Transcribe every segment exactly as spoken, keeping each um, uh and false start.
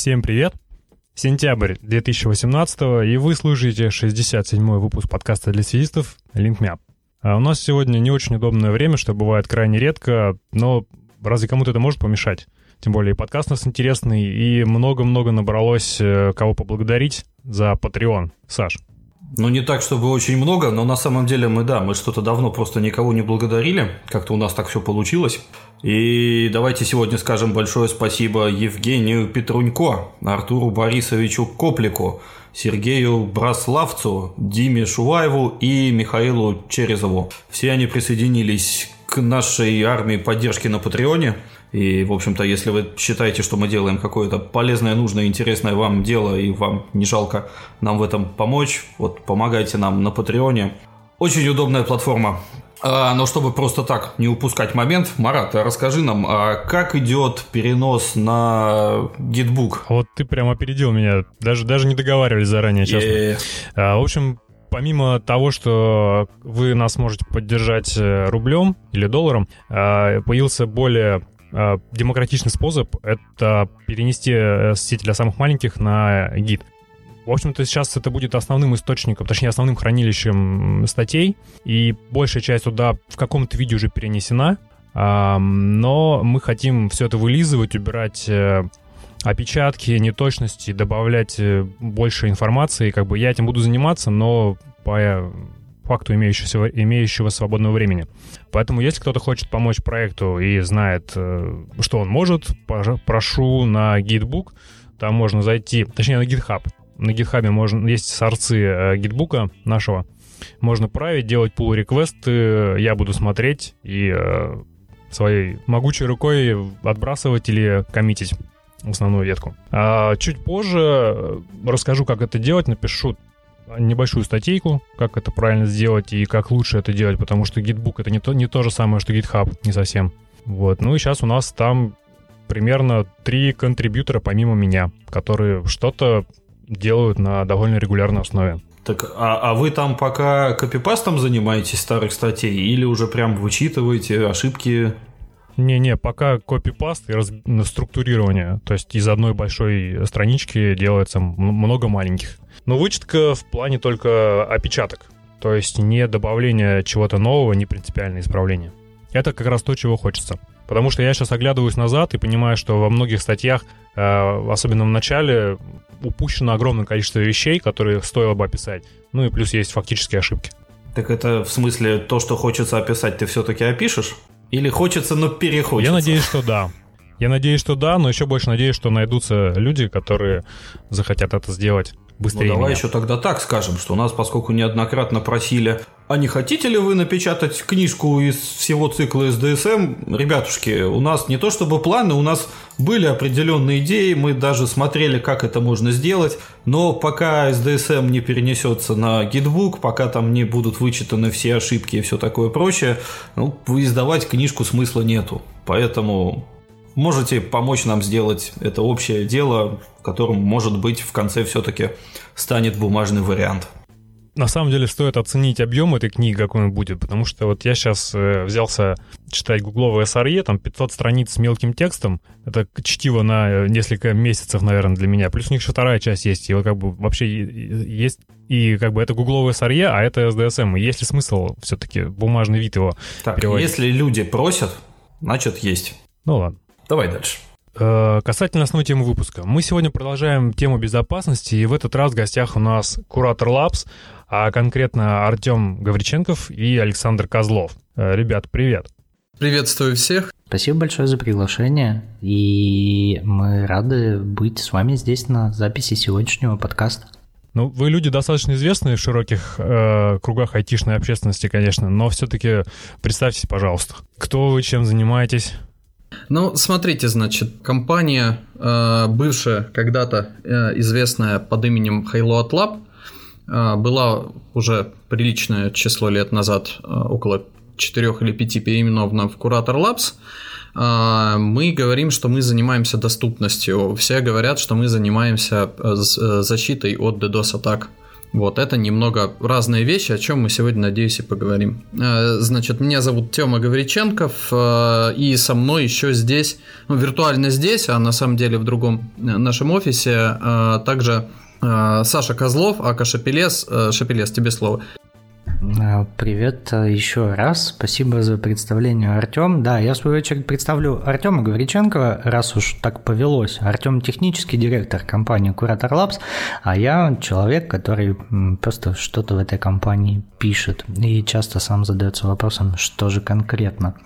Всем привет! Сентябрь две тысячи восемнадцатого, и вы слушаете шестьдесят седьмой выпуск подкаста для связистов LinkMe. А у нас сегодня не очень удобное время, что бывает крайне редко, но разве кому-то это может помешать? Тем более подкаст у нас интересный, и много-много набралось кого поблагодарить за Patreon. Саш. Ну, не так, чтобы очень много, но на самом деле мы, да, мы что-то давно просто никого не благодарили. Как-то у нас так все получилось. И давайте сегодня скажем большое спасибо Евгению Петрунько, Артуру Борисовичу Коплику, Сергею Браславцу, Диме Шуваеву и Михаилу Черезову. Все они присоединились к нашей армии поддержки на Патреоне. И, в общем-то, если вы считаете, что мы делаем какое-то полезное, нужное, интересное вам дело, и вам не жалко нам в этом помочь, вот помогайте нам на Патреоне. Очень удобная платформа. А, но чтобы просто так не упускать момент, Марат, расскажи нам, а как идет перенос на Gitbook? Вот ты прям опередил меня, даже, даже не договаривались заранее, честно. Yeah. А, в общем, помимо того, что вы нас можете поддержать рублем или долларом, появился более демократичный способ — это перенести сеть для самых маленьких на Git. В общем-то, сейчас это будет основным источником, точнее, основным хранилищем статей, и большая часть туда в каком-то виде уже перенесена, но мы хотим все это вылизывать, убирать опечатки, неточности, добавлять больше информации. Как бы я этим буду заниматься, но по факту имеющегося, имеющего свободного времени. Поэтому, если кто-то хочет помочь проекту и знает, что он может, прошу на Gitbook. Там можно зайти, точнее, на GitHub. На GitHub можно, есть сорцы гитбука нашего. Можно править, делать pull-реквесты. Я буду смотреть и своей могучей рукой отбрасывать или коммитить основную ветку. А чуть позже расскажу, как это делать, напишу небольшую статейку, как это правильно сделать и как лучше это делать, потому что Gitbook — это не то, не то же самое, что GitHub, не совсем. Вот. Ну и сейчас у нас там примерно три контрибьютора помимо меня, которые что-то делают на довольно регулярной основе. Так, а, а вы там пока копипастом занимаетесь старых статей или уже прям вычитываете ошибки? Не-не, пока копипаст и раз... структурирование. То есть из одной большой странички делается много маленьких. Но вычетка в плане только опечаток. То есть не добавление чего-то нового, не принципиальное исправление. Это как раз то, чего хочется. Потому что я сейчас оглядываюсь назад и понимаю, что во многих статьях, особенно в начале, упущено огромное количество вещей, которые стоило бы описать. Ну и плюс есть фактические ошибки. Так это в смысле то, что хочется описать, ты все-таки опишешь? Или хочется, но перехочется? Я надеюсь, что да. Я надеюсь, что да, но еще больше надеюсь, что найдутся люди, которые захотят это сделать быстрее. Ну, давай меня. еще тогда так скажем, что у нас, поскольку неоднократно просили, а не хотите ли вы напечатать книжку из всего цикла эс ди эс эм? Ребятушки, у нас не то чтобы планы, у нас были определенные идеи, мы даже смотрели, как это можно сделать, но пока эс ди эс эм не перенесется на Gitbook, пока там не будут вычитаны все ошибки и все такое прочее, ну, издавать книжку смысла нету. Поэтому можете помочь нам сделать это общее дело, в котором, может быть, в конце все-таки станет бумажный вариант. На самом деле стоит оценить объем этой книги, какой он будет, потому что вот я сейчас э, взялся читать гугловое эс ар и, там пятьсот страниц с мелким текстом, это чтиво на несколько месяцев, наверное, для меня, плюс у них еще вторая часть есть, и вот как бы вообще есть, и как бы это гугловое эс ар и, а это эс ди эс эм, и есть ли смысл все-таки бумажный вид его так, переводить? Если люди просят, значит есть. Ну ладно. Давай дальше. Касательно основной темы выпуска. Мы сегодня продолжаем тему безопасности, и в этот раз в гостях у нас Куратор Labs, а конкретно Артем Гавриченков и Александр Козлов. Ребят, привет. Приветствую всех. Спасибо большое за приглашение, и мы рады быть с вами здесь на записи сегодняшнего подкаста. Ну, вы люди достаточно известные в широких э, кругах айтишной общественности, конечно, но все-таки представьтесь, пожалуйста. Кто вы, чем занимаетесь? Ну, смотрите, значит, компания, э, бывшая когда-то э, известная под именем Hayload Lab, э, была уже приличное число лет назад, э, около четырех или пяти, переименована в Куратор Labs. Э, мы говорим, что мы занимаемся доступностью. Все говорят, что мы занимаемся защитой от DDoS-атак. Вот, это немного разные вещи, о чем мы сегодня, надеюсь, и поговорим. Значит, меня зовут Тёма Гавриченков, и со мной еще здесь, ну, виртуально здесь, а на самом деле в другом нашем офисе, также Саша Козлов, ака Шапелес. Шапелес, тебе слово. Привет еще раз, спасибо за представление, Артем. Да, я в свою очередь представлю Артема Гавриченкова, раз уж так повелось. Артем технический директор компании Curator Labs, а я человек, который просто что-то в этой компании пишет и часто сам задается вопросом, что же конкретно.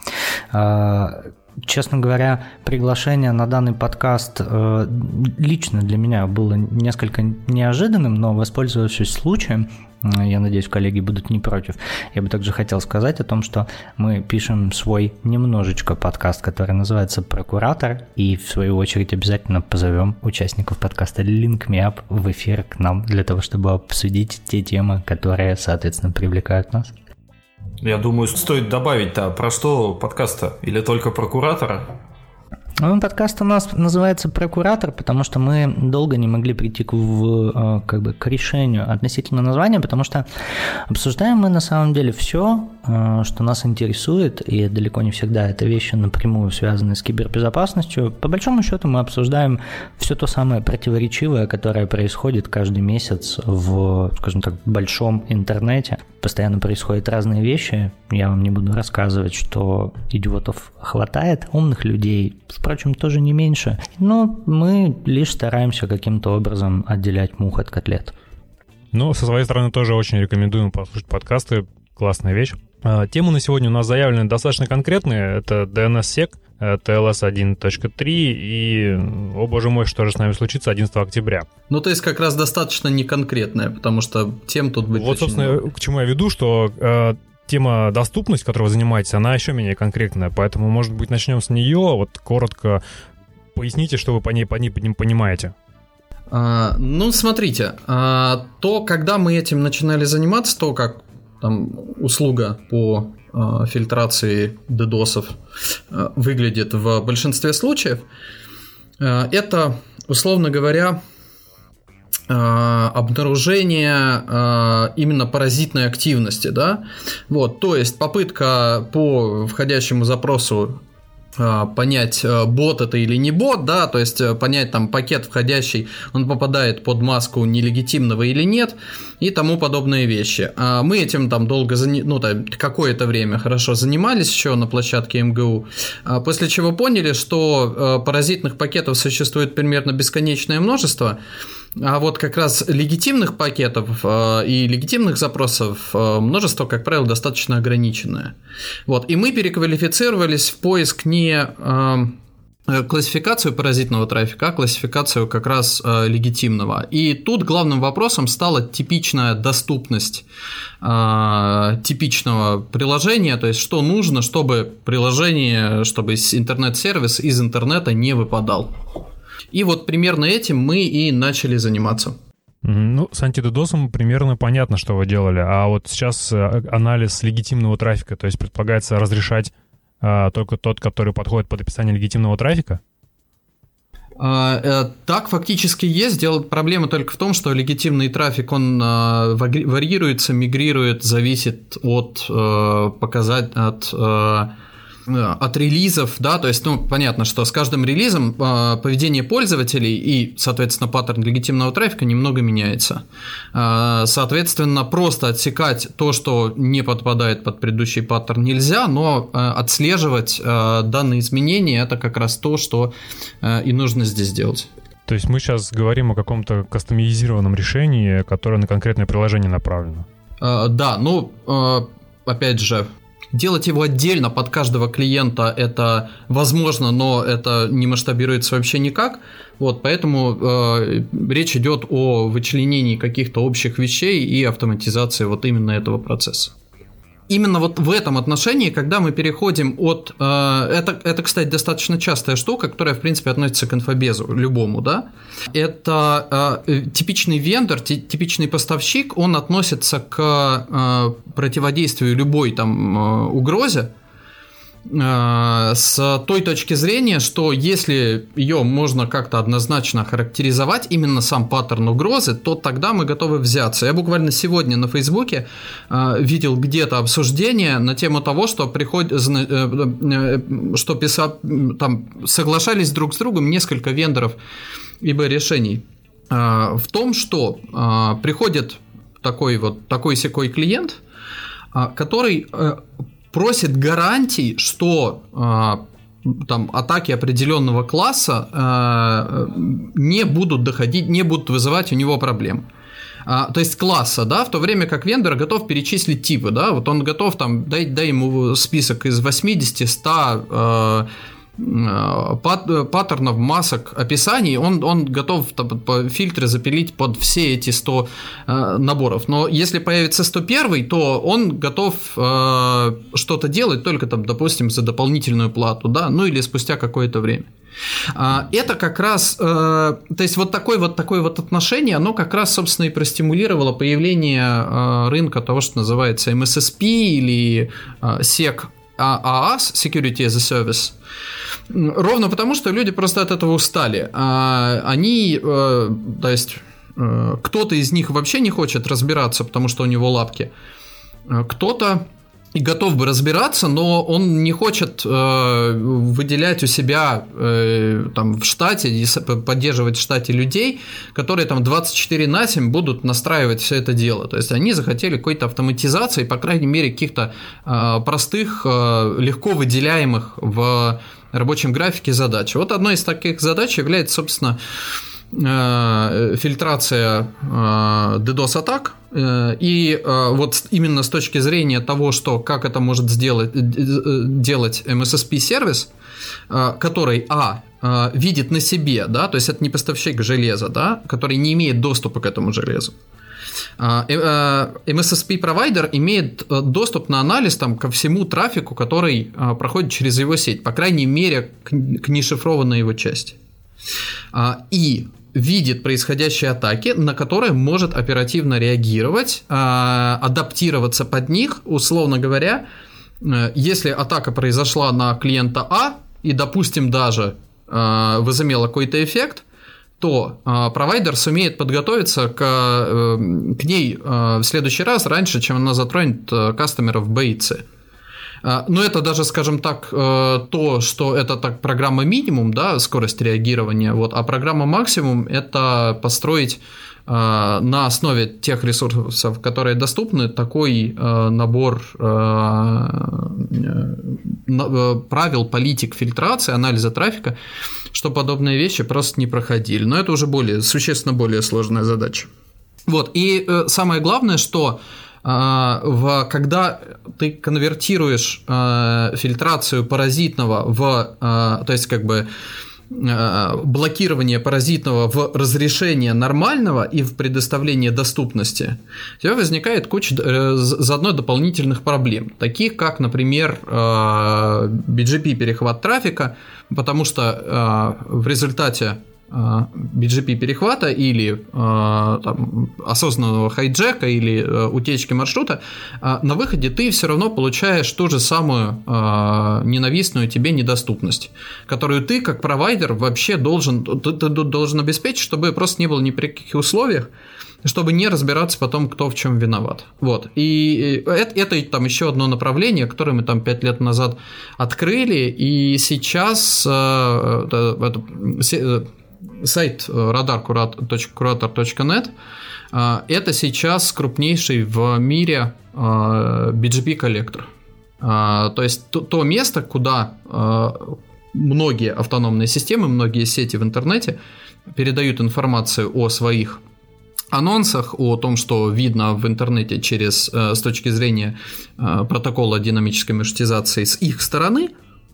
Честно говоря, приглашение на данный подкаст э, лично для меня было несколько неожиданным, но, воспользовавшись случаем, я надеюсь, коллеги будут не против, я бы также хотел сказать о том, что мы пишем свой немножечко подкаст, который называется «Прокуратор», и в свою очередь обязательно позовем участников подкаста Link Me Up в эфир к нам для того, чтобы обсудить те темы, которые, соответственно, привлекают нас. Я думаю, стоит добавить-то, про что подкаст-то? Или только про куратора? Ну, подкаст у нас называется «Прокуратор», потому что мы долго не могли прийти к, в, как бы, к решению относительно названия, потому что обсуждаем мы на самом деле все, что нас интересует, и далеко не всегда это вещи напрямую связаны с кибербезопасностью. По большому счету мы обсуждаем все то самое противоречивое, которое происходит каждый месяц в, скажем так, большом интернете. Постоянно происходят разные вещи, я вам не буду рассказывать, что идиотов хватает, умных людей, впрочем, тоже не меньше, но мы лишь стараемся каким-то образом отделять мух от котлет. Ну, со своей стороны тоже очень рекомендуем послушать подкасты, классная вещь. Темы на сегодня у нас заявлены достаточно конкретные, это ди эн эс-сек, ти эл эс один точка три и, о боже мой, что же с нами случится одиннадцатого октября. Ну, то есть как раз достаточно неконкретная, потому что тем тут быть вот, очень собственно, много. К чему я веду, что э, тема доступность, которой вы занимаетесь, она еще менее конкретная, поэтому, может быть, начнем с нее, вот коротко поясните, что вы по ней, по ней понимаете. А, ну, смотрите, а, то, когда мы этим начинали заниматься, то, как там услуга по а, фильтрации дедосов а, выглядит в большинстве случаев, а, это, условно говоря, а, обнаружение а, именно паразитной активности, да, вот, то есть попытка по входящему запросу понять, бот это или не бот, да, то есть понять там пакет входящий, он попадает под маску нелегитимного или нет и тому подобные вещи. Мы этим там долго, ну, там, какое-то время хорошо занимались еще на площадке эм гэ у, после чего поняли, что паразитных пакетов существует примерно бесконечное множество, а вот как раз легитимных пакетов э, и легитимных запросов э, множество, как правило, достаточно ограниченное. Вот. И мы переквалифицировались в поиск не э, классификацию паразитного трафика, а классификацию как раз э, легитимного. И тут главным вопросом стала типичная доступность э, типичного приложения, то есть что нужно, чтобы приложение, чтобы интернет-сервис из интернета не выпадал. И вот примерно этим мы и начали заниматься. Ну, с антидедосом примерно понятно, что вы делали. А вот сейчас анализ легитимного трафика, то есть предполагается разрешать а, только тот, который подходит под описание легитимного трафика? А, э, так фактически есть. Дело, проблема только в том, что легитимный трафик, он а, варьируется, мигрирует, зависит от э, показать от э, от релизов, да, то есть, ну, понятно, что с каждым релизом э, поведение пользователей и, соответственно, паттерн легитимного трафика немного меняется. Э, соответственно, просто отсекать то, что не подпадает под предыдущий паттерн, нельзя, но э, отслеживать э, данные изменения – это как раз то, что э, и нужно здесь делать. То есть мы сейчас говорим о каком-то кастомизированном решении, которое на конкретное приложение направлено? Э, да, ну, э, опять же, делать его отдельно под каждого клиента это возможно, но это не масштабируется вообще никак. Вот, поэтому э, речь идет о вычленении каких-то общих вещей и автоматизации вот именно этого процесса. Именно вот в этом отношении, когда мы переходим от... Э, это, это, кстати, достаточно частая штука, которая, в принципе, относится к инфобезу, любому, да? Это э, типичный вендор, т, типичный поставщик, он относится к э, противодействию любой там э, угрозе, с той точки зрения, что если ее можно как-то однозначно характеризовать, именно сам паттерн угрозы, то тогда мы готовы взяться. Я буквально сегодня на Фейсбуке видел где-то обсуждение на тему того, что приходит, что писал, там соглашались друг с другом несколько вендоров ай би решений в том, что приходит такой вот такой-сякой клиент, который просит гарантий, что э, там атаки определенного класса э, не будут доходить, не будут вызывать у него проблем. А, то есть класса, да, в то время как вендор готов перечислить типы, да, вот он готов там, дай, дай ему список из восьмидесяти-ста э, паттернов, масок, описаний, он, он готов там, по фильтры запилить под все эти сто э, наборов. Но если появится сто один, то он готов э, что-то делать только там, допустим, за дополнительную плату, да, ну или спустя какое-то время. Это как раз, то есть вот такое вот, такое вот отношение, оно как раз, собственно, и простимулировало появление рынка того, что называется эм эс эс пи или сек эй эй эс, Security as a Service, ровно потому, что люди просто от этого устали. Они, то есть, кто-то из них вообще не хочет разбираться, потому что у него лапки, кто-то и готов бы разбираться, но он не хочет э, выделять у себя э, там, в штате, поддерживать в штате людей, которые там двадцать четыре на семь будут настраивать все это дело. То есть они захотели какой-то автоматизации, по крайней мере, каких-то э, простых, э, легко выделяемых в рабочем графике задач. Вот одной из таких задач является, собственно, фильтрация DDoS-атак, и вот именно с точки зрения того, что как это может сделать, делать эм эс эс пи-сервис, который, а, видит на себе, да, то есть это не поставщик железа, да, который не имеет доступа к этому железу. эм эс эс пи-провайдер имеет доступ на анализ там, ко всему трафику, который проходит через его сеть, по крайней мере, к нешифрованной его части. И видит происходящие атаки, на которые может оперативно реагировать, адаптироваться под них, условно говоря, если атака произошла на клиента А и, допустим, даже возымела какой-то эффект, то провайдер сумеет подготовиться к, к ней в следующий раз раньше, чем она затронет кастомеров Б и С. Но это даже, скажем так, то, что это так программа минимум, да, скорость реагирования, вот, а программа максимум – это построить на основе тех ресурсов, которые доступны, такой набор правил, политик фильтрации, анализа трафика, что подобные вещи просто не проходили. Но это уже более, существенно более сложная задача. Вот, и самое главное, что в, когда ты конвертируешь э, фильтрацию паразитного в, э, то есть как бы э, блокирование паразитного в разрешение нормального и в предоставление доступности, у тебя возникает куча э, заодно дополнительных проблем, таких как, например, э, би джи пи-перехват трафика, потому что э, в результате би джи пи-перехвата или э, там, осознанного хайджека или э, утечки маршрута, э, на выходе ты все равно получаешь ту же самую э, ненавистную тебе недоступность, которую ты как провайдер вообще должен, ты, ты должен обеспечить, чтобы просто не было ни при каких условиях, чтобы не разбираться потом, кто в чем виноват. Вот. И это, это там еще одно направление, которое мы там пять лет назад открыли, и сейчас э, это, это, сайт радар точка куратор точка нет – это сейчас крупнейший в мире би джи пи-коллектор. То есть то место, куда многие автономные системы, многие сети в интернете передают информацию о своих анонсах, о том, что видно в интернете через, с точки зрения протокола динамической маршрутизации с их стороны.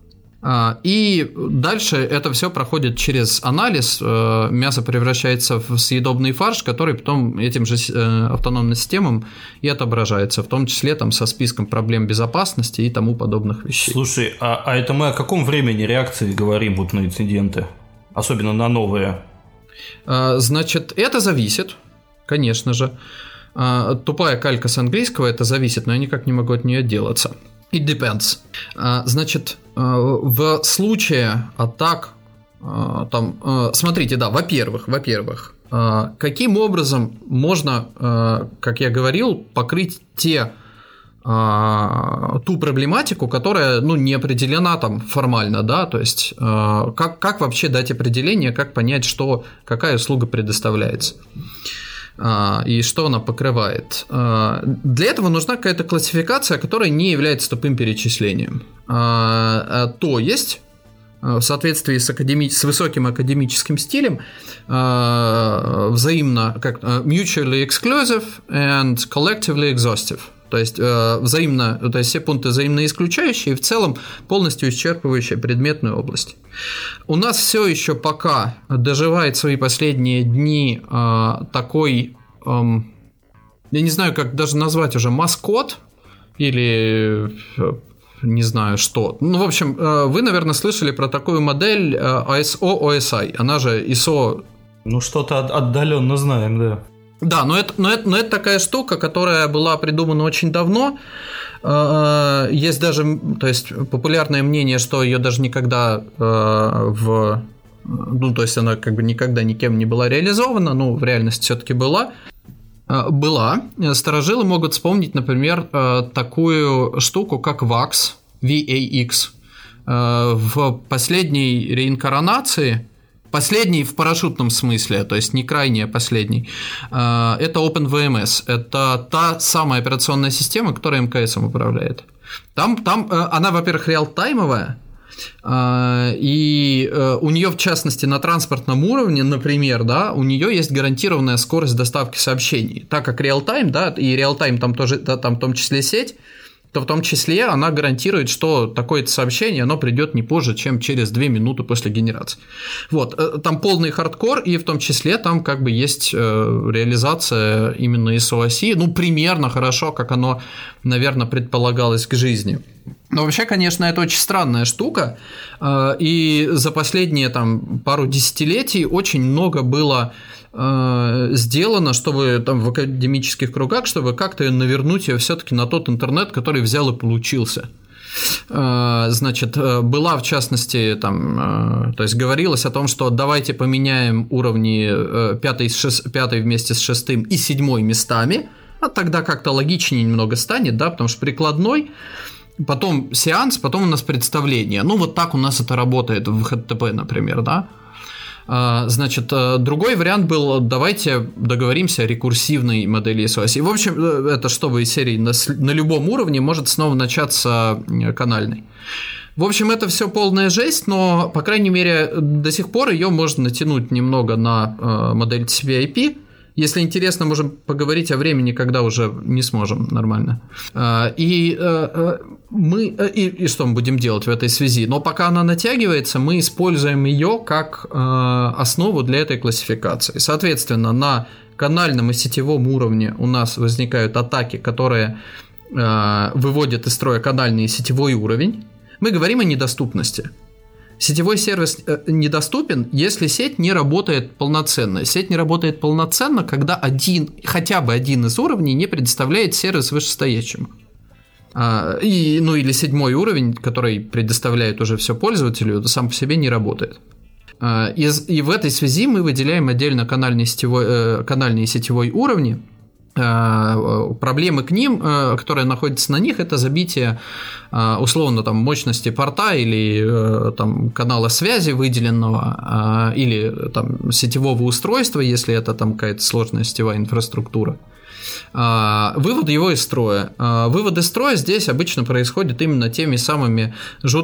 И дальше это все проходит через анализ, мясо превращается в съедобный фарш, который потом этим же автономным системам и отображается, в том числе там со списком проблем безопасности и тому подобных вещей. Слушай, а, а это мы о каком времени реакции говорим вот на инциденты, особенно на новые? Значит, это зависит, конечно же. Тупая калька с английского, это зависит, но я никак не могу от нее отделаться. It depends. Значит, в случае атак, там, смотрите, да, во-первых, во-первых, каким образом можно, как я говорил, покрыть те, ту проблематику, которая, ну, не определена там формально, да, то есть как, как вообще дать определение, как понять, что, какая услуга предоставляется и что она покрывает. Для этого нужна какая-то классификация, которая не является тупым перечислением. То есть, в соответствии с, академи... с высоким академическим стилем, взаимно, как mutually exclusive and collectively exhaustive. То есть взаимно, то есть все пункты взаимно исключающие и в целом полностью исчерпывающие предметную область. У нас все еще пока доживает свои последние дни такой, я не знаю, как даже назвать уже, маскот или не знаю что. Ну, в общем, вы, наверное, слышали про такую модель ай эс о о эс ай, она же ай эс о. Ну, что-то отдаленно знаем, да. Да, но это, но, это, но это такая штука, которая была придумана очень давно. Есть даже, то есть, популярное мнение, что ее даже никогда в... Ну, то есть, она как бы никогда никем не была реализована, но в реальности все-таки была. Была. Старожилы могут вспомнить, например, такую штуку, как вакс, ви эй икс. В последней реинкарнации... Последний в парашютном смысле, то есть не крайний, а последний, это OpenVMS. Это та самая операционная система, которая эм ка эсом управляет. Там, там она, во-первых, реалтаймовая, и у нее, в частности, на транспортном уровне, например, да, у нее есть гарантированная скорость доставки сообщений. Так как реалтайм, да, и реалтайм там тоже, да, там в том числе сеть, то в том числе она гарантирует, что такое-то сообщение, оно придет не позже, чем через две минуты после генерации. Вот, там полный хардкор, и в том числе там как бы есть реализация именно ай эс о-оси, ну, примерно хорошо, как оно, наверное, предполагалось к жизни. Но вообще, конечно, это очень странная штука, и за последние там пару десятилетий очень много было сделано, чтобы там в академических кругах, чтобы как-то навернуть ее все-таки на тот интернет, который взял и получился. Значит, была в частности там, то есть говорилось о том, что давайте поменяем уровни пятый, пятый вместе с шестым и седьмой местами, а тогда как-то логичнее немного станет, да, потому что прикладной, потом сеанс, потом у нас представление. Ну, вот так у нас это работает в эйч ти ти пи, например, да. Значит, другой вариант был, давайте договоримся о рекурсивной модели ай эс о-оси. В общем, это чтобы из серии на, на любом уровне может снова начаться канальный. В общем, это все полная жесть, но, по крайней мере, до сих пор ее можно натянуть немного на модель ти си пи ай пи. Если интересно, можем поговорить о времени, когда уже не сможем нормально. И мы и, и что мы будем делать в этой связи? Но пока она натягивается, мы используем ее как основу для этой классификации. Соответственно, на канальном и сетевом уровне у нас возникают атаки, которые выводят из строя канальный и сетевой уровень. Мы говорим о недоступности. Сетевой сервис недоступен, если сеть не работает полноценно. Сеть не работает полноценно, когда один, хотя бы один из уровней не предоставляет сервис вышестоящему. И, ну или седьмой уровень, который предоставляет уже все пользователю, это сам по себе не работает. И, и в этой связи мы выделяем отдельно канальный, сетевой, канальный и сетевой уровни. Проблемы к ним, которые находятся на них, это забитие условно там мощности порта или там канала связи выделенного или там сетевого устройства, если это там какая-то сложная сетевая инфраструктура. Вывод его из строя. Вывод из строя здесь обычно происходит именно теми самыми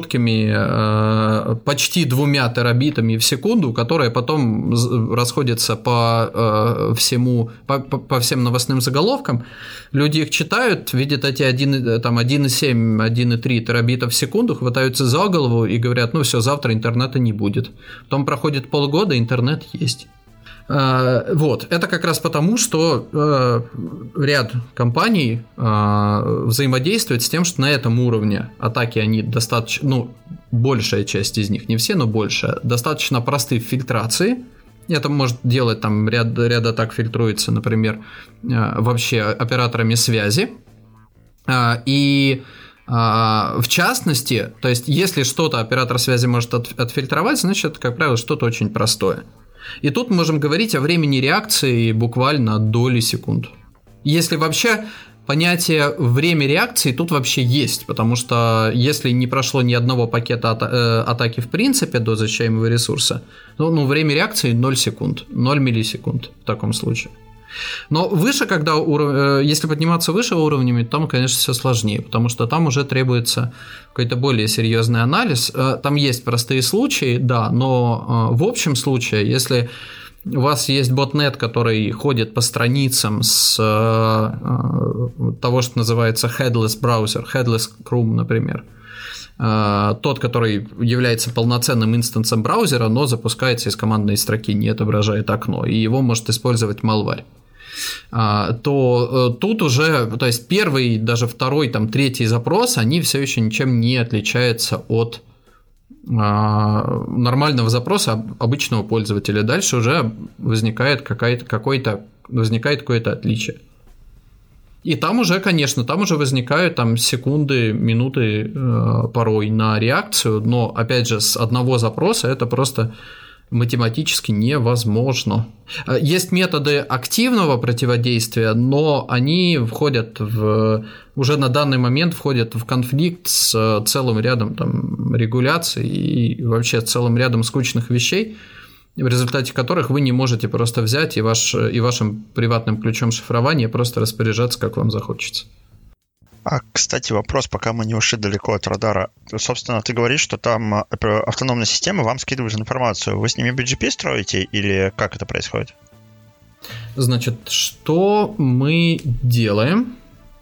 жуткими почти двумя терабитами в секунду, которые потом расходятся по всему, по, по всем новостным заголовкам. Люди их читают, видят эти один и семь, один и три терабита в секунду, хватаются за голову и говорят, ну все, завтра интернета не будет. Потом проходит полгода, интернет есть. Вот, это как раз потому, что э, ряд компаний э, взаимодействует с тем, что на этом уровне атаки, они достаточно, ну, большая часть из них, не все, но большая, достаточно просты в фильтрации. Это может делать, там, ряд, ряд атак фильтруется, например, э, вообще операторами связи. Э, и В частности, то есть если что-то оператор связи может отфильтровать, значит, это, как правило, что-то очень простое. И тут мы можем говорить о времени реакции буквально доли секунд. Если вообще понятие время реакции тут вообще есть, потому что если не прошло ни одного пакета ата- атаки в принципе до защищаемого ресурса, ну, ну время реакции ноль секунд, ноль миллисекунд в таком случае. Но выше, когда уров... если подниматься выше уровнями, там, конечно, все сложнее, потому что там уже требуется какой-то более серьезный анализ. Там есть простые случаи, да, но в общем случае, если у вас есть ботнет, который ходит по страницам с того, что называется headless browser, headless Chrome, например, тот, который является полноценным инстансом браузера, но запускается из командной строки, не отображает окно, и его может использовать malware, то тут уже, то есть первый, даже второй, там, третий запрос, они все еще ничем не отличаются от нормального запроса обычного пользователя. Дальше уже возникает какая-то, какой-то, возникает какое-то отличие. И там уже, конечно, там уже возникают там, секунды, минуты э, порой на реакцию, но, опять же, с одного запроса это просто математически невозможно. Есть методы активного противодействия, но они входят в, уже на данный момент входят в конфликт с целым рядом там, регуляций и вообще целым рядом скучных вещей, в результате которых вы не можете просто взять и, ваш, и вашим приватным ключом шифрования просто распоряжаться, как вам захочется. А, кстати, вопрос, пока мы не ушли далеко от радара. Собственно, ты говоришь, что там автономная система вам скидывает информацию. Вы с ними би джи пи строите или как это происходит? Значит, что мы делаем?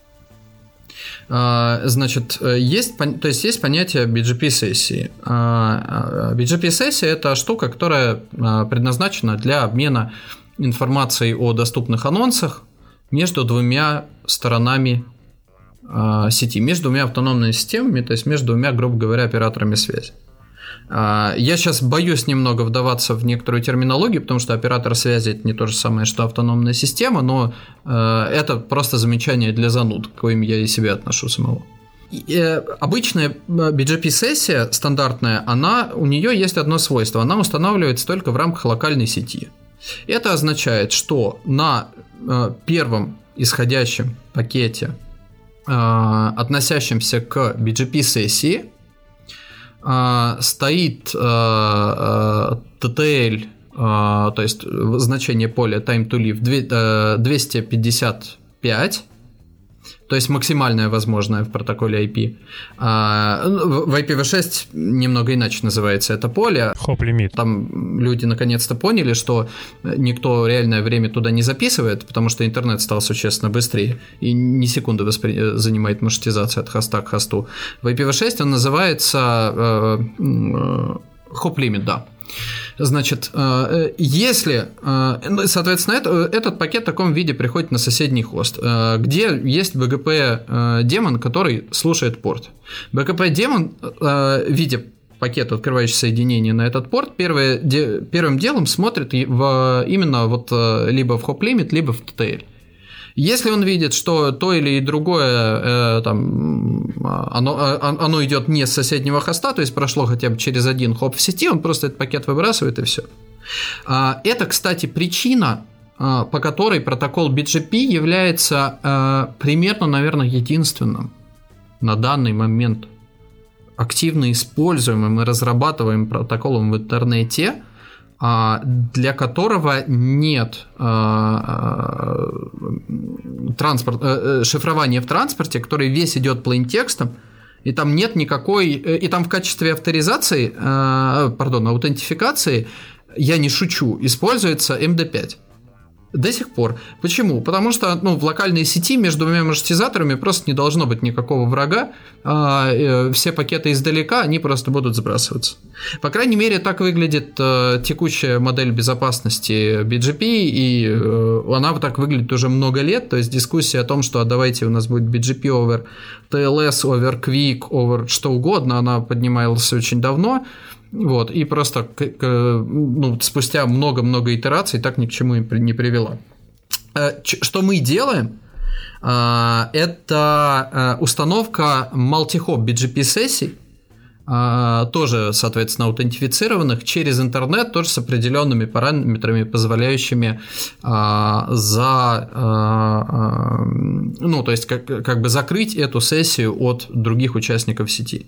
Значит, есть, то есть есть понятие би джи пи-сессии. би джи пи-сессия – это штука, которая предназначена для обмена информацией о доступных анонсах между двумя сторонами сети, между двумя автономными системами, то есть между двумя, грубо говоря, операторами связи. Я сейчас боюсь немного вдаваться в некоторую терминологию, потому что оператор связи – это не то же самое, что автономная система, но это просто замечание для зануд, к коим я и себя отношу самого. И обычная би джи пи-сессия стандартная, она, у нее есть одно свойство – она устанавливается только в рамках локальной сети. Это означает, что на первом исходящем пакете, относящимся к би джи пи-сессии, стоит ти ти эл, то есть значение поля time to live двести пятьдесят пять, то есть максимальное возможное в протоколе ай пи. В ай пи ви шесть немного иначе называется это поле. Хоп-лимит. Там люди наконец-то поняли, что никто реальное время туда не записывает, потому что интернет стал существенно быстрее и ни секунды воспри... занимает маршрутизация от хоста к хосту. В ай пи ви шесть он называется хоп-лимит, да. Значит, если, соответственно, это, этот пакет в таком виде приходит на соседний хост, где есть би джи пи-демон, который слушает порт. би джи пи-демон, видя пакет, открывающий соединение на этот порт, первое, де, первым делом смотрит в, именно вот либо в хоп-лимит, либо в ти ти эл. Если он видит, что то или другое э, там, оно, оно идет не с соседнего хоста, то есть прошло хотя бы через один хоп в сети, он просто этот пакет выбрасывает и все. Это, кстати, причина, по которой протокол би джи пи является примерно, наверное, единственным на данный момент активно используемым и разрабатываемым протоколом в интернете, для которого нет транспорт, шифрования в транспорте, который весь идет плейнтекстом, и там нет никакой, и там в качестве авторизации, пардон, аутентификации, я не шучу, используется эм ди пять. До сих пор. Почему? Потому что ну, в локальной сети между двумя маршрутизаторами просто не должно быть никакого врага, а все пакеты издалека, они просто будут сбрасываться. По крайней мере, так выглядит текущая модель безопасности би джи пи, и она так выглядит уже много лет, то есть дискуссия о том, что а давайте у нас будет би джи пи over ти эл эс, over Quick, over что угодно, она поднималась очень давно. Вот, и просто ну, спустя много-много итераций так ни к чему не привела. Что мы делаем? Это установка multi-hop би джи пи-сессий, тоже, соответственно, аутентифицированных через интернет, тоже с определенными параметрами, позволяющими за, ну, то есть как, как бы закрыть эту сессию от других участников сети.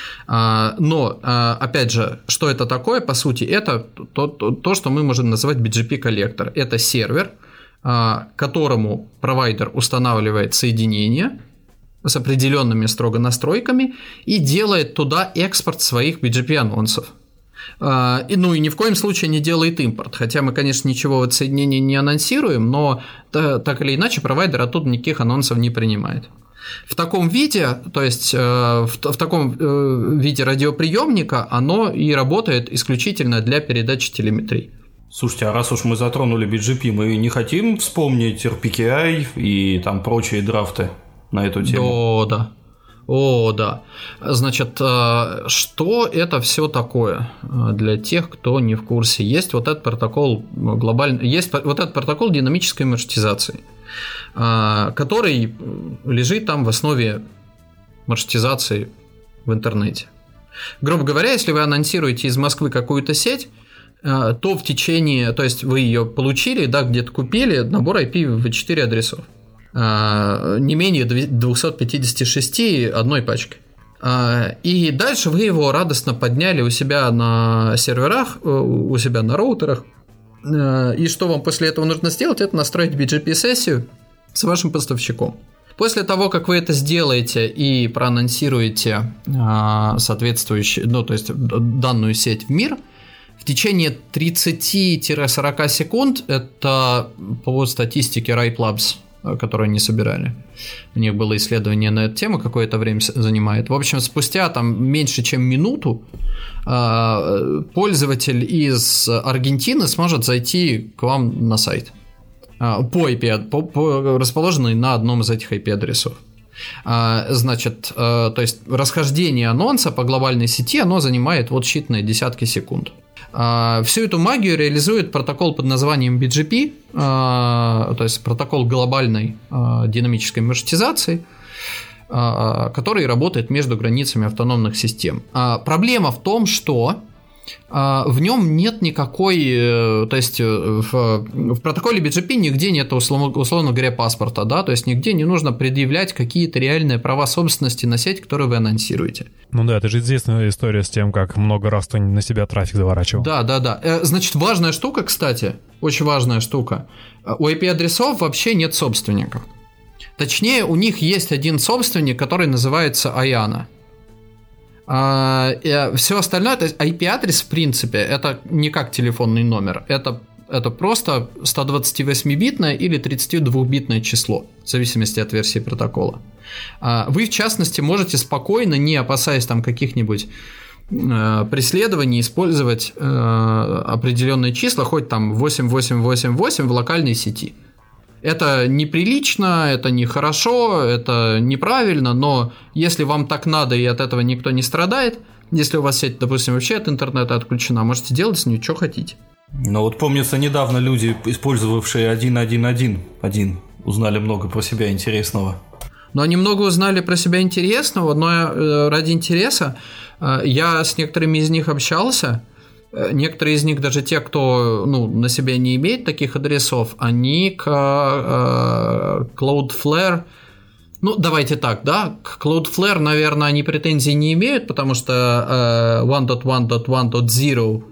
Но, опять же, что это такое, по сути, это то, то, то что мы можем называть би джи пи-коллектор. Это сервер, которому провайдер устанавливает соединение с определенными строго настройками и делает туда экспорт своих би джи пи-анонсов. И, ну и ни в коем случае не делает импорт. Хотя мы, конечно, ничего в соединении не анонсируем, но так или иначе провайдер оттуда никаких анонсов не принимает. В таком виде, то есть в, в таком виде радиоприемника, оно и работает исключительно для передачи телеметрии. Слушайте, а раз уж мы затронули би джи пи, мы не хотим вспомнить эр пи кей ай и там прочие драфты на эту тему? О, да. О, да. Значит, что это все такое для тех, кто не в курсе? Есть вот этот протокол глобальный, есть вот этот протокол динамической маршрутизации, который лежит там в основе маршрутизации в интернете. Грубо говоря, если вы анонсируете из Москвы какую-то сеть, то в течение, то есть вы ее получили, да, где-то купили набор ай пи ви четыре адресов, не менее двести пятьдесят шесть одной пачкой. И дальше вы его радостно подняли у себя на серверах, у себя на роутерах. И что вам после этого нужно сделать, это настроить би джи пи-сессию с вашим поставщиком. После того, как вы это сделаете и проанонсируете соответствующую, ну, то есть данную сеть в мир, в течение тридцать-сорок секунд, это по статистике Ripe Labs, которые они собирали. У них было исследование на эту тему, какое-то время занимает. В общем, спустя там меньше чем минуту пользователь из Аргентины сможет зайти к вам на сайт по ай пи, по, по, расположенный на одном из этих ай пи-адресов. Значит, то есть расхождение анонса по глобальной сети, оно занимает вот считанные десятки секунд. Всю эту магию реализует протокол под названием би джи пи, то есть протокол глобальной динамической маршрутизации, который работает между границами автономных систем. Проблема в том, что в нем нет никакой, то есть в, в протоколе би джи пи нигде нет, условно, условно говоря, паспорта, да, то есть нигде не нужно предъявлять какие-то реальные права собственности на сеть, которую вы анонсируете. Ну да, это же известная история с тем, как много раз кто на себя трафик заворачивал. Да, да, да. Значит, важная штука, кстати, очень важная штука. У ай пи-адресов вообще нет собственников. Точнее, у них есть один собственник, который называется Аяна. А, все остальное, то есть ай пи-адрес, в принципе, это не как телефонный номер, это, это просто сто двадцать восемь битное или тридцать два битное число, в зависимости от версии протокола. А, вы, в частности, можете спокойно, не опасаясь там каких-нибудь э, преследований, использовать э, определенные числа, хоть там восемь восемь восемь восемь в локальной сети. Это неприлично, это нехорошо, это неправильно, но если вам так надо и от этого никто не страдает, если у вас сеть, допустим, вообще от интернета отключена, можете делать с ней что хотите. Но вот помнится, недавно люди, использовавшие один один один один, узнали много про себя интересного. Но они много узнали про себя интересного, но ради интереса я с некоторыми из них общался. Некоторые из них, даже те, кто ну, на себе не имеет таких адресов, они к э, Cloudflare, ну давайте так, да, к Cloudflare, наверное, они претензий не имеют, потому что э, один точка один точка один точка ноль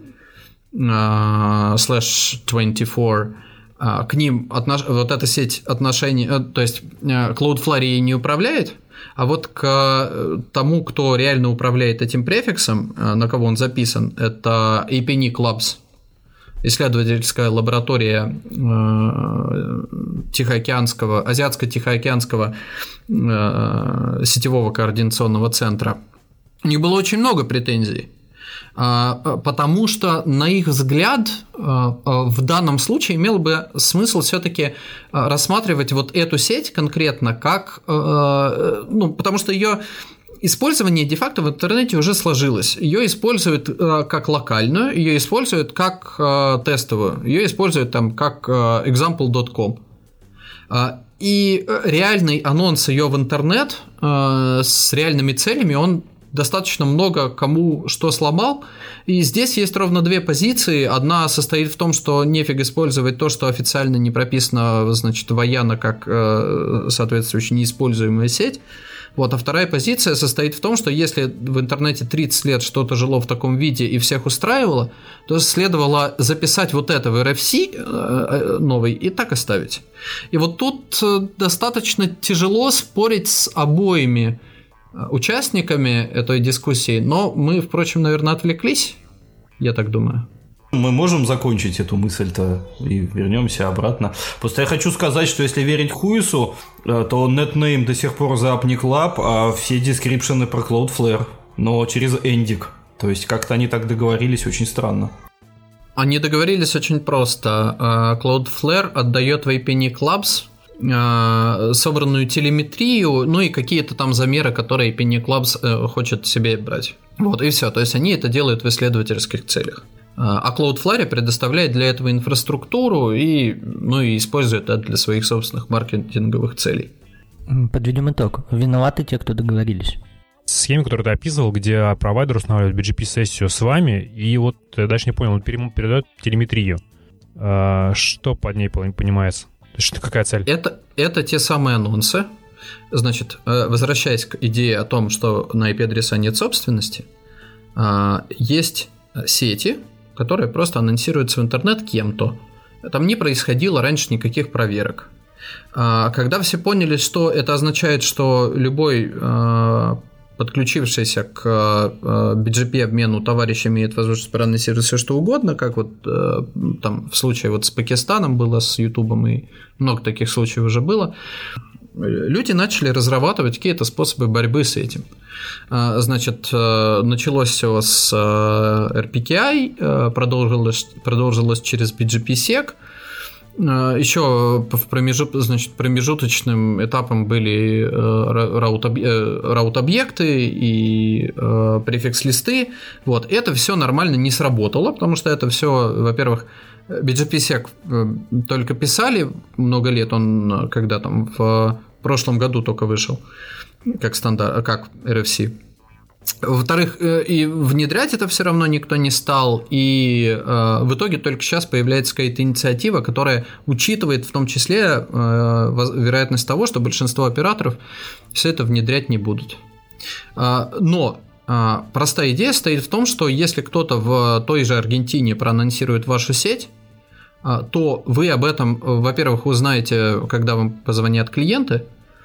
слэш двадцать четыре э, к ним отнош... вот эта сеть отношений, э, то есть э, Cloudflare ей не управляет. А вот к тому, кто реально управляет этим префиксом, на кого он записан, это эй пи эн и Labs, исследовательская лаборатория Тихоокеанского, Азиатско-Тихоокеанского сетевого координационного центра. У них было очень много претензий, потому что, на их взгляд, в данном случае имел бы смысл все-таки рассматривать вот эту сеть конкретно как, ну, потому что ее использование де-факто в интернете уже сложилось. Ее используют как локальную, ее используют как тестовую, ее используют там как example точка com. И реальный анонс ее в интернет с реальными целями, он достаточно много кому что сломал. И здесь есть ровно две позиции. Одна состоит в том, что нефиг использовать то, что официально не прописано, значит, военно как соответствующая неиспользуемая сеть. Вот, а вторая позиция состоит в том, что если в интернете тридцать лет что-то жило в таком виде и всех устраивало, то следовало записать вот это в эр эф си новый и так оставить. И вот тут достаточно тяжело спорить с обоими участниками этой дискуссии, но мы, впрочем, наверное, отвлеклись, я так думаю. Мы можем закончить эту мысль-то и вернемся обратно. Просто я хочу сказать, что если верить Хуису, то NetName до сих пор за Apnic Lab, а все дескрипшены про Cloudflare, но через Эндик. То есть как-то они так договорились, очень странно. Они договорились очень просто. Cloudflare отдает в Apnic Labs собранную телеметрию, ну и какие-то там замеры, которые Apnic Labs хочет себе брать. Вот и все. То есть они это делают в исследовательских целях. А Cloudflare предоставляет для этого инфраструктуру и, ну, и использует это для своих собственных маркетинговых целей. Подведем итог. Виноваты те, кто договорились. Схема, которую ты описывал, где провайдер устанавливает би джи пи-сессию с вами, и вот я дальше не понял, он передает телеметрию. Что под ней понимается? То есть какая цель? Это, это те самые анонсы. Значит, возвращаясь к идее о том, что на ай пи-адреса нет собственности, есть сети, которые просто анонсируются в интернет кем-то. Там не происходило раньше никаких проверок. Когда все поняли, что это означает, что любой подключившийся к би джи пи-обмену товарищ имеет возможность проанонсировать все, что угодно, как вот там в случае вот с Пакистаном было, с Ютубом, и много таких случаев уже было, люди начали разрабатывать какие-то способы борьбы с этим. Значит, началось все с эр пи кей ай, продолжилось, продолжилось через би джи пи-сек. Еще в промежут, значит, промежуточным этапом были раут-объекты и префикс-листы. Вот. Это все нормально не сработало, потому что это все, во-первых, би джи пи-сек только писали много лет, он когда там в прошлом году только вышел как стандарт, как эр эф си. Во-вторых, и внедрять это все равно никто не стал, и э, в итоге только сейчас появляется какая-то инициатива, которая учитывает в том числе э, вероятность того, что большинство операторов все это внедрять не будут. Э, но э, простая идея стоит в том, что если кто-то в той же Аргентине проанонсирует вашу сеть, э, то вы об этом, во-первых, узнаете, когда вам позвонят клиенты,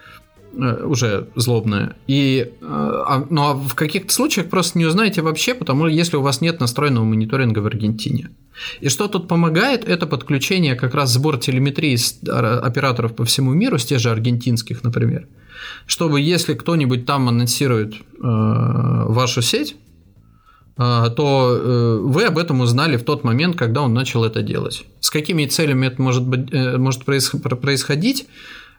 уже злобные, и, ну, а в каких-то случаях просто не узнаете вообще, потому что если у вас нет настроенного мониторинга в Аргентине. И что тут помогает, это подключение, как раз сбор телеметрии с операторов по всему миру, с тех же аргентинских, например, чтобы если кто-нибудь там анонсирует э, вашу сеть, э, то э, вы об этом узнали в тот момент, когда он начал это делать. С какими целями это может, быть, э, может происходить?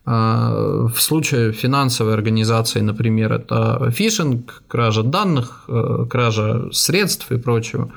В случае финансовой организации, например, это фишинг, кража данных, кража средств и прочего.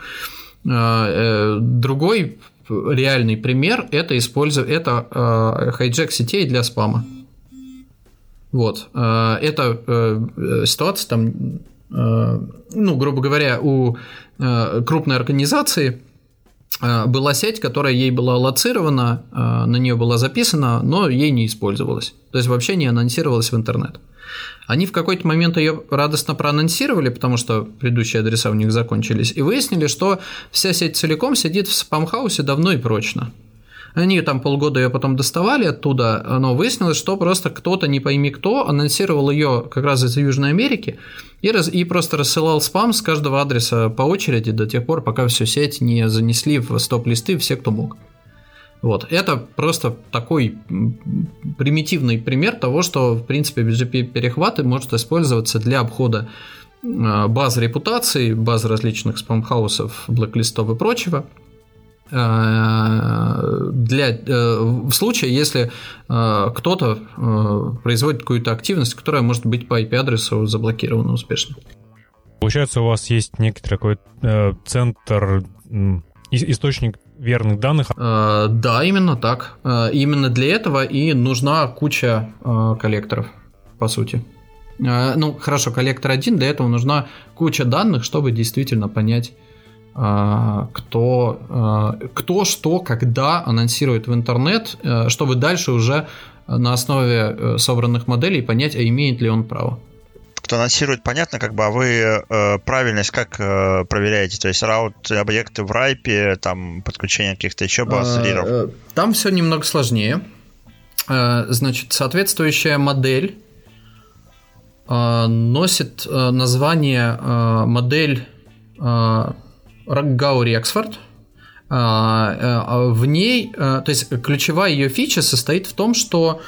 Другой реальный пример – это использование, это хайджек сетей для спама. Вот. Это ситуация, там, ну, грубо говоря, у крупной организации была сеть, которая ей была аллоцирована, на нее была записана, но ей не использовалась. То есть вообще не анонсировалась в интернет. Они в какой-то момент ее радостно проанонсировали, потому что предыдущие адреса у них закончились, и выяснили, что вся сеть целиком сидит в спам-хаусе давно и прочно. Они там полгода ее потом доставали оттуда, но выяснилось, что просто кто-то, не пойми кто, анонсировал ее как раз из Южной Америки и, раз, и просто рассылал спам с каждого адреса по очереди до тех пор, пока всю сеть не занесли в стоп-листы все, кто мог. Вот. Это просто такой примитивный пример того, что, в принципе, би джи пи-перехваты может использоваться для обхода баз репутации, баз различных спам-хаусов, блэк-листов и прочего. Для, в случае, если кто-то производит какую-то активность, которая может быть по ай пи-адресу заблокирована успешно. Получается, у вас есть некий такой э, центр источник верных данных. Э, да, именно так. Э, именно для этого и нужна куча э, коллекторов, по сути. Э, ну, хорошо, коллектор один, для этого нужна куча данных, чтобы действительно понять, э, кто, э, кто что, когда анонсирует в интернет, э, чтобы дальше уже на основе собранных моделей понять, а имеет ли он право. Кто анонсирует, понятно, как бы, а вы э, правильность как э, проверяете? То есть раут объекты в райпе, там подключение каких-то еще баз-риров? Там все немного сложнее. Значит, соответствующая модель носит название модель Гаури-Эксфорд. В ней, то есть ключевая ее фича состоит в том, что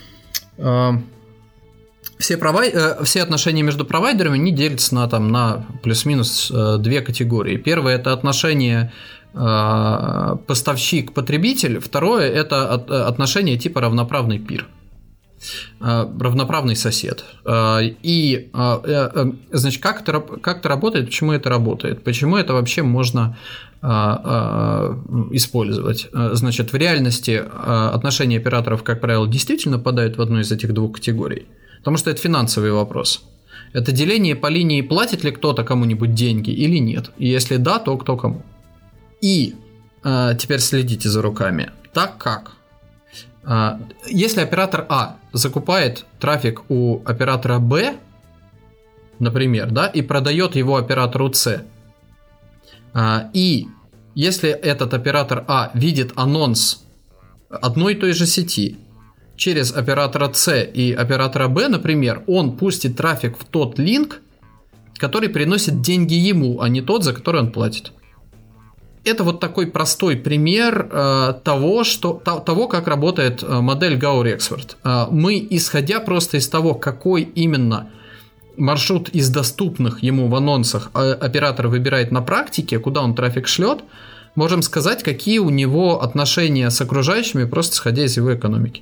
все, провай... все отношения между провайдерами не делятся на, там, на плюс-минус две категории. Первое – это отношение поставщик-потребитель. Второе – это отношение типа равноправный пир, равноправный сосед. И, значит, как это, как это работает, почему это работает, почему это вообще можно использовать. Значит, в реальности отношения операторов, как правило, действительно попадают в одну из этих двух категорий. Потому что это финансовый вопрос. Это деление по линии, платит ли кто-то кому-нибудь деньги или нет. И если да, то кто кому. И э, теперь следите за руками. Так как э, если оператор А закупает трафик у оператора Б, например, да, и продает его оператору С, э, и если этот оператор А видит анонс одной и той же сети через оператора С и оператора Б, например, он пустит трафик в тот линк, который приносит деньги ему, а не тот, за который он платит. Это вот такой простой пример э, того, что, то, того, как работает э, модель Гаури-Эксфорд. Э, мы, исходя просто из того, какой именно маршрут из доступных ему в анонсах э, оператор выбирает на практике, куда он трафик шлет, можем сказать, какие у него отношения с окружающими, просто исходя из его экономики.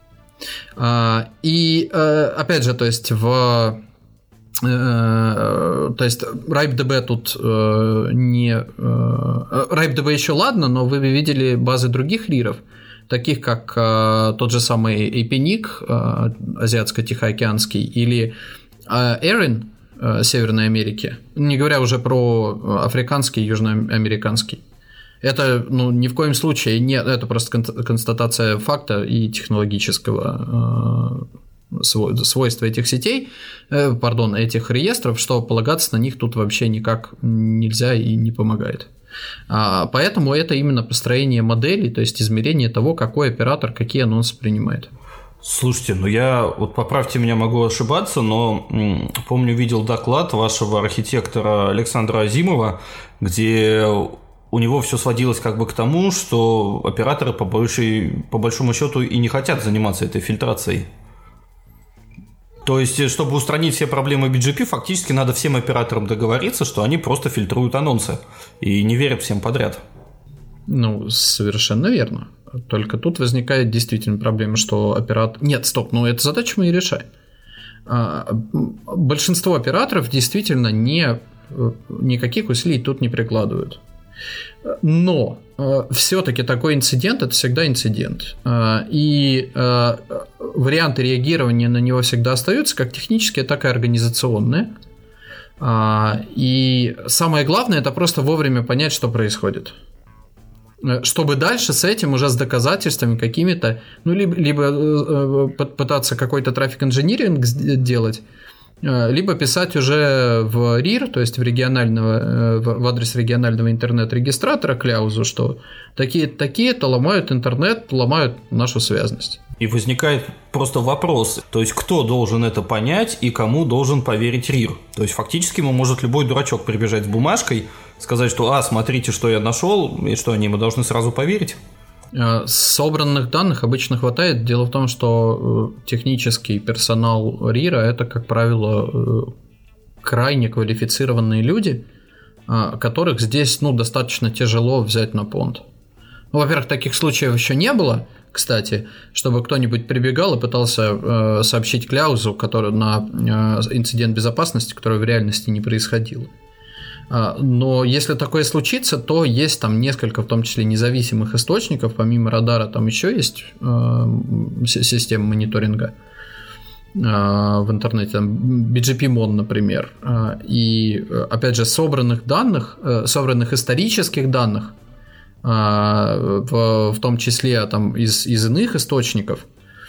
И опять же, то есть в то есть RipeDB тут не RipeDB еще ладно, но вы видели базы других риров, таких как тот же самый эй пи эн ай си, азиатско-тихоокеанский, или Erin Северной Америки, не говоря уже про африканский и южноамериканский. Это, ну, ни в коем случае не, это просто констатация факта и технологического э, свойства этих сетей, э, пардон, этих реестров, что полагаться на них тут вообще никак нельзя и не помогает. А, поэтому это именно построение моделей, то есть измерение того, какой оператор какие анонсы принимает. Слушайте, ну я, вот поправьте меня, могу ошибаться, но м, помню, видел доклад вашего архитектора Александра Азимова, где у него все сводилось как бы к тому, что операторы по, большей, по большому счету и не хотят заниматься этой фильтрацией. То есть, чтобы устранить все проблемы би джи пи, фактически надо всем операторам договориться, что они просто фильтруют анонсы и не верят всем подряд. Ну, совершенно верно. Только тут возникает действительно проблема, что оператор... Нет, стоп, ну эту задачу мы и решаем. Большинство операторов действительно не, никаких усилий тут не прикладывают. Но э, все-таки такой инцидент – это всегда инцидент. Э, и э, варианты реагирования на него всегда остаются, как технические, так и организационные. Э, и самое главное – это просто вовремя понять, что происходит. Чтобы дальше с этим уже с доказательствами какими-то, ну, либо, либо э, пытаться какой-то трафик-инжиниринг делать, либо писать уже в рир, то есть в, регионального, в адрес регионального интернет-регистратора кляузу, что такие-такие-то ломают интернет, ломают нашу связность. И возникает просто вопрос, то есть кто должен это понять и кому должен поверить рир? То есть фактически ему может любой дурачок прибежать с бумажкой, сказать, что «а, смотрите, что я нашел», и что они ему должны сразу поверить? Собранных данных обычно хватает. Дело в том, что технический персонал рира – это, как правило, крайне квалифицированные люди, которых здесь, ну, достаточно тяжело взять на понт. Ну, во-первых, таких случаев еще не было, кстати, чтобы кто-нибудь прибегал и пытался сообщить кляузу, которая на инцидент безопасности, которая в реальности не происходила. Но если такое случится, то есть там несколько, в том числе независимых источников, помимо радара там еще есть система мониторинга в интернете, там би джи пи мон, например, и опять же собранных данных, собранных исторических данных, в, в том числе там из, из иных источников,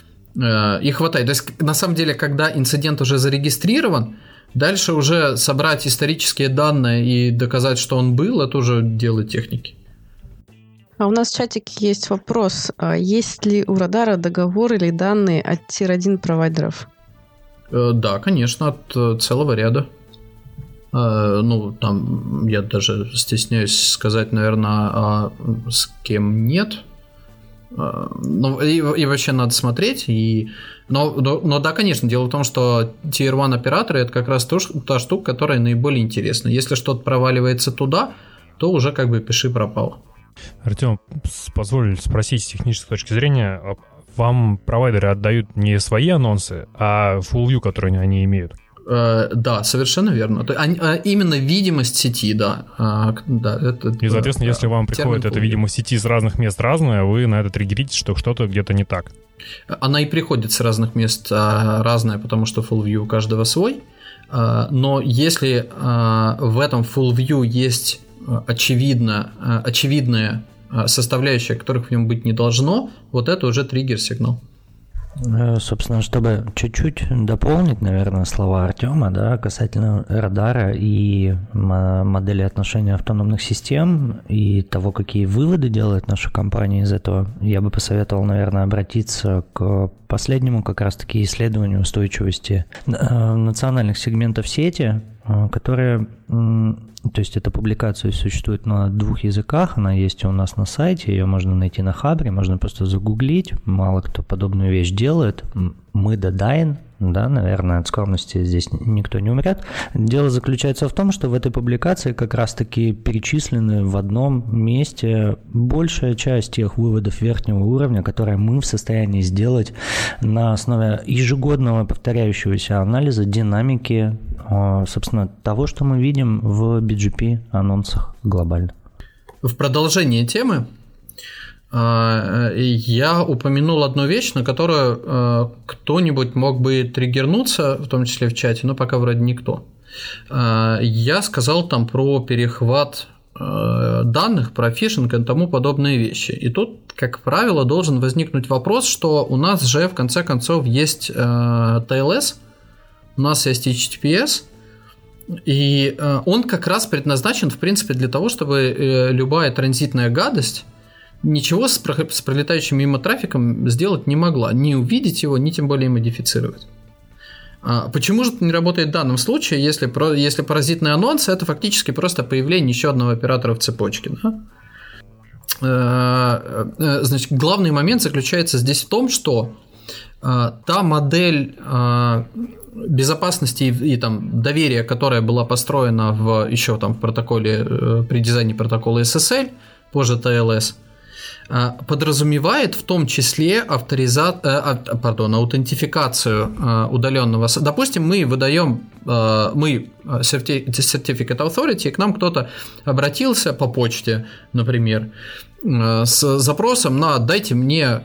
и хватает. То есть на самом деле, когда инцидент уже зарегистрирован, дальше уже собрать исторические данные и доказать, что он был, это уже дело техники. А у нас в чатике есть вопрос. Есть ли у радара договор или данные от тир один провайдеров? Да, конечно, от целого ряда. Ну, там я даже стесняюсь сказать, наверное, а с кем нет. Ну, и, и вообще надо смотреть. И... Но, но, но да, конечно, дело в том, что тир один операторы — это как раз та, та штука, которая наиболее интересна. Если что-то проваливается туда, то уже как бы пиши пропало. Артем, позволь спросить с технической точки зрения, вам провайдеры отдают не свои анонсы, а full view, которые они имеют? Uh, да, совершенно верно. То, а, а, именно видимость сети, да. А, да это, и, соответственно, да, если вам приходит эта видимость сети с разных мест разная, вы на это триггерите, что что-то где-то не так. Она и приходит с разных мест а, разная, потому что full view у каждого свой. А, но если а, в этом full view есть очевидно, а, очевидная составляющая, которых в нем быть не должно, вот это уже триггер-сигнал. Собственно, чтобы чуть-чуть дополнить, наверное, слова Артема, да, касательно радара и модели отношения автономных систем и того, какие выводы делает наша компания из этого, я бы посоветовал, наверное, обратиться к последнему как раз-таки исследованию устойчивости национальных сегментов сети, которые... То есть эта публикация существует на двух языках, она есть у нас на сайте, ее можно найти на Хабре, можно просто загуглить, мало кто подобную вещь делает. Мы Дадайн, да, наверное, от скромности здесь никто не умрет. Дело заключается в том, что в этой публикации как раз-таки перечислены в одном месте большая часть тех выводов верхнего уровня, которые мы в состоянии сделать на основе ежегодного повторяющегося анализа динамики, собственно, того, что мы видим в би джи пи-анонсах глобально. В продолжение темы я упомянул одну вещь, на которую кто-нибудь мог бы триггернуться, в том числе в чате, но пока вроде никто. Я сказал там про перехват данных, про фишинг и тому подобные вещи. И тут, как правило, должен возникнуть вопрос, что у нас же в конце концов есть ти эл эс, у нас есть эйч ти ти пи эс, и он как раз предназначен, в принципе, для того, чтобы любая транзитная гадость ничего с, про- с пролетающим мимо трафиком сделать не могла. Не увидеть его, ни тем более модифицировать. А почему же это не работает в данном случае, если, про- если паразитный анонс — это фактически просто появление еще одного оператора в цепочке? Да? А, значит, главный момент заключается здесь в том, что а, та модель а, безопасности и, и там, доверия, которая была построена в, еще там, в протоколе, при дизайне протокола эс эс эль, позже ти эл эс, подразумевает в том числе авториза... пардон, аутентификацию удаленного. Допустим, мы выдаем, мы Certificate Authority, к нам кто-то обратился по почте, например, с запросом на дайте мне,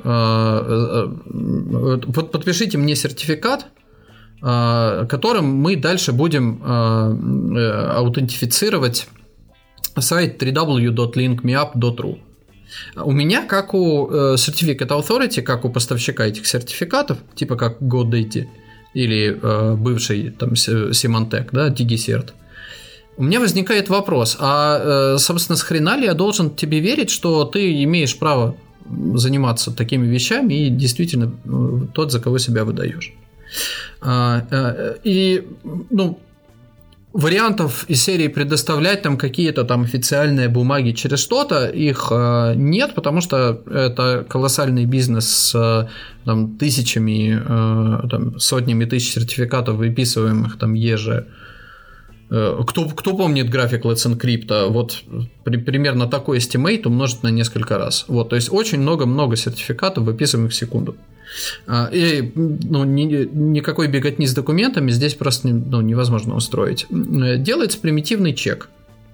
подпишите мне сертификат, которым мы дальше будем аутентифицировать сайт дабл ю дабл ю дабл ю точка линк ми ап точка ру. У меня, как у Certificate Authority, как у поставщика этих сертификатов, типа как GoDaddy или э, бывший там Symantec, да, DigiCert, у меня возникает вопрос, а, э, собственно, с хрена ли я должен тебе верить, что ты имеешь право заниматься такими вещами и действительно э, тот, за кого себя выдаешь? А, э, и, ну, вариантов из серии предоставлять там какие-то там официальные бумаги через что-то, их э, нет, потому что это колоссальный бизнес с там, тысячами, э, там, сотнями тысяч сертификатов, выписываемых там еже. Э, кто, кто помнит график Let's Encrypt? Вот при, примерно такой estimate умножить на несколько раз. Вот, то есть очень много-много сертификатов, выписываемых в секунду. И ну, ни, никакой беготни с документами здесь просто ну, невозможно устроить. Делается примитивный чек.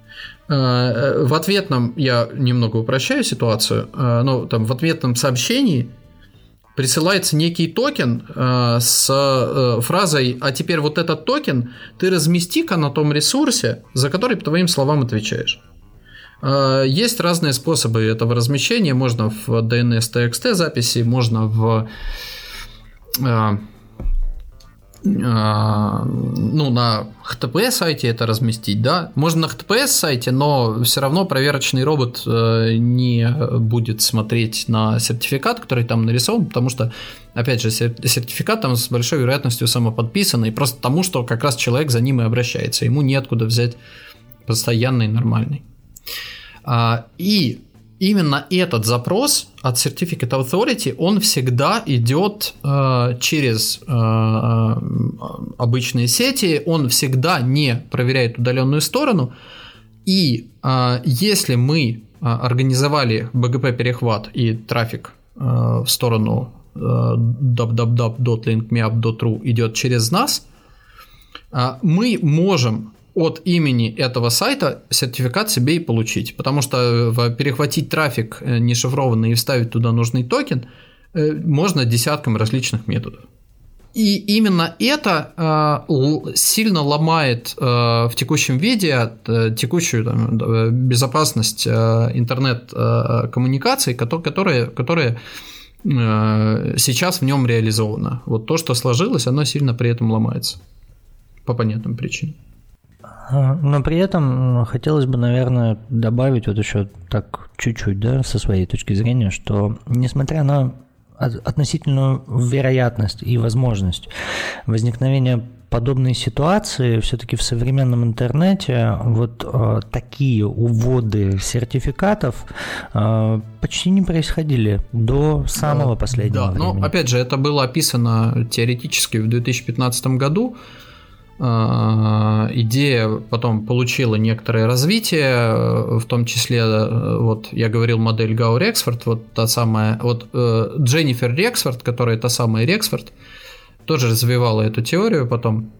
в ответном, я немного упрощаю ситуацию, но там в ответном сообщении присылается некий токен с фразой «а теперь вот этот токен ты размести-ка на том ресурсе, за который по твоим словам отвечаешь». Есть разные способы этого размещения, можно в ди эн эс ти экс ти записи, можно в ну, на эйч ти ти пи сайте это разместить, да, можно на эйч ти ти пи сайте, но все равно проверочный робот не будет смотреть на сертификат, который там нарисован, потому что, опять же, сертификат там с большой вероятностью самоподписанный, просто потому что как раз человек за ним и обращается, ему неоткуда взять постоянный, нормальный. И именно этот запрос от Certificate Authority, он всегда идет э, через э, обычные сети, он всегда не проверяет удаленную сторону. И э, если мы э, организовали би джи пи-перехват и трафик э, в сторону э, дабл ю дабл ю дабл ю точка линк ми ап точка ру идет через нас, э, мы можем от имени этого сайта сертификат себе и получить, потому что перехватить трафик нешифрованный и вставить туда нужный токен можно десяткам различных методов. И именно это э, сильно ломает э, в текущем виде э, текущую там, безопасность э, интернет-коммуникаций, которая, которая э, сейчас в нем реализована. Вот то, что сложилось, оно сильно при этом ломается по понятным причинам. Но при этом хотелось бы, наверное, добавить вот еще так чуть-чуть, да, со своей точки зрения, что несмотря на относительную вероятность и возможность возникновения подобной ситуации, все-таки в современном интернете вот э, такие уводы сертификатов э, почти не происходили до самого последнего да, времени. Но опять же, это было описано теоретически в две тысячи пятнадцатом году. Идея потом получила некоторое развитие, в том числе, вот я говорил, модель Гау-Рексфорд, вот та самая, вот Дженнифер Рексфорд, которая та самая Рексфорд, тоже развивала эту теорию потом.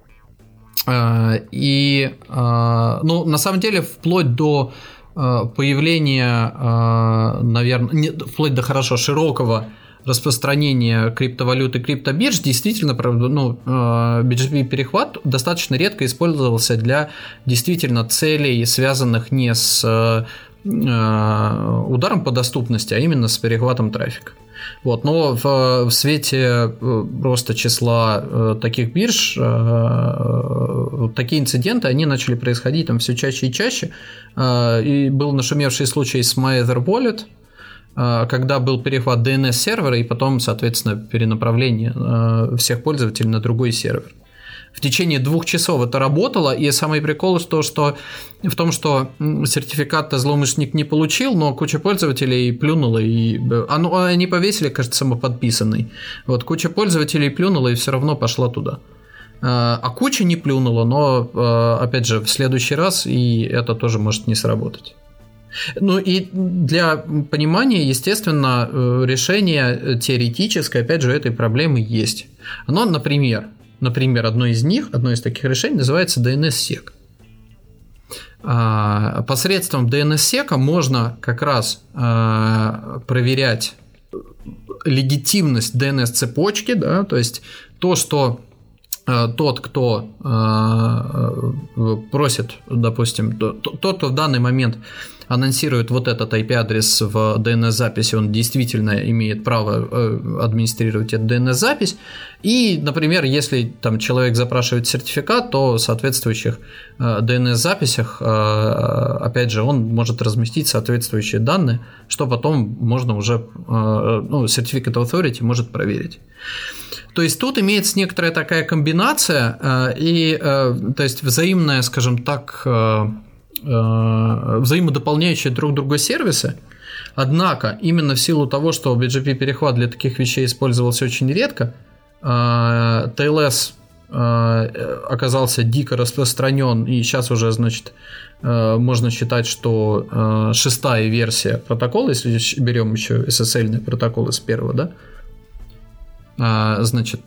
И, ну, на самом деле, вплоть до появления, наверное, не, вплоть до хорошо широкого распространение криптовалют и криптобирж, действительно, ну, би джи пи-перехват достаточно редко использовался для действительно целей, связанных не с ударом по доступности, а именно с перехватом трафика. Вот, но в, в свете роста числа таких бирж такие инциденты, они начали происходить там все чаще и чаще. И был нашумевший случай с MyEtherWallet, когда был перехват ди эн эс-сервера и потом, соответственно, перенаправление всех пользователей на другой сервер. В течение двух часов это работало, и самый прикол в том, что, в том, что сертификат-то злоумышленник не получил, но куча пользователей плюнула, и а, ну, они повесили, кажется, самоподписанный. Вот, куча пользователей плюнула и все равно пошла туда. А куча не плюнула, но, опять же, в следующий раз и это тоже может не сработать. Ну и для понимания, естественно, решение теоретическое, опять же, этой проблемы есть. Оно, например, например, одно из них, одно из таких решений называется ди эн эс-сек. Посредством ди эн эс-сека можно как раз проверять легитимность ди эн эс-цепочки, да, то есть то, что тот, кто просит, допустим, тот, кто в данный момент анонсирует вот этот ай пи-адрес в ди эн эс-записи, он действительно имеет право администрировать эту ди эн эс-запись. И, например, если там человек запрашивает сертификат, то в соответствующих ди эн эс-записях, опять же, он может разместить соответствующие данные, что потом можно уже, ну, Certificate Authority может проверить. То есть тут имеется некоторая такая комбинация, и, то есть взаимная, скажем так, взаимодополняющие друг друга сервисы. Однако, именно в силу того, что би джи пи-перехват для таких вещей использовался очень редко, ти эл эс оказался дико распространен, и сейчас уже, значит, можно считать, что шестая версия протокола, если берем еще эс эс эль-ный протокол из первого, да, значит,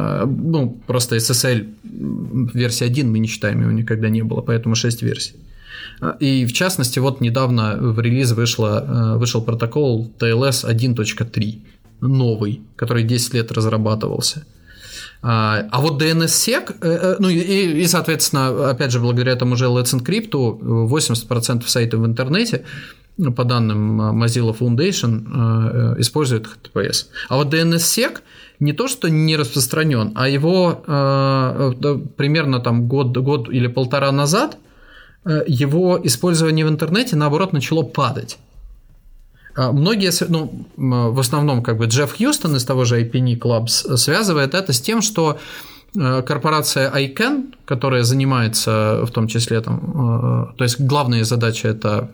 ну, просто эс эс эль версия один мы не считаем, его никогда не было, поэтому шесть версий. И в частности, вот недавно в релиз вышло, вышел протокол ти эл эс один точка три, новый, который десять лет разрабатывался. А, а вот ди эн эс сек, ну и, и, соответственно, опять же, благодаря тому же Let's Encrypt, восемьдесят процентов сайтов в интернете, по данным Mozilla Foundation, используют эйч ти ти пи эс. А вот ди эн эс сек не то, что не распространен, а его примерно там год, год или полтора назад его использование в интернете, наоборот, начало падать. Многие, ну, в основном, как бы Джефф Хьюстон из того же ай пи эн и Clubs связывает это с тем, что корпорация айкэн, которая занимается в том числе там, то есть главная задача это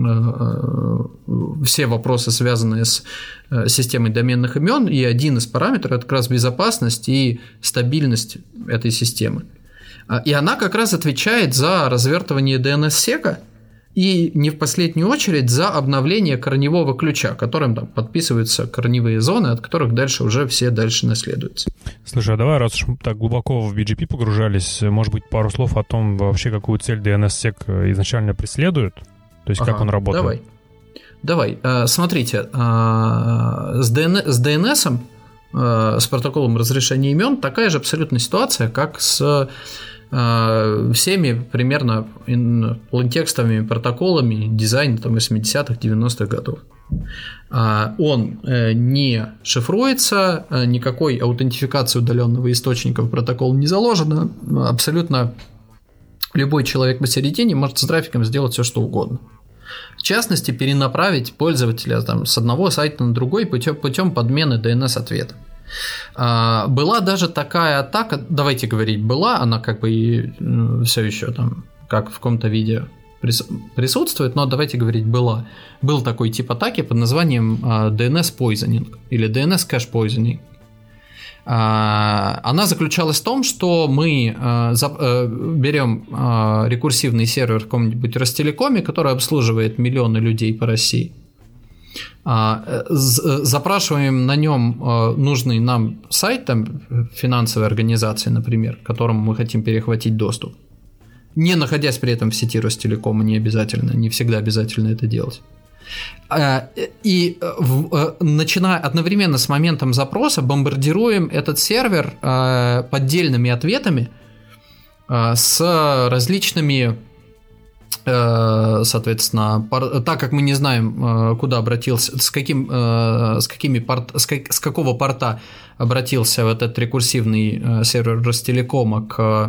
все вопросы, связанные с системой доменных имен, и один из параметров это как раз безопасность и стабильность этой системы. И она как раз отвечает за развертывание ди эн эс сека и не в последнюю очередь за обновление корневого ключа, которым там подписываются корневые зоны, от которых дальше уже все дальше наследуются. Слушай, а давай, раз уж мы так глубоко в би джи пи погружались, может быть, пару слов о том, вообще какую цель ди эн эс сек изначально преследует? То есть, ага, как он работает? Давай. Давай. Смотрите, с ди эн эс, с протоколом разрешения имен, такая же абсолютно ситуация, как с всеми примерно плейнтекстовыми протоколами дизайна там, восьмидесятых, девяностых годов. Он не шифруется, никакой аутентификации удаленного источника в протокол не заложено. Абсолютно любой человек посередине может с трафиком сделать все, что угодно. В частности, перенаправить пользователя там, с одного сайта на другой путем, путем подмены ди эн эс-ответа. Была даже такая атака, давайте говорить, была, она как бы и все еще там, как в каком-то виде присутствует, но давайте говорить, была. Был такой тип атаки под названием ди эн эс-poisoning или ди эн эс-cache poisoning. Она заключалась в том, что мы берем рекурсивный сервер в каком-нибудь Ростелекоме, который обслуживает миллионы людей по России, запрашиваем на нем нужный нам сайт, там, финансовой организации, например, к которому мы хотим перехватить доступ, не находясь при этом в сети Ростелекома, не обязательно, не всегда обязательно это делать. И начиная одновременно с моментом запроса бомбардируем этот сервер поддельными ответами с различными, соответственно, так как мы не знаем, куда обратился, с каким, с какими порт, с, как, с какого порта обратился вот этот рекурсивный сервер Ростелекома к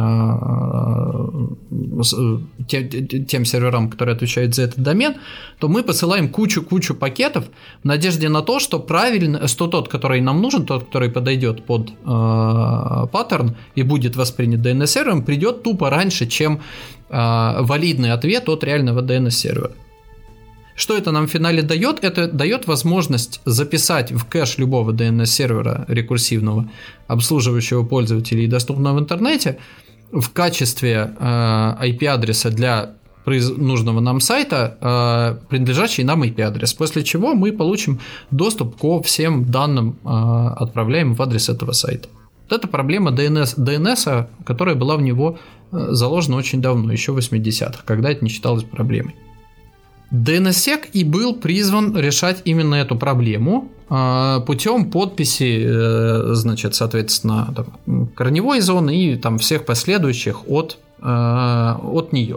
тем, тем серверам, которые отвечают за этот домен, то мы посылаем кучу-кучу пакетов в надежде на то, что правильно, что тот, который нам нужен, тот, который подойдет под э, паттерн и будет воспринят ди эн эс-сервером, придет тупо раньше, чем э, валидный ответ от реального ди эн эс-сервера. Что это нам в финале дает? Это дает возможность записать в кэш любого ди эн эс-сервера рекурсивного, обслуживающего пользователей и доступного в интернете, в качестве э, ай пи-адреса для нужного нам сайта э, принадлежащий нам ай пи-адрес, после чего мы получим доступ ко всем данным, э, отправляемым в адрес этого сайта. Вот это проблема ди эн эс, ди эн эс, которая была в него заложена очень давно, еще в восьмидесятых, когда это не считалось проблемой. ди эн эс-сек и был призван решать именно эту проблему путем подписи, значит, соответственно, там, корневой зоны и там всех последующих от, от нее.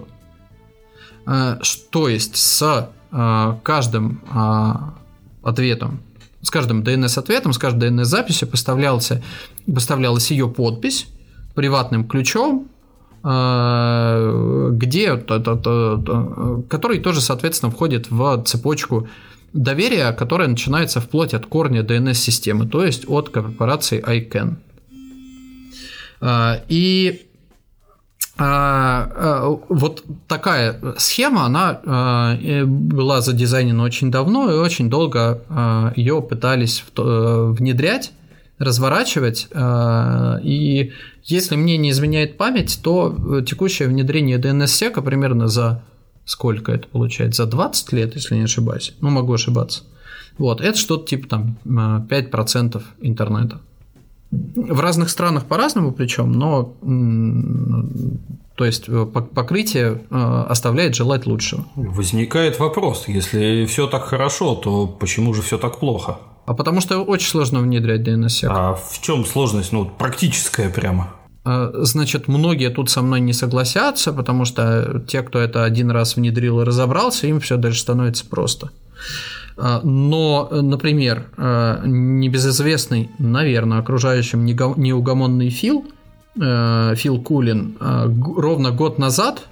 То есть с каждым ответом, с каждым ди эн эс-ответом, с каждой ди эн эс-записью поставлялся, поставлялась ее подпись приватным ключом, где, который тоже, соответственно, входит в цепочку доверия, которая начинается вплоть от корня ди эн эс-системы, то есть от корпорации айкэн. И вот такая схема, она была задизайнена очень давно, и очень долго ее пытались внедрять, разворачивать, и если мне не изменяет память, то текущее внедрение ди эн эс-сека примерно за сколько это получается? За двадцать лет, если не ошибаюсь. Ну, могу ошибаться. Вот, это что-то типа там пять процентов интернета. В разных странах по-разному причем, но то есть покрытие оставляет желать лучшего. Возникает вопрос, если все так хорошо, то почему же все так плохо? А потому что очень сложно внедрять ди эн эс-сек. А в чем сложность? Ну, практическая прямо. Значит, многие тут со мной не согласятся, потому что те, кто это один раз внедрил и разобрался, им все дальше становится просто. Но, например, небезызвестный, наверное, окружающим неугомонный Фил, Фил Кулин, ровно год назад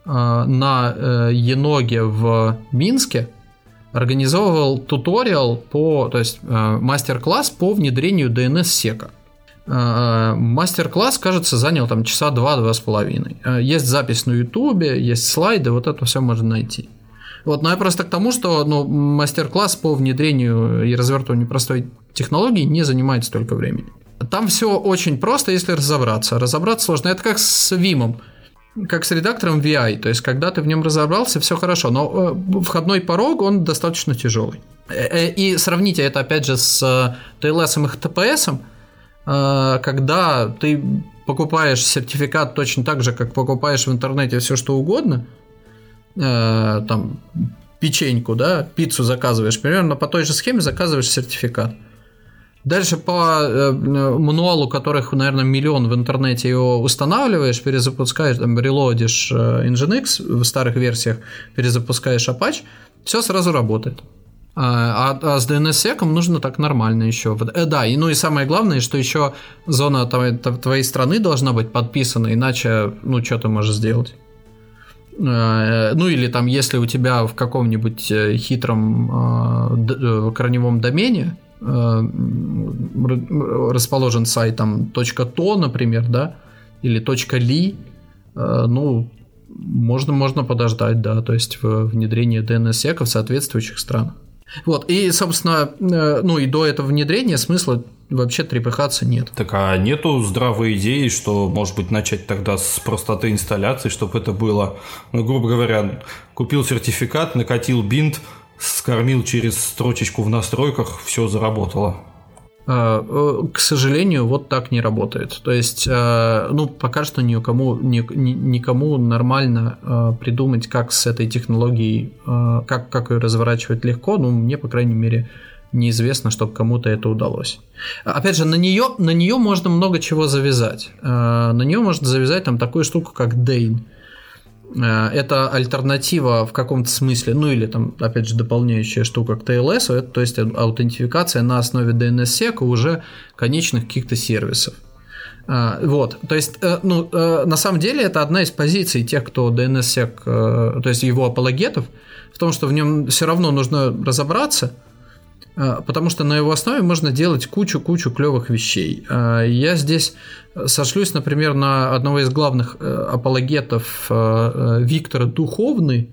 на Еноге в Минске организовывал туториал, по, то есть мастер-класс по внедрению ди эн эс-сека. Мастер-класс, кажется, занял там часа два-два с половиной. Есть запись на Ютубе, есть слайды, вот это все можно найти. Вот, но я просто к тому, что ну, мастер-класс по внедрению и развертыванию простой технологии не занимает столько времени. Там все очень просто, если разобраться. Разобраться сложно. Это как с Vim, как с редактором ви ай. То есть, когда ты в нем разобрался, все хорошо. Но входной порог, он достаточно тяжелый. И сравните это, опять же, с ти эл эс и эйч ти ти пи эс, когда ты покупаешь сертификат точно так же, как покупаешь в интернете все что угодно, там печеньку, да, пиццу заказываешь, примерно по той же схеме заказываешь сертификат. Дальше по мануалу, которых, наверное, миллион в интернете, его устанавливаешь, перезапускаешь, там, релодишь Nginx в старых версиях, перезапускаешь Apache, все сразу работает. А, а с ди эн эс-секом нужно так нормально еще. Э, да, и ну и самое главное, что еще зона твоей страны должна быть подписана, иначе, ну, что ты можешь сделать? Ну или там, если у тебя в каком-нибудь хитром э, корневом домене э, расположен сайт там .to, например, да, или .li, э, ну, можно, можно подождать, да, то есть внедрение ди эн эс-сека в соответствующих странах. Вот, и, собственно, э, ну и до этого внедрения смысла вообще трепыхаться нет. Так а нету здравой идеи, что, может быть, начать тогда с простоты инсталляции, чтобы это было, ну, грубо говоря, купил сертификат, накатил бинт, скормил через строчечку в настройках, все заработало. К сожалению, вот так не работает. То есть, ну, пока что никому, никому нормально придумать, как с этой технологией, как, как ее разворачивать легко, ну, мне, по крайней мере, неизвестно, чтобы кому-то это удалось. Опять же, на нее, на нее можно много чего завязать. На нее можно завязать там такую штуку, как Dane. Это альтернатива в каком-то смысле, ну или там, опять же, дополняющая штука к ти эл эс, это, то есть аутентификация на основе ди эн эс-сека уже конечных каких-то сервисов. Вот, то есть, ну, на самом деле это одна из позиций тех, кто ди эн эс-сек, то есть его апологетов, в том, что в нем все равно нужно разобраться, потому что на его основе можно делать кучу-кучу клевых вещей. Я здесь сошлюсь, например, на одного из главных апологетов Виктора Духовны,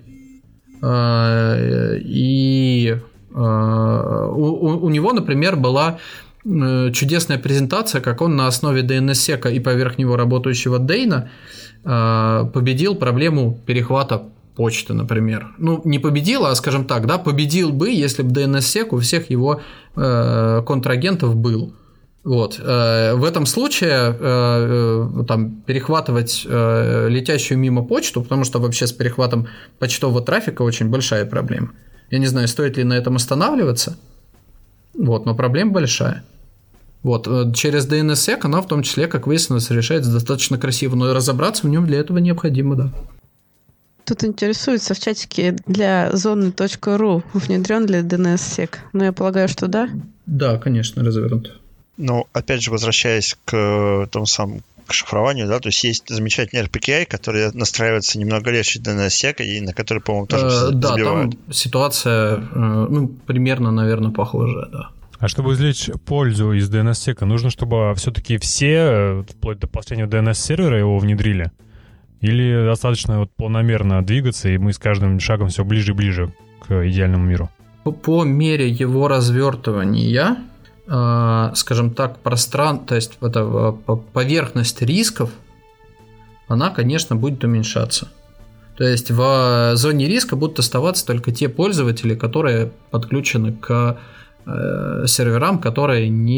и у, у него, например, была чудесная презентация, как он на основе ди эн эс-сека и поверх него работающего Дейна победил проблему перехвата почты, например. Ну, не победил, а, скажем так, да, победил бы, если бы ди эн эс-сек у всех его э, контрагентов был. Вот. Э, в этом случае э, э, там, перехватывать э, летящую мимо почту, потому что вообще с перехватом почтового трафика очень большая проблема. Я не знаю, стоит ли на этом останавливаться, вот, но проблема большая. Вот. Через ди эн эс-сек она в том числе, как выяснилось, решается достаточно красиво, но и разобраться в нем для этого необходимо, да. Тут интересуется в чатике, для зоны точка ру внедрен ли ди эн эс-сек? Ну, я полагаю, что да. Да, конечно, развернут. Ну, опять же, возвращаясь к тому самому к шифрованию, да, то есть есть замечательный эр пи кей ай, который настраивается немного легче ди эн эс-сека, и на который, по-моему, тоже э, забивают. Да, там ситуация, э, ну, примерно, наверное, похожая, да. А чтобы извлечь пользу из ди эн эс-сека, нужно, чтобы все-таки все, вплоть до последнего ди эн эс-сервера, его внедрили? Или достаточно вот планомерно двигаться, и мы с каждым шагом все ближе и ближе к идеальному миру? По, по мере его развертывания, э, скажем так, пространство, то есть это, поверхность рисков, она, конечно, будет уменьшаться. То есть в зоне риска будут оставаться только те пользователи, которые подключены к э, серверам, которые не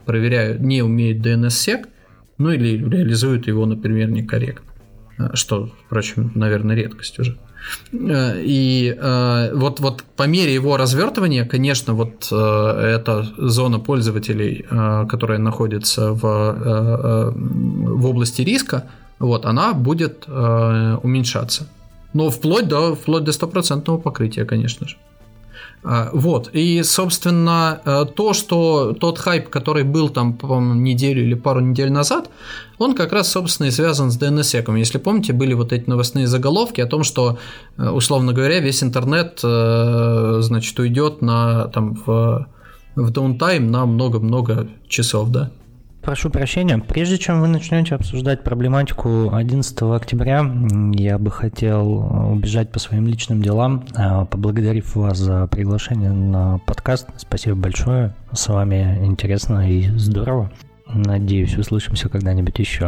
проверяют, не умеют ди эн эс-сек, ну или реализуют его, например, некорректно. Что, впрочем, наверное, редкость уже. И вот, вот по мере его развертывания, конечно, вот эта зона пользователей, которая находится в, в области риска, вот, она будет уменьшаться. Но вплоть до, вплоть до стопроцентного покрытия, конечно же. Вот, и, собственно, то, что тот хайп, который был там, по-моему, неделю или пару недель назад, он как раз, собственно, и связан с ди эн эс-секом. Если помните, были вот эти новостные заголовки о том, что, условно говоря, весь интернет, значит, уйдет на, там, в, в даунтайм на много-много часов, да. Прошу прощения, прежде чем вы начнете обсуждать проблематику одиннадцатого октября, я бы хотел убежать по своим личным делам, поблагодарив вас за приглашение на подкаст. Спасибо большое, с вами интересно и здорово. Надеюсь, услышимся когда-нибудь еще.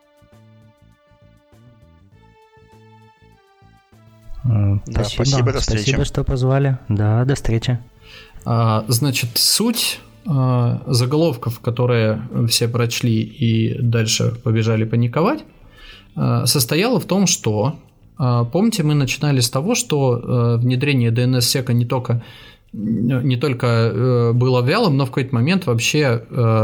Да, спасибо, спасибо, до встречи. Спасибо, что позвали. Да, до встречи. А, значит, суть заголовков, которые все прочли и дальше побежали паниковать, состояла в том, что, помните, мы начинали с того, что внедрение ди эн эс-сека не только, не только было вялым, но в какой-то момент вообще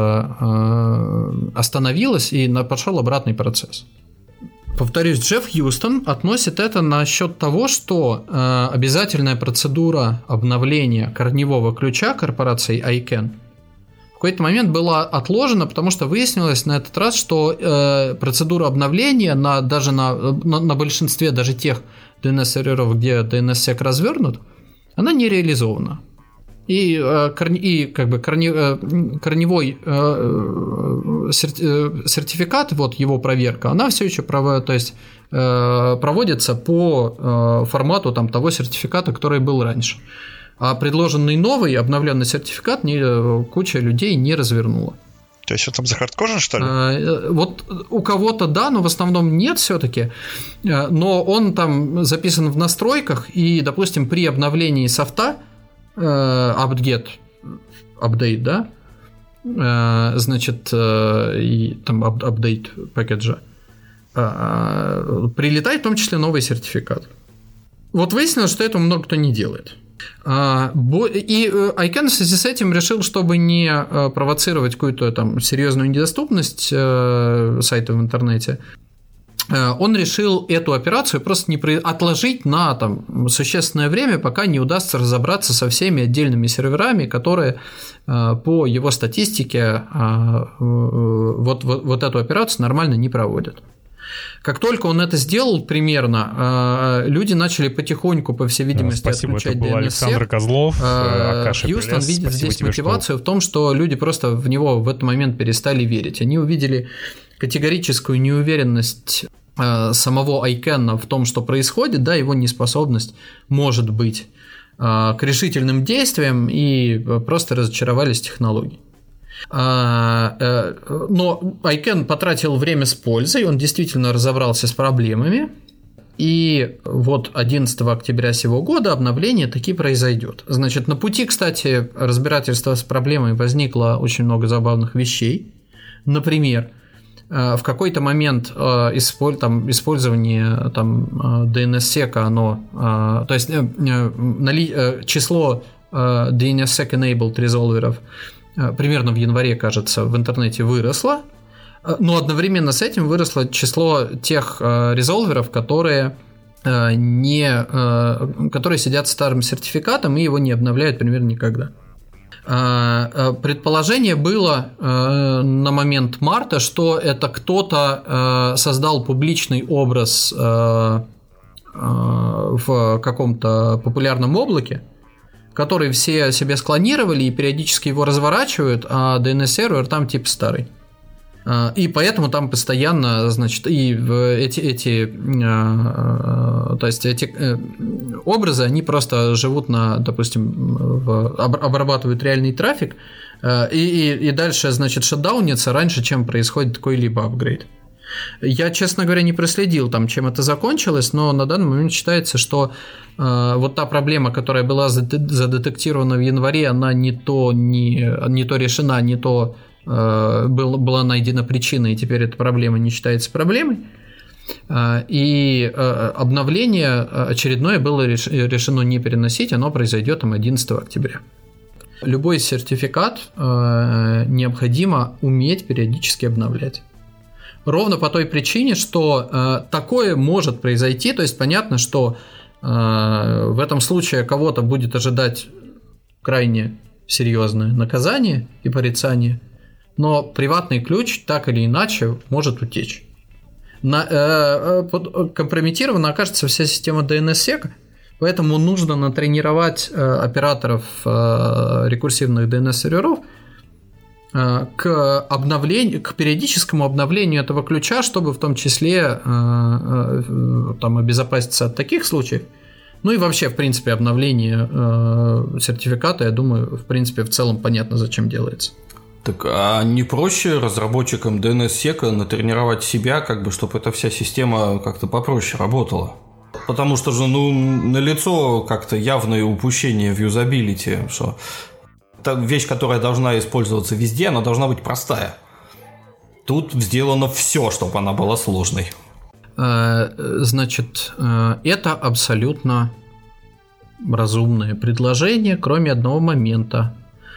остановилось и пошел обратный процесс. Повторюсь, Джефф Хьюстон относит это насчет того, что обязательная процедура обновления корневого ключа корпорации айкэн в какой-то момент была отложена, потому что выяснилось на этот раз, что э, процедура обновления на, даже на, на, на большинстве даже тех ди эн эс-серверов, где ди эн эс-сек развернут, она не реализована. И, э, корне, и как бы корне, э, корневой э, серти, сертификат, вот его проверка, она все еще пров, то есть, э, проводится по э, формату там, того сертификата, который был раньше. А предложенный новый обновленный сертификат не, куча людей не развернула. То есть он там захардкожен, что ли? А, вот у кого-то да, но в основном нет все-таки. Но он там записан в настройках, и, допустим, при обновлении софта apt-get, update, да, значит, и там update пакеджа, прилетает в том числе новый сертификат. Вот выяснилось, что этого много кто не делает. И айкэн в связи с этим решил, чтобы не провоцировать какую-то там серьезную недоступность сайта в интернете, он решил эту операцию просто не при... отложить на там, существенное время, пока не удастся разобраться со всеми отдельными серверами, которые по его статистике вот, вот, вот эту операцию нормально не проводят. Как только он это сделал примерно, люди начали потихоньку, по всей видимости, Спасибо, отключать это был ди эн эс-сек. Александр Козлов, Акаша Хьюстон Пелес. видит Спасибо здесь тебе, мотивацию что... в том, что люди просто в него в этот момент перестали верить. Они увидели категорическую неуверенность самого айкэн в том, что происходит, да, его неспособность, может быть, к решительным действиям, и просто разочаровались в технологии. Но айкэн потратил время с пользой, он действительно разобрался с проблемами, и вот одиннадцатого октября сего года обновление таки произойдет. Значит, на пути, кстати, разбирательства с проблемой возникло очень много забавных вещей. Например, в какой-то момент использование там, ди эн эс-сека, оно, то есть число ди эн эс-сек enabled резолверов примерно в январе, кажется, в интернете выросло, но одновременно с этим выросло число тех резолверов, которые, не, которые сидят с старым сертификатом и его не обновляют примерно никогда. Предположение было на момент марта, что это кто-то создал публичный образ в каком-то популярном облаке, который все себе склонировали и периодически его разворачивают, а ди эн эс-сервер там типа старый. И поэтому там постоянно, значит, и эти, эти, то есть эти образы, они просто живут на, допустим, в, обрабатывают реальный трафик, и, и, и дальше, значит, шатдаунится раньше, чем происходит какой-либо апгрейд. Я, честно говоря, не проследил, там, чем это закончилось, но на данный момент считается, что э, вот та проблема, которая была задетектирована в январе, она не то, не, не то решена, не то была найдена причина, и теперь эта проблема не считается проблемой. И обновление очередное было решено не переносить, оно произойдет там одиннадцатого октября. Любой сертификат необходимо уметь периодически обновлять. Ровно по той причине, что такое может произойти, то есть понятно, что в этом случае кого-то будет ожидать крайне серьезное наказание и порицание, но приватный ключ так или иначе может утечь. На, э, э, компрометирована окажется вся система ди эн эс-сек, поэтому нужно натренировать э, операторов э, рекурсивных ди эн эс-серверов э, к обновлению, к периодическому обновлению этого ключа, чтобы в том числе э, э, там, обезопаситься от таких случаев. Ну и вообще, в принципе, обновление э, сертификата, я думаю, в принципе, в целом понятно, зачем делается. Так, а не проще разработчикам ди эн эс-сека натренировать себя, как бы, чтобы эта вся система как-то попроще работала? Потому что же, ну, налицо как-то явное упущение в юзабилити, что та вещь, которая должна использоваться везде, она должна быть простая. Тут сделано все, чтобы она была сложной. Значит, это абсолютно разумное предложение, кроме одного момента.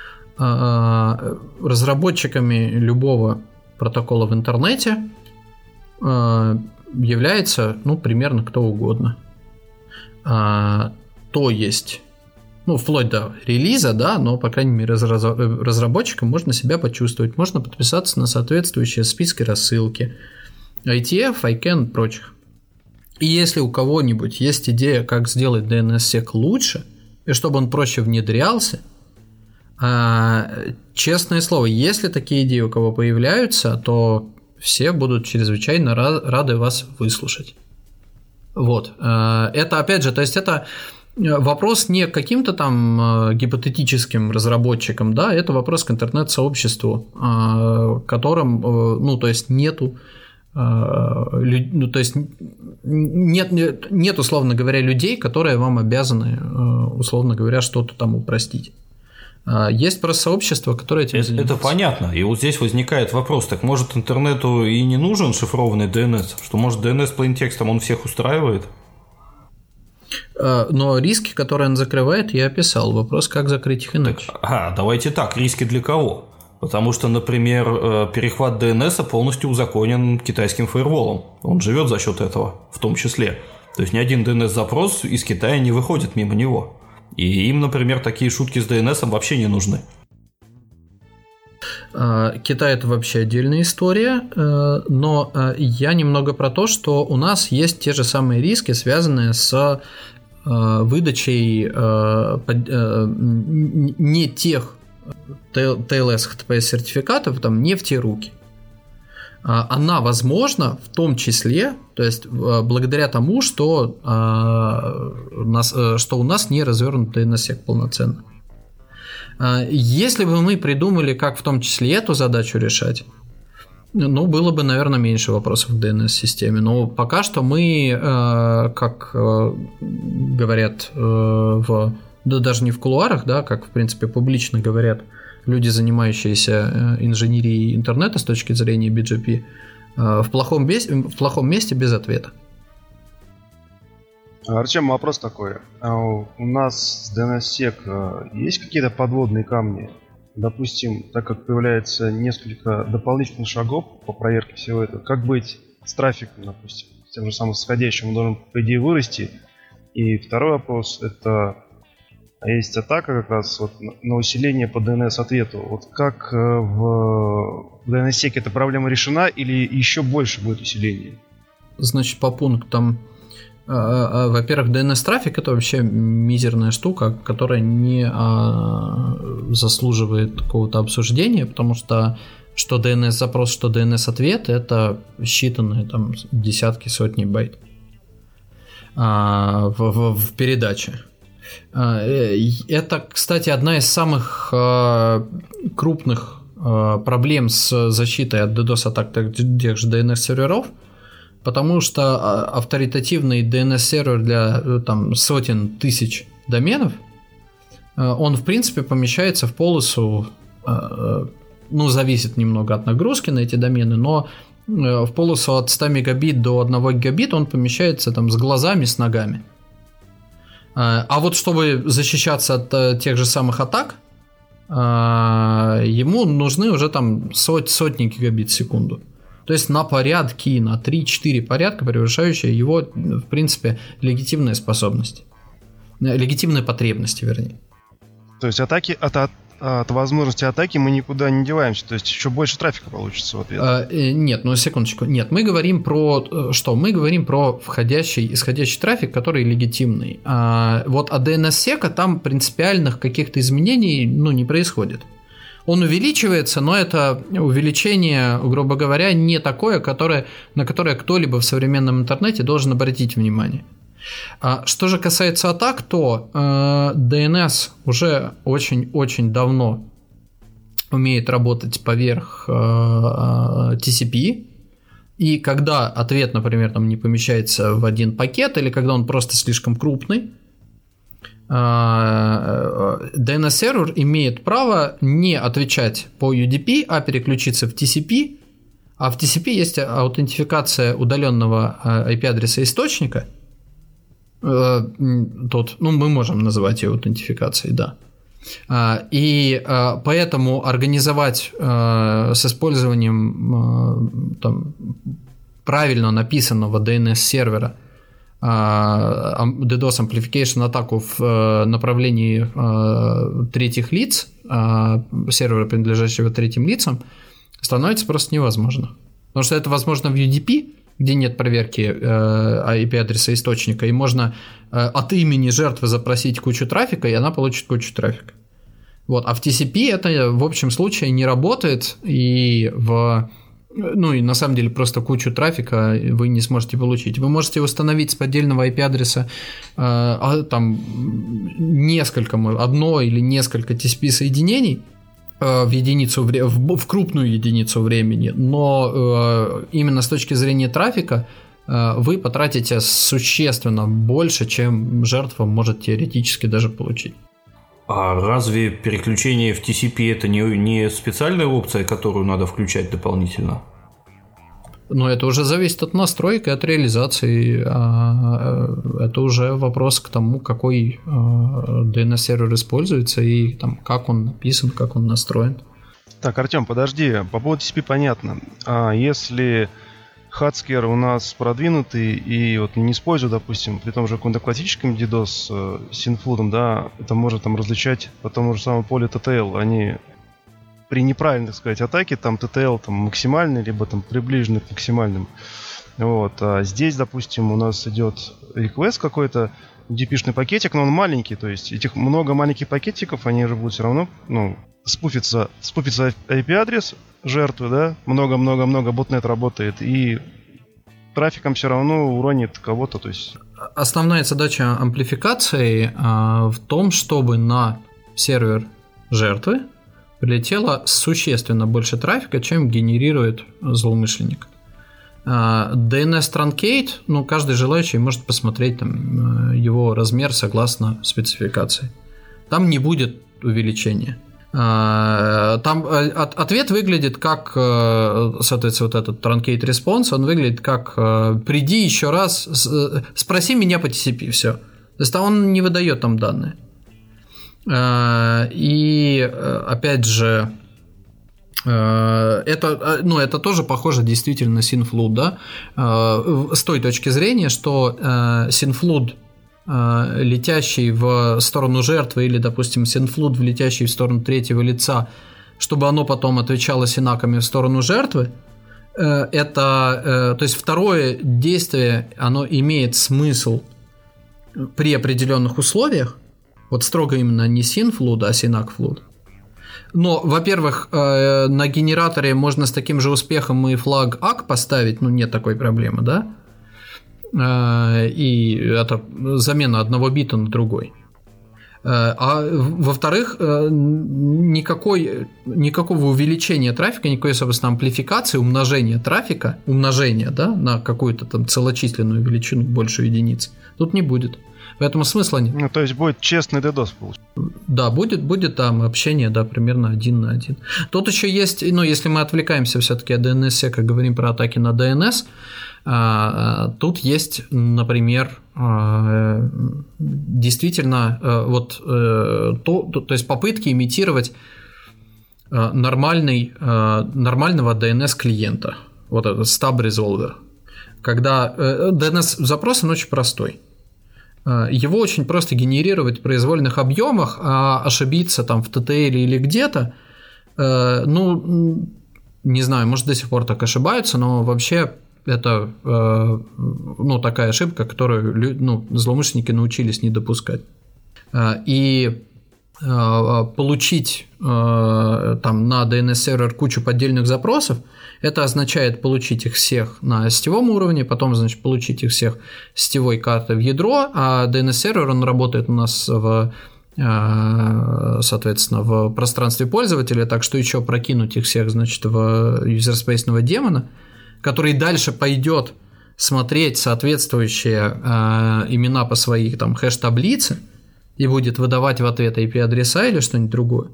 Разработчиками любого протокола в интернете является, ну, примерно кто угодно. То есть, ну, вплоть до релиза, да, но, по крайней мере, разработчикам можно себя почувствовать, можно подписаться на соответствующие списки рассылки, ай ти эф, айкэн и прочих. И если у кого-нибудь есть идея, как сделать ди эн эс-сек лучше, и чтобы он проще внедрялся, честное слово, если такие идеи у кого появляются, то все будут чрезвычайно рады вас выслушать. Вот. Это, опять же, то есть это вопрос не к каким-то там гипотетическим разработчикам, да, это вопрос к интернет-сообществу, которым, ну, то есть нету, ну, то есть нет, нет, нет, условно говоря, людей, которые вам обязаны, условно говоря, что-то там упростить. Есть просто сообщество, которое этим занимается. Это понятно. И вот здесь возникает вопрос, так может интернету и не нужен шифрованный ди эн эс? Что может ди эн эс плейнтекстом он всех устраивает? Но риски, которые он закрывает, я описал. Вопрос, как закрыть их иначе. Так, ага, давайте так, риски для кого? Потому что, например, перехват ди эн эс полностью узаконен китайским фаерволом. Он живет за счет этого, в том числе. То есть ни один ди эн эс-запрос из Китая не выходит мимо него. И им, например, такие шутки с ди эн эс вообще не нужны. Китай – это вообще отдельная история, но я немного про то, что у нас есть те же самые риски, связанные с выдачей не тех ти эл эс эйч ти ти пи эс сертификатов там, не в те руки. Она возможна в том числе, то есть благодаря тому, что, у нас, что у нас не развернут ди эн эс-сек полноценно. Если бы мы придумали, как в том числе эту задачу решать, ну, было бы, наверное, меньше вопросов в ди эн эс-системе. Но пока что мы, как говорят, в, да даже не в кулуарах, да, как, в принципе, публично говорят люди, занимающиеся инженерией интернета с точки зрения би джи пи, в плохом, без... в плохом месте без ответа. Артем, вопрос такой. У нас с ди эн эс-сек есть какие-то подводные камни? Допустим, так как появляется несколько дополнительных шагов по проверке всего этого, как быть с трафиком, допустим, с тем же самым восходящим, он должен, по идее, вырасти. И второй вопрос, это есть атака как раз вот на усиление по ди эн эс-ответу. Вот как в ди эн эс-сек эта проблема решена или еще больше будет усиление? Значит, по пунктам. Во-первых, ди эн эс-трафик – это вообще мизерная штука, которая не заслуживает какого-то обсуждения, потому что что ди эн эс-запрос, что ди эн эс-ответ – это считанные там десятки, сотни байт в, в, в передаче. Это, кстати, одна из самых крупных проблем с защитой от DDoS-атак тех же ди эн эс-серверов, потому что авторитативный ди эн эс-сервер для там, сотен тысяч доменов, он, в принципе, помещается в полосу ну, зависит немного от нагрузки на эти домены, но в полосу от ста мегабит до одного гигабита он помещается там с глазами, с ногами. А вот чтобы защищаться от тех же самых атак, ему нужны уже там сот, сотни гигабит в секунду. То есть на порядки, на три-четыре порядка, превышающие его, в принципе, легитимные способности. Легитимные потребности, вернее. То есть атаки от, от, от возможности атаки мы никуда не деваемся. То есть еще больше трафика получится в ответ. А, нет, ну секундочку. Нет, мы говорим про что? Мы говорим про входящий, исходящий трафик, который легитимный. А, вот от ди эн эс-сека там принципиальных каких-то изменений ну, не происходит. Он увеличивается, но это увеличение, грубо говоря, не такое, которое, на которое кто-либо в современном интернете должен обратить внимание. А что же касается атак, то э, ди эн эс уже очень-очень давно умеет работать поверх э, ти си пи, и когда ответ, например, там не помещается в один пакет, или когда он просто слишком крупный, ди эн эс-сервер имеет право не отвечать по ю ди пи, а переключиться в ти си пи, а в ти си пи есть аутентификация удаленного ай пи-адреса источника. Тут, ну, мы можем называть ее аутентификацией, да. И поэтому организовать с использованием там, правильно написанного ди эн эс-сервера DDoS Amplification атаку в направлении третьих лиц, сервера, принадлежащего третьим лицам, становится просто невозможно. Потому что это возможно в ю ди пи, где нет проверки ай пи-адреса источника, и можно от имени жертвы запросить кучу трафика, и она получит кучу трафика. Вот. А в ти си пи это в общем случае не работает, и в... Ну и на самом деле просто кучу трафика вы не сможете получить. Вы можете установить с поддельного ай пи-адреса э, там несколько, одно или несколько ти си пи-соединений э, в единицу в, в крупную единицу времени, но э, именно с точки зрения трафика э, вы потратите существенно больше, чем жертва может теоретически даже получить. А разве переключение в ти си пи это не, не специальная опция, которую надо включать дополнительно? Ну, это уже зависит от настроек и от реализации. Это уже вопрос к тому, какой ди эн эс-сервер используется и там, как он написан, как он настроен. Так, Артем, подожди, по поводу ти си пи понятно. А если хацкер у нас продвинутый и вот не использует, допустим, при том же каком-то классическом DDoS с инфлудом, да, это может там различать по тому же самому полю ти ти эл, они при неправильной, так сказать, атаке, там ти ти эл там максимальный, либо там приближенный к максимальным. Вот, а здесь, допустим, у нас идет request какой-то, ди пи-шный пакетик, но он маленький, то есть этих много маленьких пакетиков, они же будут все равно, ну, спуфится, спуфится ай пи-адрес жертвы, да, много-много-много ботнет работает, и трафиком все равно уронит кого-то, то есть... Основная задача амплификации а, в том, чтобы на сервер жертвы прилетело существенно больше трафика, чем генерирует злоумышленник. А, ди эн эс Truncate, ну, каждый желающий может посмотреть там его размер согласно спецификации. Там не будет увеличения. Там ответ выглядит как, соответственно, вот этот truncate response, он выглядит как приди еще раз, спроси меня по ти си пи, все. То есть он не выдает там данные. И опять же, это, ну, это тоже похоже действительно на Synflood, да, с той точки зрения, что Synflood, летящий в сторону жертвы, или, допустим, Synflood, летящий в сторону третьего лица, чтобы оно потом отвечало синаками в сторону жертвы, это, то есть второе действие, оно имеет смысл при определенных условиях, вот строго именно не Synflood, а Synacflood. Но, во-первых, на генераторе можно с таким же успехом и флаг эй си поставить, ну, нет такой проблемы, да? И это замена одного бита на другой. А во-вторых, никакой, никакого увеличения трафика, никакой, собственно, амплификации, умножения трафика, умножения, да, на какую-то там целочисленную величину, большую единиц, тут не будет. Поэтому смысла нет. Ну, то есть будет честный DDoS получается. Да, будет, будет там общение, да, примерно один на один. Тут еще есть, ну, если мы отвлекаемся все-таки от ди эн эс сек и говорим про атаки на ди эн эс, тут есть, например, действительно вот то, то есть попытки имитировать нормальный, нормального ди эн эс клиента, вот этот Stub Resolver. Когда ди эн эс-запрос, он очень простой. Его очень просто генерировать в произвольных объемах, а ошибиться там в ти ти эл или где-то, ну, не знаю, может, до сих пор так ошибаются, но вообще это, ну, такая ошибка, которую, ну, злоумышленники научились не допускать. И получить там на ди эн эс-сервер кучу поддельных запросов, это означает получить их всех на сетевом уровне, потом, значит, получить их всех сетевой картой в ядро, а ди эн эс-сервер, он работает у нас в, соответственно, в пространстве пользователя, так что еще прокинуть их всех, значит, в юзерспейсного демона, который дальше пойдет смотреть соответствующие имена по своей там хэш-таблице и будет выдавать в ответ ай пи-адреса или что-нибудь другое.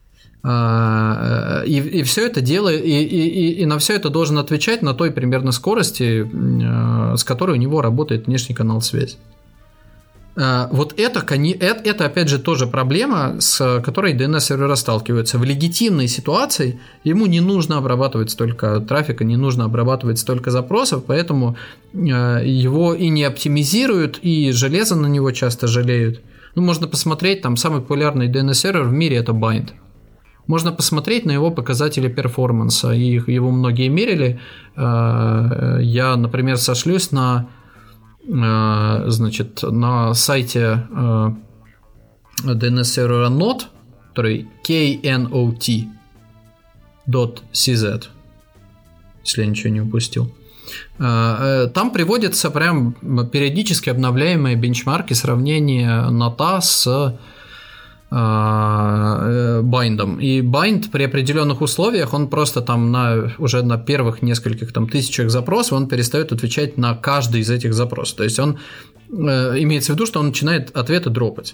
И, и все это делает, и, и, и на все это должен отвечать на той примерно скорости, с которой у него работает внешний канал связи. Вот это, это опять же тоже проблема, с которой ди эн эс-сервера сталкиваются. В легитимной ситуации ему не нужно обрабатывать столько трафика, не нужно обрабатывать столько запросов, поэтому его и не оптимизируют, и железо на него часто жалеют. Ну, можно посмотреть, там самый популярный ди эн эс-сервер в мире – это Bind. Можно посмотреть на его показатели перформанса, и его многие мерили. Я, например, сошлюсь на, значит, на сайте ди эн эс-сервера Knot, который кей эн о ти точка си зет, если я ничего не упустил. Там приводятся прям периодически обновляемые бенчмарки сравнения нота с байндом. И байнд при определенных условиях, он просто там на, уже на первых нескольких там тысячах запросов, он перестает отвечать на каждый из этих запросов. То есть он имеется в виду, что он начинает ответы дропать.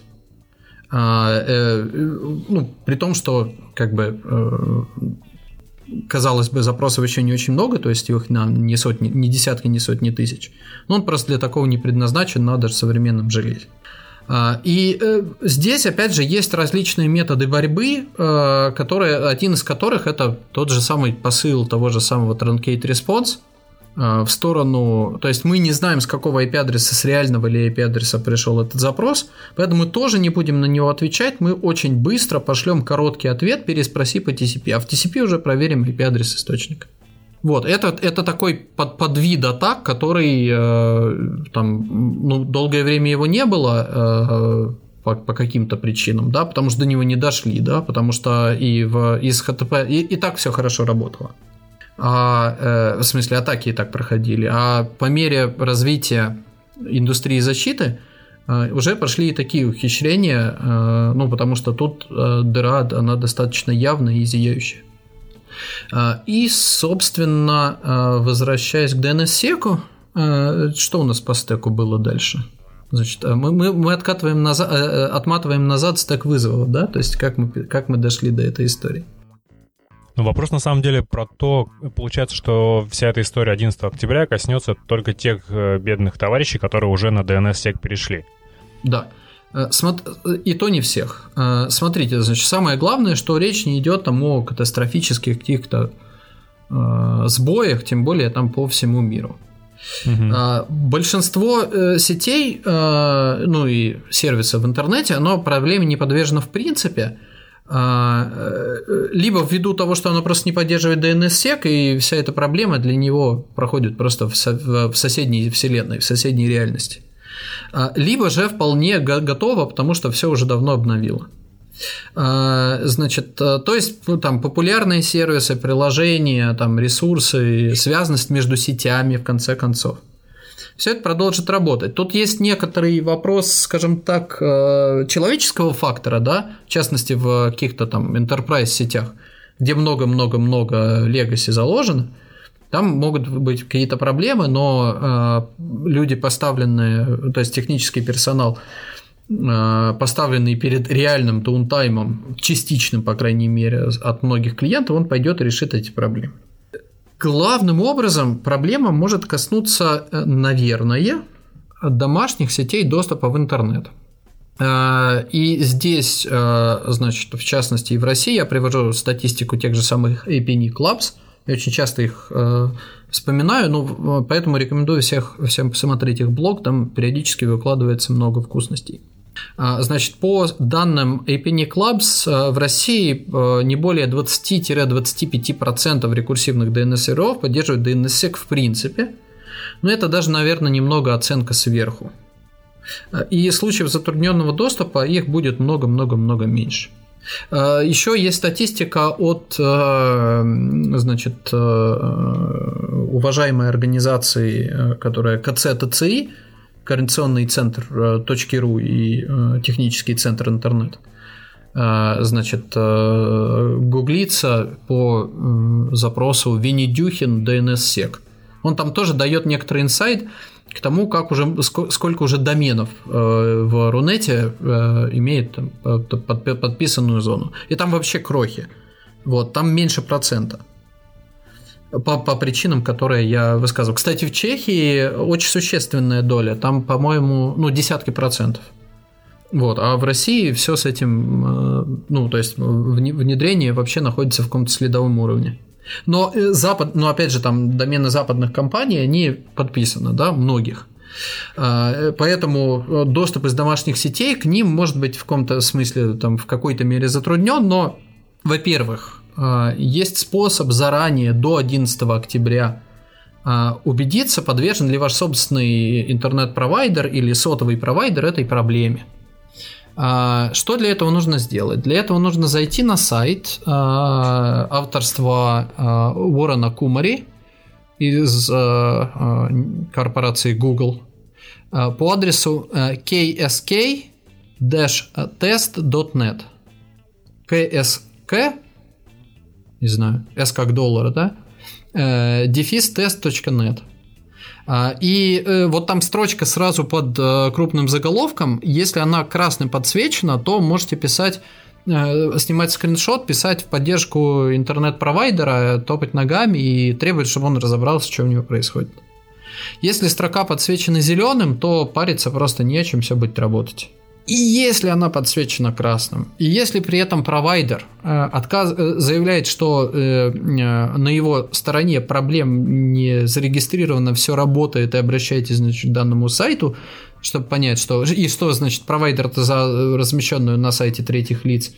Ну, при том, что как бы казалось бы, запросов еще не очень много, то есть их на не сотни, не десятки, не сотни тысяч. Но он просто для такого не предназначен, надо же современным жалеть. И здесь, опять же, есть различные методы борьбы, которые, один из которых это тот же самый посыл того же самого Truncate Response в сторону, то есть мы не знаем, с какого ай пи-адреса, с реального ли ай пи-адреса пришел этот запрос, поэтому мы тоже не будем на него отвечать, мы очень быстро пошлем короткий ответ, переспроси по ти си пи, а в ти си пи уже проверим ай пи-адрес источника. Вот, это, это такой под, подвид атак, который э, там, ну, долгое время его не было э, по, по каким-то причинам, да, потому что до него не дошли, да, потому что и в, из эйч ти ти пи и, и так все хорошо работало. А, э, в смысле, атаки и так проходили, а по мере развития индустрии защиты э, уже пошли и такие ухищрения, э, ну, потому что тут э, дыра, она достаточно явная и зияющая. И, собственно, возвращаясь к ди эн эс-секу, что у нас по стеку было дальше? Значит, мы, мы, мы откатываем назад, отматываем назад стек вызовов, да? То есть, как мы, как мы дошли до этой истории. Ну, вопрос на самом деле про то, получается, что вся эта история одиннадцатого октября коснется только тех бедных товарищей, которые уже на ди эн эс-сек перешли. Да. И то не всех. Смотрите, значит, самое главное, что речь не идет там о катастрофических каких-то сбоях, тем более там по всему миру. Угу. Большинство сетей, ну и сервисов в интернете, оно проблеме не подвержено в принципе, либо ввиду того, что оно просто не поддерживает ди эн эс-сек, и вся эта проблема для него проходит просто в соседней вселенной, в соседней реальности. Либо же вполне готово, потому что все уже давно обновило. Значит, то есть ну, там популярные сервисы, приложения, там, ресурсы, связанность между сетями, в конце концов. Все это продолжит работать. Тут есть некоторый вопрос, скажем так, человеческого фактора, да, в частности, в каких-то там enterprise сетях, где много-много-много legacy заложено. Там могут быть какие-то проблемы, но э, люди, поставленные, то есть технический персонал, э, поставленный перед реальным даунтаймом, частичным, по крайней мере, от многих клиентов, он пойдет и решит эти проблемы. Главным образом проблема может коснуться, наверное, домашних сетей доступа в интернет. И здесь, значит, в частности, и в России я привожу статистику тех же самых эй пи эн и Clubs. Я очень часто их вспоминаю, но поэтому рекомендую всех, всем посмотреть их блог, там периодически выкладывается много вкусностей. Значит, по данным эй пи эн и Clubs, в России не более двадцать-двадцать пять процентов рекурсивных ди эн эс-серверов поддерживают ди эн эс-сек в принципе, но это даже, наверное, немного оценка сверху. И случаев затрудненного доступа их будет много-много-много меньше. Еще есть статистика от, значит, уважаемой организации, которая ка цэ тэ цэ и, Координационный центр .ру и технический центр интернет. Значит, гуглится по запросу Венедюхин ди эн эс-сек. Он там тоже дает некоторый инсайт к тому, как уже, сколько уже доменов в Рунете имеет там подписанную зону. И там вообще крохи. Вот, там меньше процента. По, по причинам, которые я высказывал. Кстати, в Чехии очень существенная доля. Там, по-моему, ну, десятки процентов. Вот. А в России все с этим, ну, то есть внедрение вообще находится в каком-то следовом уровне. Но Запад, ну, опять же, там домены западных компаний, они подписаны, да, многих. Поэтому доступ из домашних сетей к ним может быть в каком-то смысле, там, в какой-то мере затруднен, но, во-первых, есть способ заранее, до одиннадцатого октября, убедиться, подвержен ли ваш собственный интернет-провайдер или сотовый провайдер этой проблеме. Что для этого нужно сделать? Для этого нужно зайти на сайт авторства Уоррена Кумари из корпорации Google по адресу кей эс кей тест точка нет. кей эс кей, не знаю, S как доллар, да? дефис тест точка нет. И вот там строчка сразу под крупным заголовком. Если она красным подсвечена, то можете писать, снимать скриншот, писать в поддержку интернет-провайдера, топать ногами и требовать, чтобы он разобрался, что у него происходит. Если строка подсвечена зеленым, то париться просто не о чем, все будет работать. И если она подсвечена красным, и если при этом провайдер э, отказ, э, заявляет, что э, э, на его стороне проблем не зарегистрировано, все работает, и обращайтесь, значит, к данному сайту, чтобы понять, что и что значит провайдер-то за размещенную на сайте третьих лиц,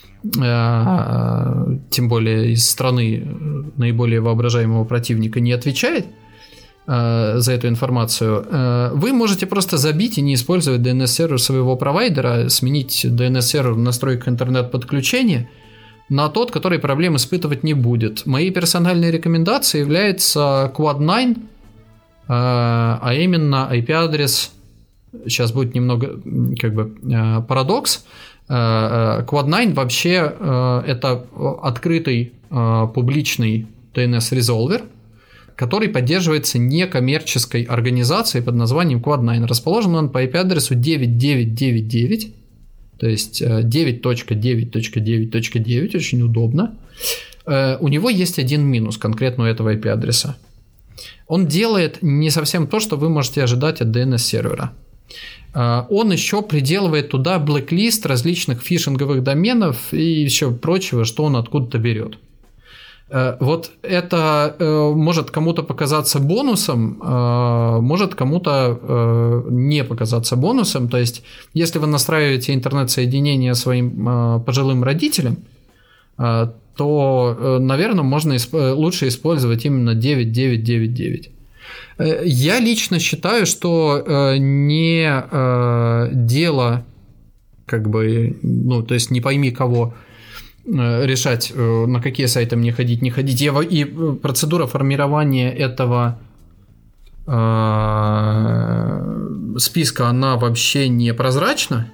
э, тем более из страны наиболее воображаемого противника, не отвечает за эту информацию, вы можете просто забить и не использовать ди эн эс-сервер своего провайдера, сменить ди эн эс-сервер в настройках интернет-подключения на тот, который проблем испытывать не будет. Моей персональной рекомендацией является квад девять, а именно ай пи-адрес, сейчас будет немного как бы парадокс, квад девять вообще это открытый публичный ди эн эс-резолвер, который поддерживается некоммерческой организацией под названием квад девять. Расположен он по ай пи-адресу девять девять девять девять, то есть девять точка девять точка девять точка девять, очень удобно. У него есть один минус конкретно у этого ай пи-адреса. Он делает не совсем то, что вы можете ожидать от ди эн эс-сервера. Он еще приделывает туда блэк-лист различных фишинговых доменов и еще прочего, что он откуда-то берет. Вот это э, может кому-то показаться бонусом, э, может кому-то э, не показаться бонусом. То есть, если вы настраиваете интернет-соединение своим э, пожилым родителям, э, то, э, наверное, можно исп- лучше использовать именно девять девять девять девять. Э, я лично считаю, что э, не э, дело, как бы, ну, то есть не пойми кого, решать, на какие сайты мне ходить, не ходить. И процедура формирования этого списка, она вообще не прозрачна.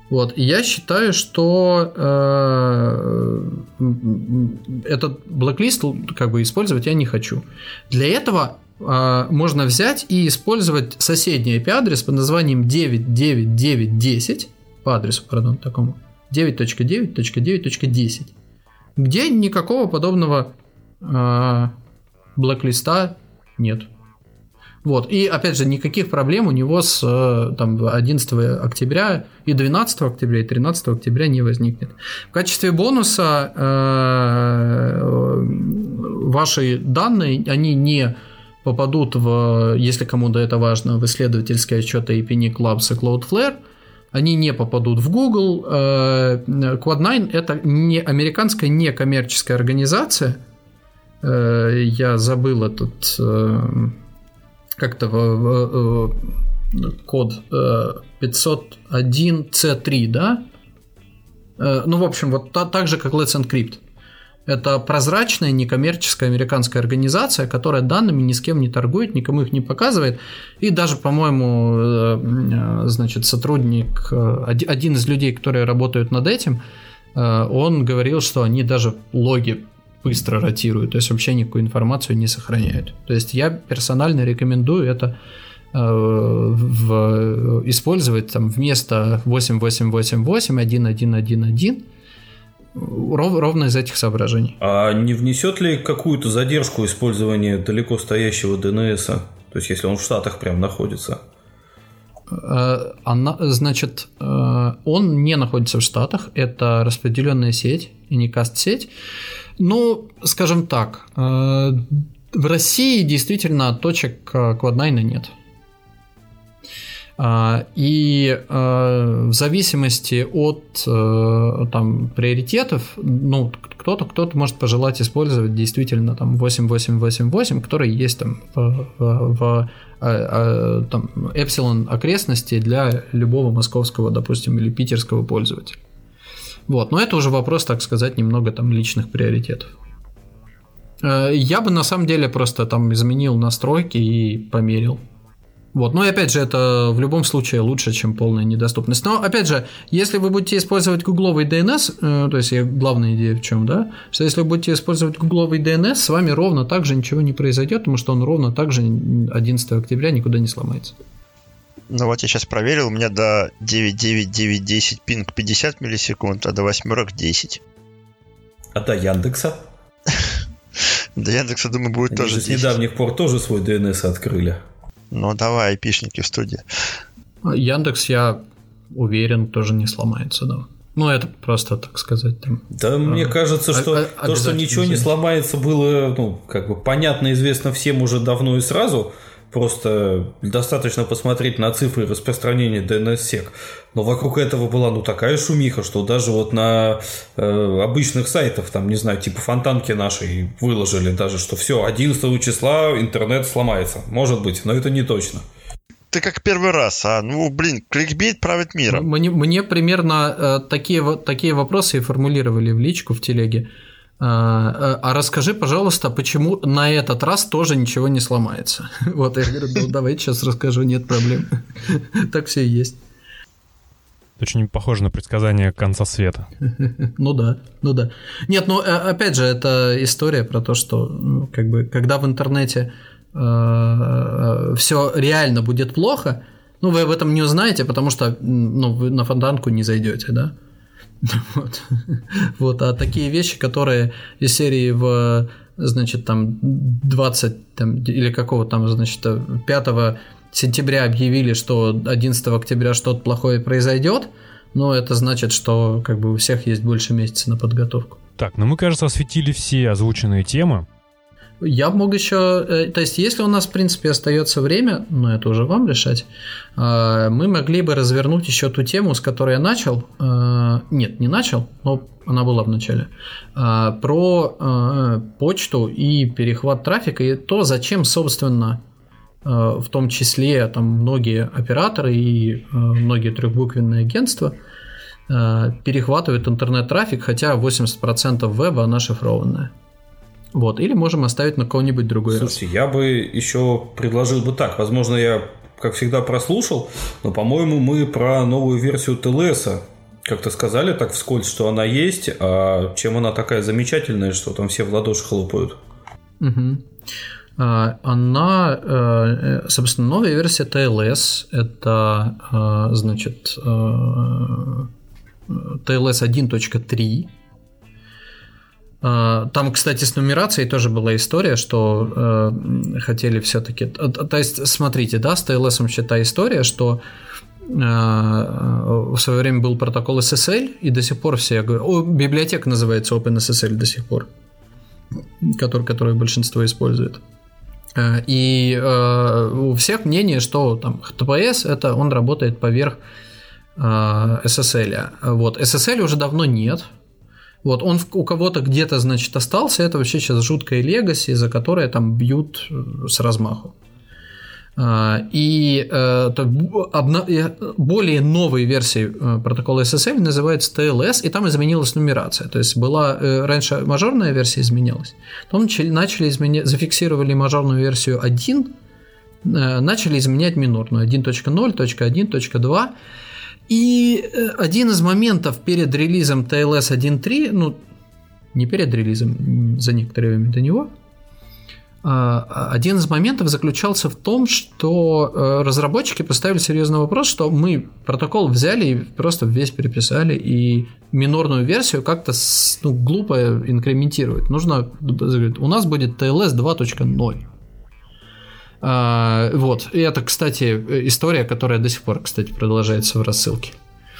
Вот. И я считаю, что э, этот blacklist как бы использовать я не хочу. Для этого э, можно взять и использовать соседний ай пи-адрес под названием девять девять девять десять по адресу, пардон, такому девять точка девять точка девять точка десять, где никакого подобного э, блэклиста нет. Вот. И, опять же, никаких проблем у него с там, одиннадцатого октября и двенадцатого октября и тринадцатого октября не возникнет. В качестве бонуса э, ваши данные, они не попадут в, если кому-то это важно, в исследовательские отчеты эй пи эн и си Labs и Cloudflare, они не попадут в Google. Quad девять – это не американская некоммерческая организация. Я забыл этот... как-то в, в, в, код пятьсот один си три, да? Ну, в общем, вот та, так же, как Let's Encrypt. Это прозрачная некоммерческая американская организация, которая данными ни с кем не торгует, никому их не показывает. И даже, по-моему, значит, сотрудник, один из людей, которые работают над этим, он говорил, что они даже логи быстро ротируют, то есть вообще никакую информацию не сохраняют. То есть я персонально рекомендую это э, в, использовать там, вместо восемь восемь восемь восемь один один один один ров, ровно из этих соображений. А не внесет ли какую-то задержку использования далеко стоящего ди эн эс? То есть если он в Штатах прям находится? Э, она, значит, э, он не находится в Штатах, это распределенная сеть, и не каст-сеть. Ну, скажем так, в России действительно точек Quad девять нет. И в зависимости от там, приоритетов, ну, кто-то, кто-то может пожелать использовать действительно там восемь восемь восемь восемь, который есть там в, в, в там, Epsilon окрестности для любого московского, допустим, или питерского пользователя. Вот, но это уже вопрос, так сказать, немного там личных приоритетов. Я бы на самом деле просто там изменил настройки и померил. Вот, но и опять же, это в любом случае лучше, чем полная недоступность. Но опять же, если вы будете использовать гугловый ди эн эс, то есть главная идея в чем, да, что если вы будете использовать гугловый ди эн эс, с вами ровно так же ничего не произойдет, потому что он ровно так же одиннадцатого октября никуда не сломается. Ну вот я сейчас проверил, у меня до девять девять девять десять пинг пятьдесят миллисекунд, а до восьмерок десять. А до Яндекса? До Яндекса, думаю, будет тоже десять. С недавних пор тоже свой ди эн эс открыли. Ну давай, айпишники в студии. Яндекс, я уверен, тоже не сломается, да. Ну это просто, так сказать, там... Да а, мне кажется, что а, то, что ничего не сломается, было, ну, как бы понятно, известно всем уже давно и сразу. Просто достаточно посмотреть на цифры распространения ди эн эс-сек. Но вокруг этого была ну такая шумиха, что даже вот на э, обычных сайтах, там, не знаю, типа Фонтанки нашей выложили даже, что все, одиннадцатого числа интернет сломается. Может быть, но это не точно. Ты как первый раз, а? Ну, блин, кликбейт правит миром. Мне, мне примерно э, такие, такие вопросы и формулировали в личку в телеге. А, а расскажи, пожалуйста, почему на этот раз тоже ничего не сломается? Вот, я говорю, ну давайте сейчас расскажу, нет проблем. Так все и есть. Очень похоже на предсказание конца света. Ну да, ну да. Нет, ну опять же, это история про то, что ну, как бы, когда в интернете э, все реально будет плохо, ну вы об этом не узнаете, потому что ну, вы на фонтанку не зайдете, да? Вот. Вот, а такие вещи, которые из серии в, значит, там двадцать там, или какого там, значит, пятого сентября объявили, что одиннадцатого октября что-то плохое произойдет, но это значит, что как бы у всех есть больше месяца на подготовку. Так, ну мы, кажется, осветили все озвученные темы. Я мог еще, то есть, если у нас, в принципе, остается время, но это уже вам решать, мы могли бы развернуть еще ту тему, с которой я начал. Нет, не начал, но она была в начале. Про почту и перехват трафика, и то, зачем, собственно, в том числе там многие операторы и многие трехбуквенные агентства перехватывают интернет-трафик, хотя восемьдесят процентов веба она шифрованная. Вот, или можем оставить на кого-нибудь другой. Слушайте, раз. Я бы еще предложил бы так. Возможно, я, как всегда, прослушал, но, по-моему, мы про новую версию ТЛС как-то сказали так вскользь, что она есть, а чем она такая замечательная, что там все в ладоши хлопают? Угу. Она, собственно, новая версия ти эл эс, это, значит, ти эл эс один точка три. Там, кстати, с нумерацией тоже была история, что хотели все-таки... То есть, смотрите, да, с ти эл эс вообще та история, что в свое время был протокол эс эс эль, и до сих пор все говорят... О, библиотека называется OpenSSL до сих пор, который, которую большинство использует. И э, у всех мнение, что там эйч ти ти пи эс это он работает поверх э, эс эс эль. Вот. эс эс эль уже давно нет. Вот. Он у кого-то где-то, значит, остался. Это вообще сейчас жуткая легаси, за которое там бьют с размаху. И э, обна... более новой версией протокола эс эс эль называется ти эл эс, и там изменилась нумерация. То есть была э, раньше мажорная версия изменялась, потом начали изменять, зафиксировали мажорную версию один, э, начали изменять минорную один точка ноль, один точка два. И один из моментов перед релизом ти эл эс один точка три, ну не перед релизом, за некоторое время до него, один из моментов заключался в том, что разработчики поставили серьезный вопрос, что мы протокол взяли и просто весь переписали, и минорную версию как-то ну, глупо инкрементировать. Нужно, у нас будет ти эл эс два точка ноль. Вот. И это, кстати, история, которая до сих пор, кстати, продолжается в рассылке.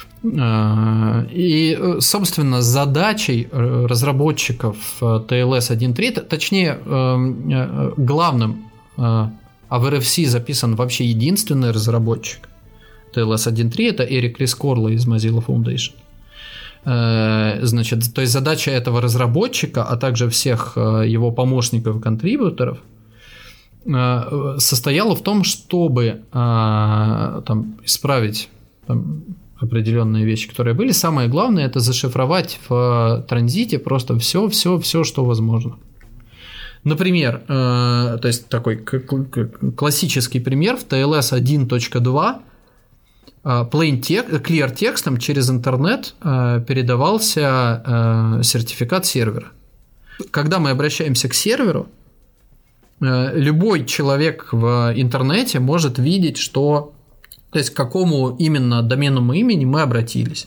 И, собственно, задачей разработчиков ти эл эс один точка три, точнее, главным, а в эр эф си записан вообще единственный разработчик ти эл эс один точка три, это Эрик Рискорло из Mozilla Foundation. Значит, то есть задача этого разработчика, а также всех его помощников и контрибьюторов состояла в том, чтобы там, исправить там, определенные вещи, которые были. Самое главное — это зашифровать в транзите просто все, все, все, что возможно. Например, э, то есть такой классический пример в ти эл эс один точка два э, plain text, clear текстом через интернет э, передавался э, сертификат сервера. Когда мы обращаемся к серверу, э, любой человек в интернете может видеть, что то есть к какому именно доменному имени мы обратились.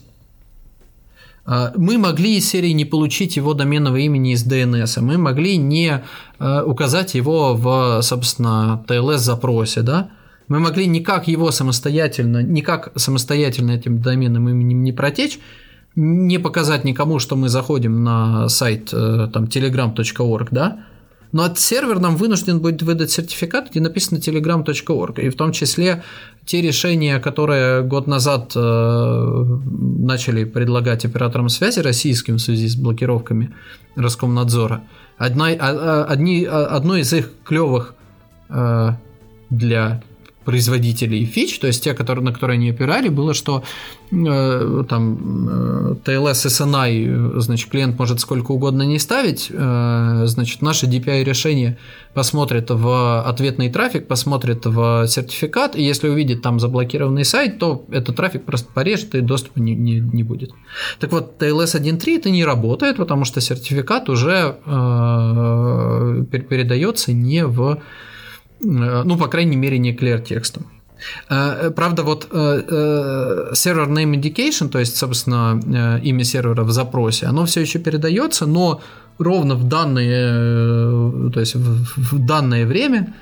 Мы могли из серии не получить его доменного имени из ди эн эс, мы могли не указать его в, собственно, ти эл эс-запросе, да? Мы могли никак его самостоятельно, никак самостоятельно этим доменным именем не протечь, не показать никому, что мы заходим на сайт там, telegram точка орг, да? Но сервер нам вынужден будет выдать сертификат, где написано telegram точка орг, и в том числе те решения, которые год назад э, начали предлагать операторам связи российским в связи с блокировками Роскомнадзора, одна, одни, одно из их клевых э, для производителей фич, то есть те, которые, на которые они опирали, было, что э, там ти эл эс эс эн ай, значит, клиент может сколько угодно не ставить, э, значит, наше ди пи ай-решение посмотрит в ответный трафик, посмотрит в сертификат, и если увидит там заблокированный сайт, то этот трафик просто порежет и доступа не, не, не будет. Так вот, ти эл эс один точка три это не работает, потому что сертификат уже э, передается не в ну, по крайней мере, не clear текстом. Правда, вот server name indication, то есть, собственно, имя сервера в запросе, оно все еще передается, но ровно в данное, то есть в данное время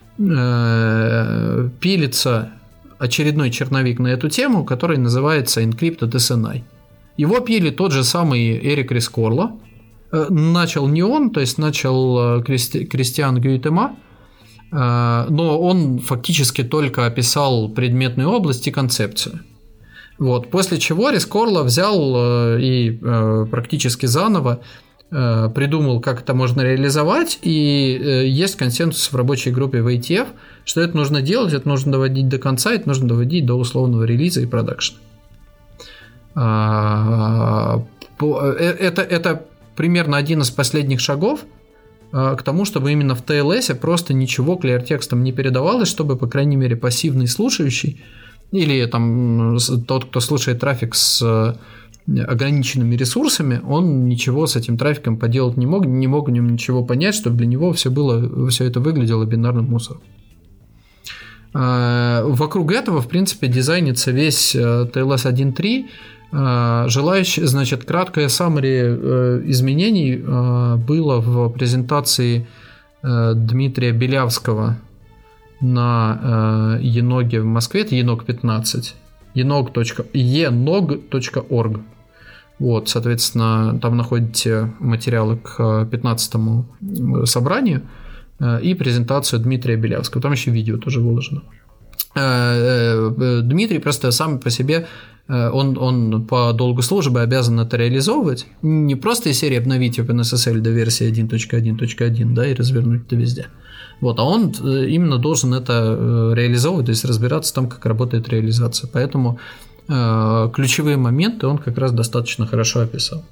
пилится очередной черновик на эту тему, который называется Encrypted эс эн ай. Его пили тот же самый Эрик Рискорло. Начал не он, то есть начал Кристиан Гюйтема, но он фактически только описал предметную область и концепцию. Вот. После чего Рискорло взял и практически заново придумал, как это можно реализовать, и есть консенсус в рабочей группе в эй ти эф, что это нужно делать, это нужно доводить до конца, это нужно доводить до условного релиза и продакшена. Это, это примерно один из последних шагов к тому, чтобы именно в ти эл эс просто ничего clear-текстом не передавалось, чтобы, по крайней мере, пассивный слушающий или там тот, кто слушает трафик с ограниченными ресурсами, он ничего с этим трафиком поделать не мог, не мог в нем ничего понять, чтобы для него все, было, все это выглядело бинарным мусором. Вокруг этого, в принципе, дизайнится весь ти эл эс один точка три. Желающий, значит, краткое summary изменений было в презентации Дмитрия Белявского на Еноге в Москве, это Еног пятнадцать, еног точка орг. Вот, соответственно, там находите материалы к пятнадцатому собранию и презентацию Дмитрия Белявского. Там еще видео тоже выложено. Дмитрий просто сам по себе, он, он по долгу службы обязан это реализовывать. Не просто из серии обновить OpenSSL до версии один точка один точка один, да, и развернуть это везде. Вот, а он именно должен это реализовывать, то есть разбираться там, как работает реализация. Поэтому э, ключевые моменты он как раз достаточно хорошо описал.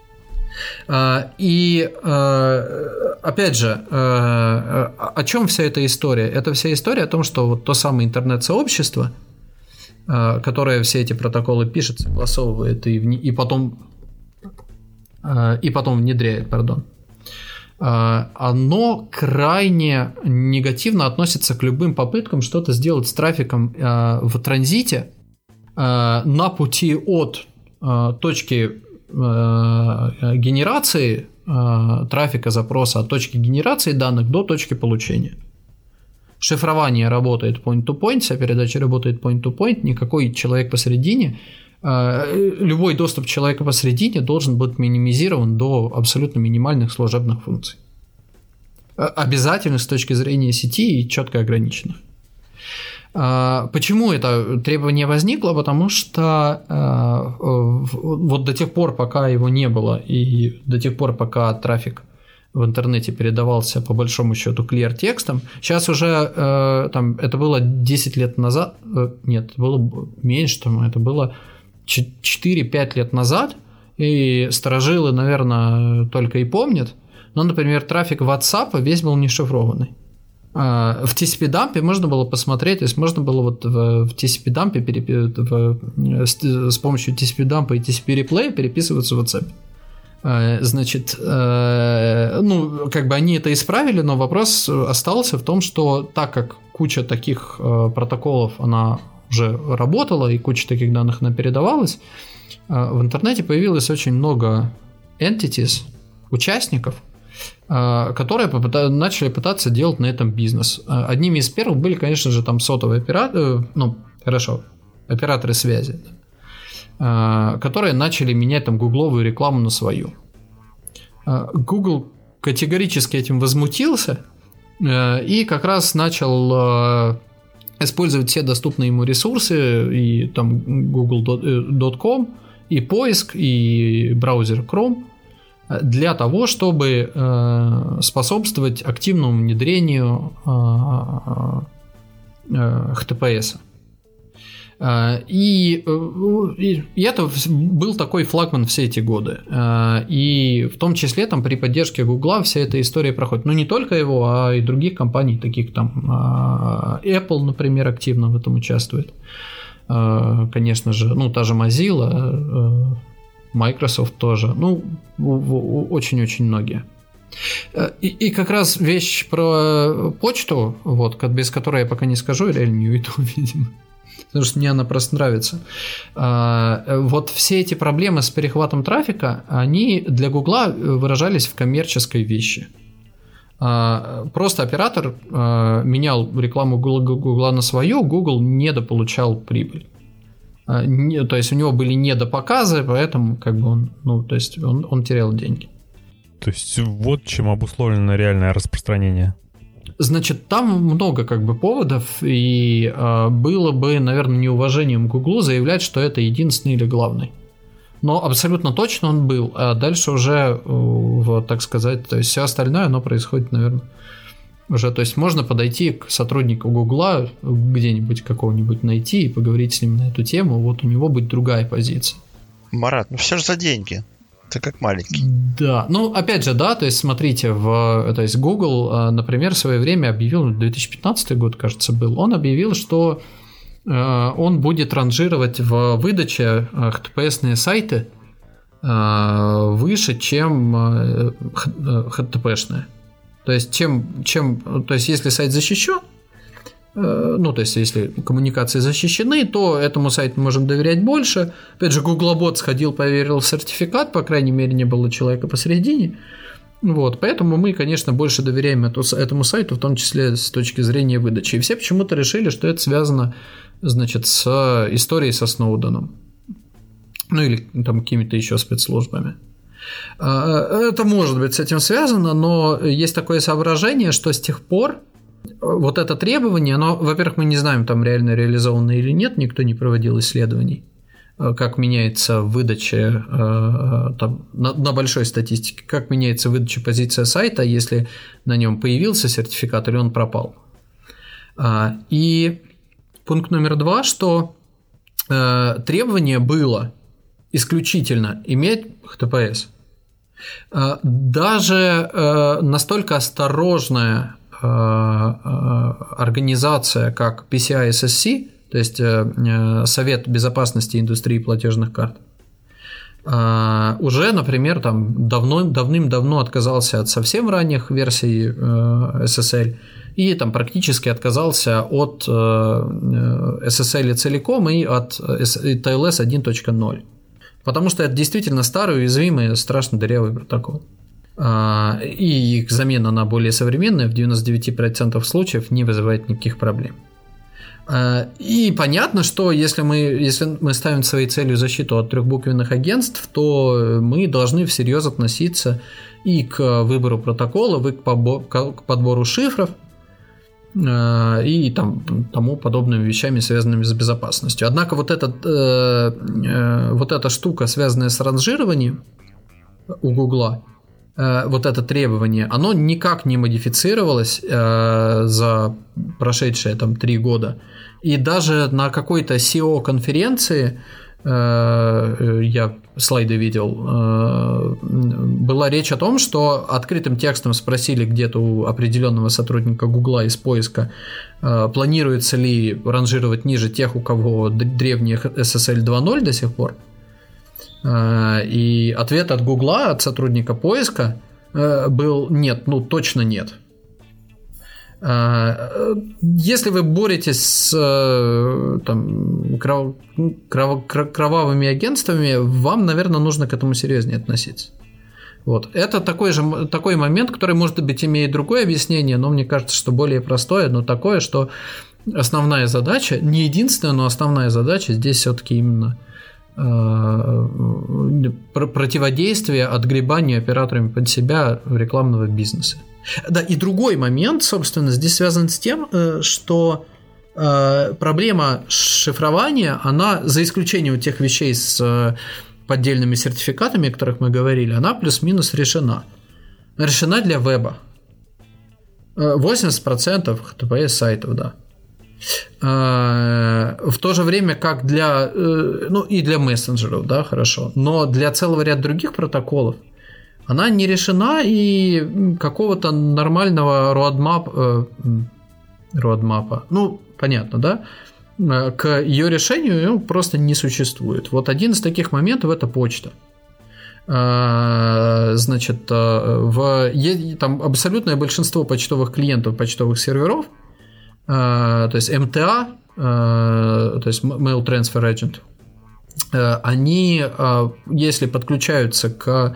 И опять же, о чем вся эта история? Это вся история о том, что вот то самое интернет-сообщество, которое все эти протоколы пишет, согласовывает и, и, потом, и потом внедряет, пардон, оно крайне негативно относится к любым попыткам что-то сделать с трафиком в транзите на пути от точки генерации э, трафика запроса от точки генерации данных до точки получения. Шифрование работает point-to-point, вся передача работает point-to-point, никакой человек посередине, э, любой доступ человека посередине должен быть минимизирован до абсолютно минимальных служебных функций. Обязательных с точки зрения сети и четко ограниченных. Почему это требование возникло? Потому что э, вот до тех пор, пока его не было, и до тех пор, пока трафик в интернете передавался по большому счету clear текстом, сейчас уже э, там, это было десять лет назад, э, нет, было меньше, там, это было четыре-пять лет назад, и старожилы, наверное, только и помнят, но, например, трафик WhatsApp весь был не шифрованный. В ти си пи-дампе можно было посмотреть, то есть можно было вот в, в ти си пи-дампе переп... в... с помощью ти си пи-дампа и ти си пи-реплея переписываться в WhatsApp. Значит, ну, как бы они это исправили, но вопрос остался в том, что так как куча таких протоколов, она уже работала, и куча таких данных она передавалась, в интернете появилось очень много entities, участников, которые начали пытаться делать на этом бизнес. Одними из первых были, конечно же, там сотовые операторы, ну, хорошо, операторы связи, которые начали менять там гугловую рекламу на свою. Google категорически этим возмутился и как раз начал использовать все доступные ему ресурсы, и там гугл точка ком, и поиск, и браузер Chrome, для того, чтобы э, способствовать активному внедрению э, э, эйч ти ти пи эс. Э, и, и, и это был такой флагман все эти годы. Э, и в том числе там, при поддержке Гугла вся эта история проходит. Но не только его, а и других компаний, таких там э, Apple, например, активно в этом участвует. Э, конечно же, ну та же Mozilla, э, Microsoft тоже, ну, очень-очень многие. И, и как раз вещь про почту, вот, без которой я пока не скажу, я реально не уйду, видимо, потому что мне она просто нравится. Вот все эти проблемы с перехватом трафика, они для Гугла выражались в коммерческой вещи. Просто оператор менял рекламу Гугла на свою, Google недополучал прибыль. То есть у него были недопоказы, поэтому как бы он, ну, то есть он, он терял деньги. То есть вот чем обусловлено реальное распространение. Значит, там много как бы поводов, и э, было бы, наверное, неуважением к Гуглу заявлять, что это единственный или главный. Но абсолютно точно он был, а дальше уже, э, вот, так сказать, то есть все остальное, оно происходит, наверное, уже, то есть можно подойти к сотруднику Гугла, где-нибудь какого-нибудь найти и поговорить с ним на эту тему, вот у него будет другая позиция. Марат, ну все же за деньги. Ты как маленький. Да, ну опять же, да, то есть смотрите, в, то есть Google, например, в свое время объявил, две тысячи пятнадцатый год, кажется, был, он объявил, что он будет ранжировать в выдаче эйч ти ти пи эс-ные сайты выше, чем эйч ти ти пи-шная. То есть, чем, чем, то есть, если сайт защищен, ну, то есть, если коммуникации защищены, то этому сайту можем доверять больше. Опять же, Googlebot сходил, проверил сертификат, по крайней мере, не было человека посередине. Вот, поэтому мы, конечно, больше доверяем эту, этому сайту, в том числе с точки зрения выдачи. И все почему-то решили, что это связано, значит, с историей со Сноуденом. Ну, или там какими-то еще спецслужбами. Это может быть с этим связано, но есть такое соображение, что с тех пор вот это требование, оно, во-первых, мы не знаем, там реально реализовано или нет, никто не проводил исследований, как меняется выдача там, на, на большой статистике, как меняется выдача позиция сайта, если на нем появился сертификат или он пропал. И пункт номер два, что требование было исключительно иметь эйч ти ти пи эс. Даже настолько осторожная организация, как пи си ай эс эс си, то есть Совет безопасности индустрии платежных карт, уже, например, там давно, давным-давно отказался от совсем ранних версий эс эс эль и там практически отказался от эс эс эль целиком и от ти эл эс один точка ноль. Потому что это действительно старый, уязвимый, страшно дырявый протокол. И их замена на более современные в девяносто девять процентов случаев не вызывает никаких проблем. И понятно, что если мы, если мы ставим своей целью защиту от трехбуквенных агентств, то мы должны всерьез относиться и к выбору протоколов, и к подбору шифров, и там, тому подобными вещами, связанными с безопасностью. Однако вот, этот, э, вот эта штука, связанная с ранжированием у Гугла, э, вот это требование, оно никак не модифицировалось э, за прошедшие там три года. И даже на какой-то си и о-конференции, э, я слайды видел, э, была речь о том, что открытым текстом спросили где-то у определенного сотрудника Гугла из поиска, э, планируется ли ранжировать ниже тех, у кого древний эс эс эль два ноль до сих пор. Э, и ответ от Гугла, от сотрудника поиска, э, был нет, ну точно нет. Если вы боретесь с там, кров... Кров... кровавыми агентствами, вам, наверное, нужно к этому серьезнее относиться. Вот. Это такой же такой момент, который, может быть, имеет другое объяснение, но мне кажется, что более простое, но такое, что основная задача, не единственная, но основная задача здесь все-таки именно э, противодействие отгребанию операторами под себя рекламного бизнеса. Да, и другой момент, собственно, здесь связан с тем, что э, проблема шифрования, она, за исключением тех вещей с поддельными сертификатами, о которых мы говорили, она плюс-минус решена. Решена для веба. восемьдесят процентов эйч ти ти пи эс сайтов, да. Э, в то же время, как для, э, ну и для мессенджеров, да, хорошо, но для целого ряда других протоколов она не решена, и какого-то нормального roadmap, э, roadmap, ну, понятно, да, к ее решению ну, просто не существует. Вот один из таких моментов – это почта. Э, значит, в, там абсолютное большинство почтовых клиентов, почтовых серверов, э, то есть эм тэ а, э, то есть Mail Transfer Agent, э, они, э, если подключаются к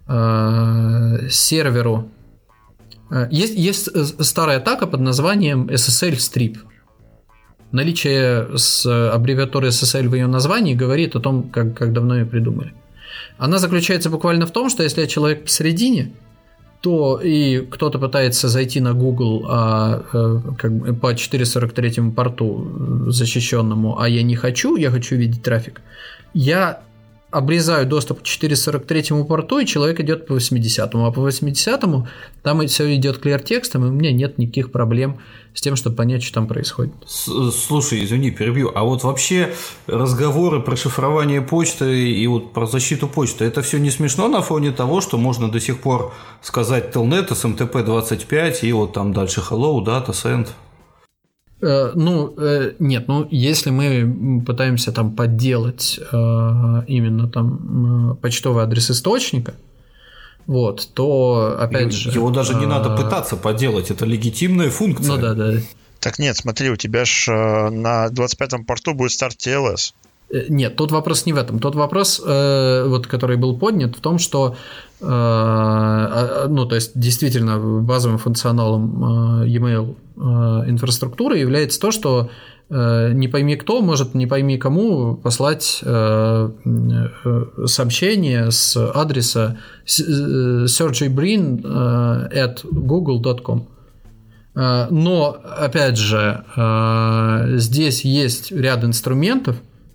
серверу. Есть, есть старая атака под названием эс эс эль Strip. Наличие с аббревиатуры эс эс эль в ее названии говорит о том, как, как давно ее придумали. Она заключается буквально в том, что если человек посередине, то и кто-то пытается зайти на Google а, как, по четыреста сорок третьему порту защищенному, а я не хочу, я хочу видеть трафик, я обрезаю доступ к четыреста сорок третьему порту, и человек идет по восьмидесятому, а по восьмидесятому там все идет клир-текстом, и у меня нет никаких проблем с тем, чтобы понять, что там происходит. Слушай, извини, перебью, а вот вообще разговоры про шифрование почты и вот про защиту почты, это все не смешно на фоне того, что можно до сих пор сказать Telnet, эс эм тэ пэ двадцать пять и вот там дальше Hello, Data, Send? Э, ну, э, нет, ну, если мы пытаемся там подделать э, именно там почтовый адрес источника, вот, то, опять его, же... Его даже не э, надо пытаться подделать, это легитимная функция. Ну, да, да. Так нет, смотри, у тебя же на двадцать пятом порту будет старт ти эл эс. Нет, тут вопрос не в этом. Тот вопрос, э, вот, который был поднят, в том, что э, ну, то есть, действительно, базовым функционалом э, e-mail э, инфраструктуры является то, что э, не пойми кто может не пойми кому послать э, э, сообщение с адреса sergey brin at google dot com. Но, опять же, э, здесь есть ряд инструментов,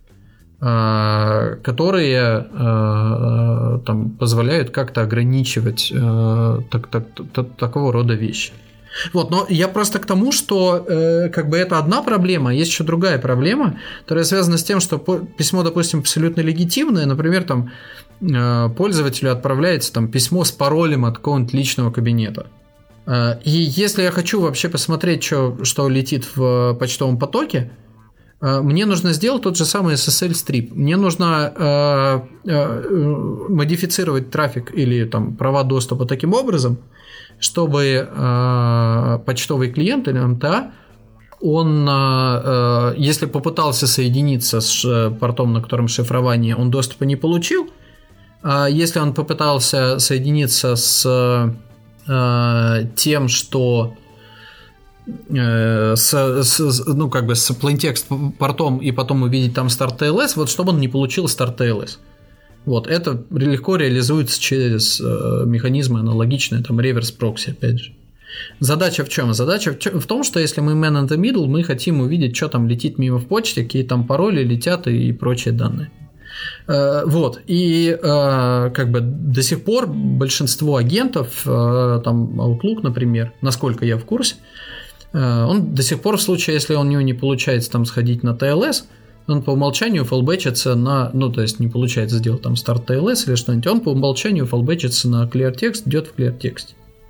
которые э, там, позволяют как-то ограничивать э, так, так, так, такого рода вещи. Вот, но я просто к тому, что э, как бы это одна проблема, а есть еще другая проблема, которая связана с тем, что письмо, допустим, абсолютно легитимное, например, там э, пользователю отправляется там, письмо с паролем от какого-нибудь личного кабинета. Э, и если я хочу вообще посмотреть, что, что летит в почтовом потоке, мне нужно сделать тот же самый эс эс эль-стрип. Мне нужно э, э, модифицировать трафик или там, права доступа таким образом, чтобы э, почтовый клиент или эм тэ а, он, э, если попытался соединиться с портом, на котором шифрование, он доступа не получил. А если он попытался соединиться с э, тем, что С, с, ну, как бы с plaintext портом и потом увидеть там start ти эл эс, вот чтобы он не получил start ти эл эс. Вот, это легко реализуется через э, механизмы аналогичные, там, реверс-прокси, опять же. Задача в чем? Задача в, чем? В том, что если мы man in the middle, мы хотим увидеть, что там летит мимо в почте, какие там пароли летят и, и прочие данные. Э, вот, и э, как бы до сих пор большинство агентов, э, там, Outlook, например, насколько я в курсе, он до сих пор, в случае, если у него не получается там сходить на ти эл эс, он по умолчанию фаллбэчится на, ну, то есть не получается сделать там старт ти эл эс или что-нибудь, он по умолчанию фаллбэчится на clear-text, идет в clear-text.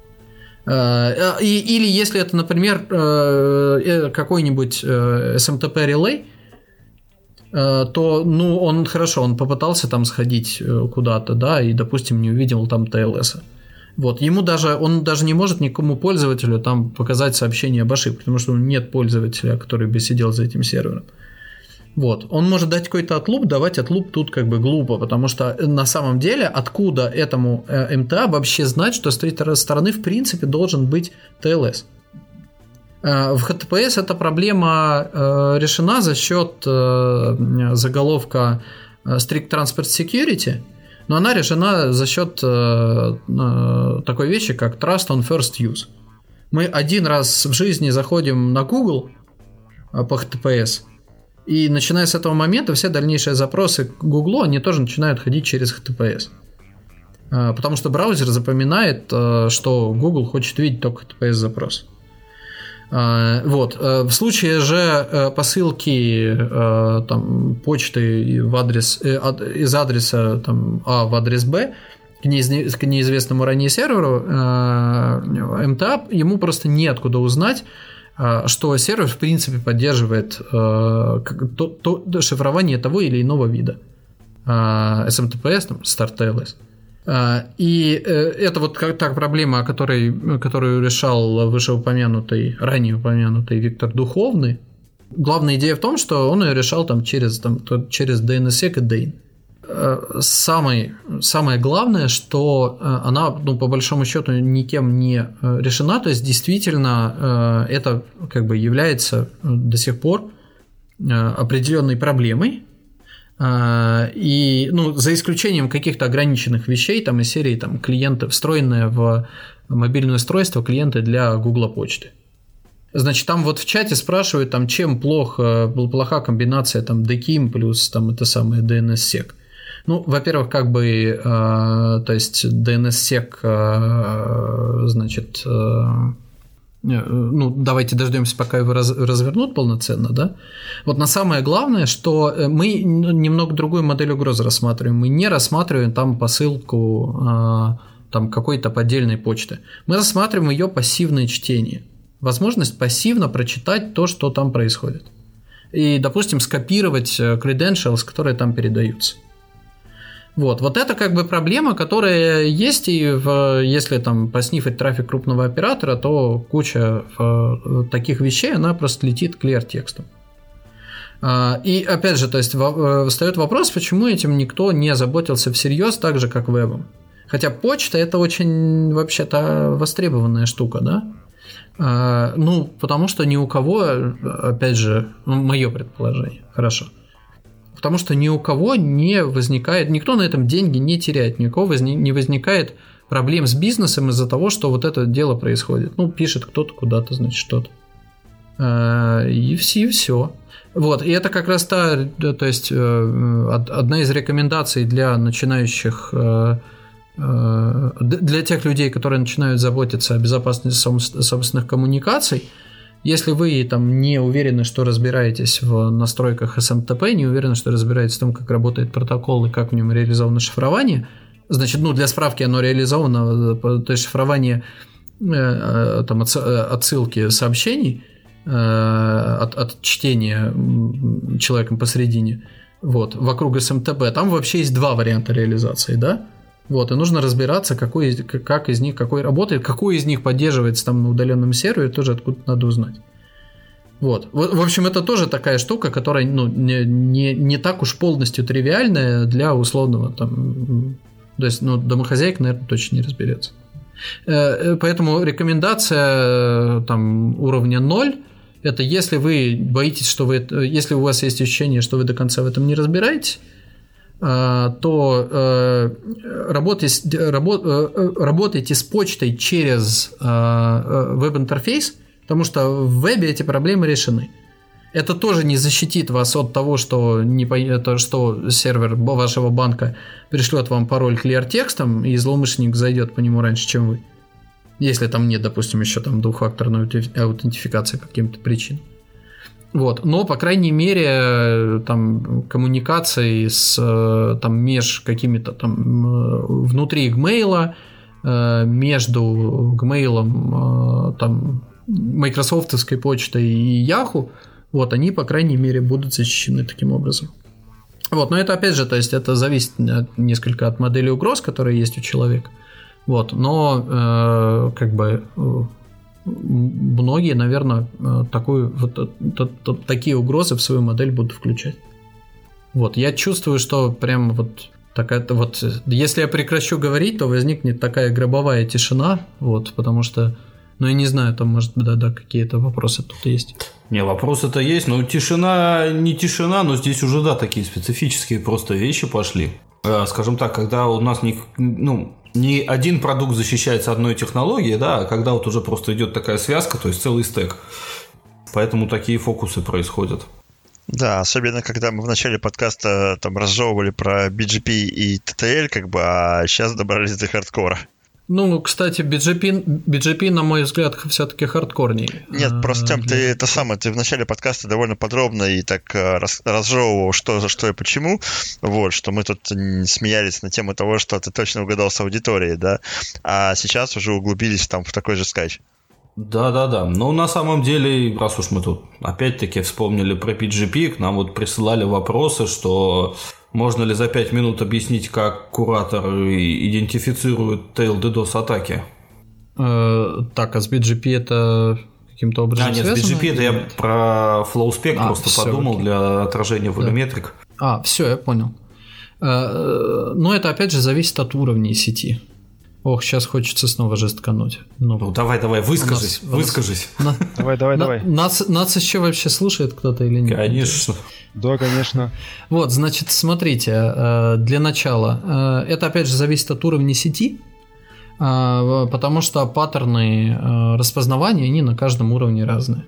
И, или если это, например, какой-нибудь эс эм ти пи relay, то, ну, он хорошо, он попытался там сходить куда-то, да, и, допустим, не увидел там ти эл эс. Вот, ему даже, он даже не может никому пользователю там показать сообщение об ошибке, потому что нет пользователя, который бы сидел за этим сервером. Вот, он может дать какой-то отлуп, давать отлуп тут как бы глупо, потому что на самом деле откуда этому эм тэ а вообще знать, что с третьей стороны в принципе должен быть ти эл эс. В эйч ти ти пи эс эта проблема решена за счет заголовка Strict Transport Security, но она решена за счет э, э, такой вещи, как Trust on First Use. Мы один раз в жизни заходим на Google э, по эйч ти ти пи эс, и начиная с этого момента все дальнейшие запросы к Google, они тоже начинают ходить через эйч ти ти пи эс. Э, потому что браузер запоминает, э, что Google хочет видеть только эйч ти ти пи эс запрос. Вот. В случае же посылки там, почты в адрес, из адреса там, А в адрес Б к неизвестному ранее серверу, эм тэ а ему просто неоткуда узнать, что сервер в принципе поддерживает то, то, шифрование того или иного вида. эс эм ти пи эс, там, Start ти эл эс. И это вот та проблема, о которой, которую решал вышеупомянутый, ранее упомянутый Виктор Духовный. Главная идея в том, что он ее решал там, через, там, через ди эн эс сек и Дейн. Самое, самое главное, что она, ну, по большому счету никем не решена, то есть действительно это как бы является до сих пор определенной проблемой. И, ну, за исключением каких-то ограниченных вещей, там из серии там, клиенты, встроенные в мобильное устройство клиенты для Google почты. Значит, там вот в чате спрашивают, там, чем плохо, плоха комбинация там, ди ким плюс там, это самое ди эн эс сек. Ну, во-первых, как бы, э, то есть ди эн эс сек, э, значит, э, ну, давайте дождемся, пока его раз, развернут полноценно, да. Вот на самое главное, что мы немного другую модель угрозы рассматриваем. Мы не рассматриваем там посылку э, там какой-то поддельной почты. Мы рассматриваем ее пассивное чтение. Возможность пассивно прочитать то, что там происходит. И, допустим, скопировать credentials, которые там передаются. Вот, вот это как бы проблема, которая есть, и в, если там поснифать трафик крупного оператора, то куча в, таких вещей, она просто летит clear-текстом. И опять же, то есть встает вопрос, почему этим никто не озаботился всерьез, так же, как вебом. Хотя почта – это очень, вообще-то, востребованная штука, да? Ну, потому что ни у кого, опять же, мое предположение, хорошо. Потому что ни у кого не возникает, никто на этом деньги не теряет, ни у кого возник, не возникает проблем с бизнесом из-за того, что вот это дело происходит. Ну, пишет кто-то куда-то, значит, что-то. И все, и все. Вот, и это как раз та, то есть, одна из рекомендаций для начинающих, для тех людей, которые начинают заботиться о безопасности собственных коммуникаций. Если вы там не уверены, что разбираетесь в настройках эс эм ти пи, не уверены, что разбираетесь в том, как работает протокол и как в нем реализовано шифрование, значит, ну, для справки оно реализовано, то есть шифрование там, отсылки сообщений от, от чтения человеком посредине, вот, вокруг эс эм ти пи, там вообще есть два варианта реализации, да? Вот, и нужно разбираться, какой, как из них, какой работает, какой из них поддерживается там на удаленном сервере, тоже откуда-то надо узнать. Вот. В общем, это тоже такая штука, которая ну, не, не, не так уж полностью тривиальная для условного там. То есть, ну, домохозяйка, наверное, точно не разберется. Поэтому рекомендация там, уровня ноль – это если вы боитесь, что вы. Если у вас есть ощущение, что вы до конца в этом не разбираетесь, то э, работайте, работ, работайте с почтой через э, веб-интерфейс, потому что в вебе эти проблемы решены. Это тоже не защитит вас от того, что, не, это, что сервер вашего банка пришлет вам пароль clear-текстом, и злоумышленник зайдет по нему раньше, чем вы. Если там нет, допустим, еще там двухфакторной аутентификации по каким-то причинам. Вот. Но, по крайней мере, там, коммуникации с там, меж какими-то там внутри Gmail, между Gmail, там, майкрософтовской почтой и Yahoo, вот, они, по крайней мере, будут защищены таким образом. Вот. Но это, опять же, то есть это зависит несколько от модели угроз, которые есть у человека. Вот. Но, э, как бы... многие, наверное, такую, вот, такие угрозы в свою модель будут включать. Вот, я чувствую, что прям вот такая, вот, если я прекращу говорить, то возникнет такая гробовая тишина, вот, потому что, ну, я не знаю, там, может, да, да, какие-то вопросы тут есть. Не, вопросы-то есть, но тишина, не тишина, но здесь уже, да, такие специфические просто вещи пошли. Скажем так, когда у нас не, ну, не один продукт защищается одной технологией, да, а когда вот уже просто идет такая связка, то есть целый стэк. Поэтому такие фокусы происходят. Да, особенно когда мы в начале подкаста там разжевывали про би джи пи и ти ти эл, как бы, а сейчас добрались до хардкора. Ну, кстати, би джи пи, би джи пи, на мой взгляд, все-таки хардкорней. Нет, просто, Тем, ты это самое, ты в начале подкаста довольно подробно и так раз, разжевывал, что за что и почему, вот, что мы тут смеялись на тему того, что ты точно угадал с аудиторией, да, а сейчас уже углубились там в такой же скач. Да-да-да, но на самом деле, раз уж мы тут опять-таки вспомнили про пи джи пи, к нам вот присылали вопросы, что... Можно ли за пять минут объяснить, как куратор идентифицирует тейл ддос атаки? Э, так, а с би джи пи это каким-то образом а, нет, связано? с би джи пи это я про FlowSpec а, просто все, подумал окей. Для отражения волюметрик. Да. А, все, я понял. Э, но это опять же зависит от уровней сети. Ох, сейчас хочется снова жесткануть. Ну, ну давай, давай, выскажись, нас, выскажись. На, давай, давай, на, давай. Нас, нас еще вообще слушает кто-то или нет? Конечно. Да, конечно. Вот, значит, смотрите, для начала, это опять же зависит от уровня сети, потому что паттерны распознавания, они на каждом уровне разные.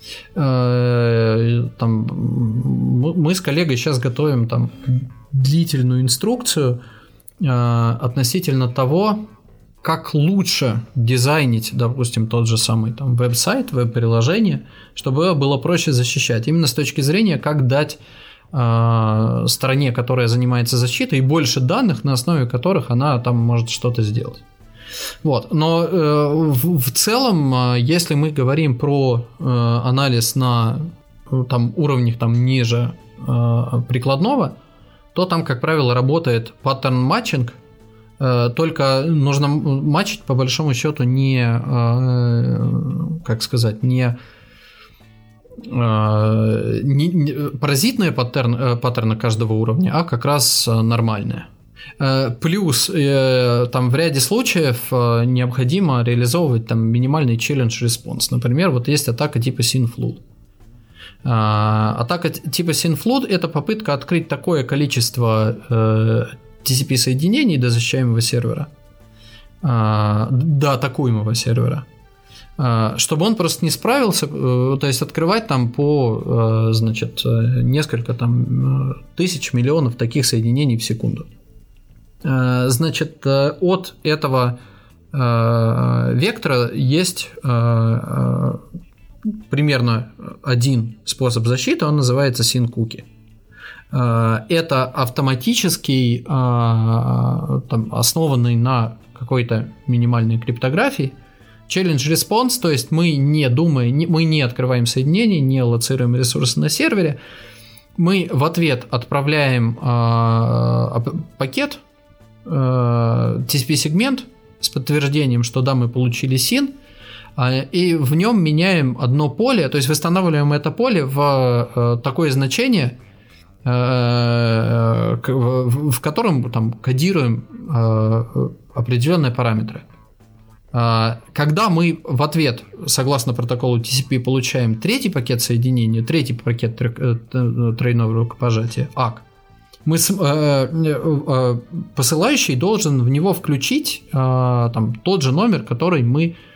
Там, мы с коллегой сейчас готовим там длительную инструкцию относительно того, как лучше дизайнить, допустим, тот же самый там веб-сайт, веб-приложение, чтобы было проще защищать. Именно с точки зрения, как дать э, стороне, которая занимается защитой, больше данных, на основе которых она там может что-то сделать. Вот. Но э, в, в целом, э, если мы говорим про э, анализ на э, там, уровнях там, ниже э, прикладного, то там, как правило, работает паттерн-матчинг, э, только нужно матчить, по большому счету, не, э, как сказать, не, э, не, не паразитные паттерн, э, паттерны каждого уровня, а как раз нормальные. Плюс там в ряде случаев необходимо реализовывать там минимальный challenge-response. Например, вот есть атака типа SynFlood. Атака типа SynFlood – это попытка открыть такое количество ти си пи-соединений до защищаемого сервера, до атакуемого сервера, чтобы он просто не справился, то есть открывать там по, значит, несколько там тысяч, миллионов таких соединений в секунду. Значит, от этого вектора есть примерно один способ защиты, он называется SynCookie. Это автоматический, там, основанный на какой-то минимальной криптографии challenge response, то есть мы не думаем, мы не открываем соединение, не лоцируем ресурсы на сервере, мы в ответ отправляем пакет, ти си пи-сегмент с подтверждением, что да, мы получили син, и в нем меняем одно поле, то есть восстанавливаем это поле в такое значение, в котором там кодируем определенные параметры. Когда мы в ответ, согласно протоколу ти си пи, получаем третий пакет соединения, третий пакет тройного рукопожатия, эй си, мы, э, э, посылающий должен в него включить э, там, тот же номер, который мы э,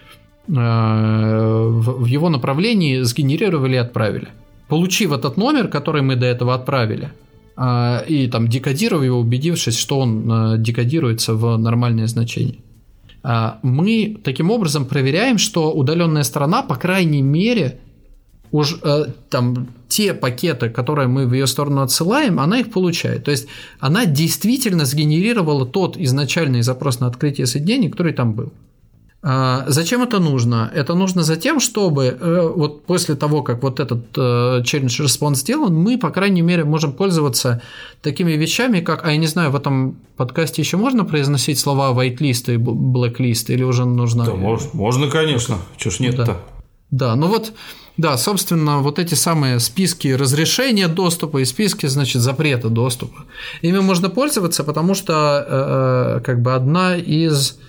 в, в его направлении сгенерировали и отправили. Получив этот номер, который мы до этого отправили, э, и там, декодировав его, убедившись, что он э, декодируется в нормальное значение, э, мы таким образом проверяем, что удаленная сторона, по крайней мере, уж э, там те пакеты, которые мы в ее сторону отсылаем, она их получает. То есть она действительно сгенерировала тот изначальный запрос на открытие соединений, который там был. А зачем это нужно? Это нужно за тем, чтобы э, вот после того, как вот этот э, challenge response сделан, мы, по крайней мере, можем пользоваться такими вещами, как, а я не знаю, в этом подкасте еще можно произносить слова whitelist и blacklist, или уже нужно... Да, можно, можно, конечно. Чего ж нет-то? Да. Да, ну вот, да, собственно, вот эти самые списки разрешения доступа и списки, значит, запрета доступа. Ими можно пользоваться, потому что э, как бы одна из...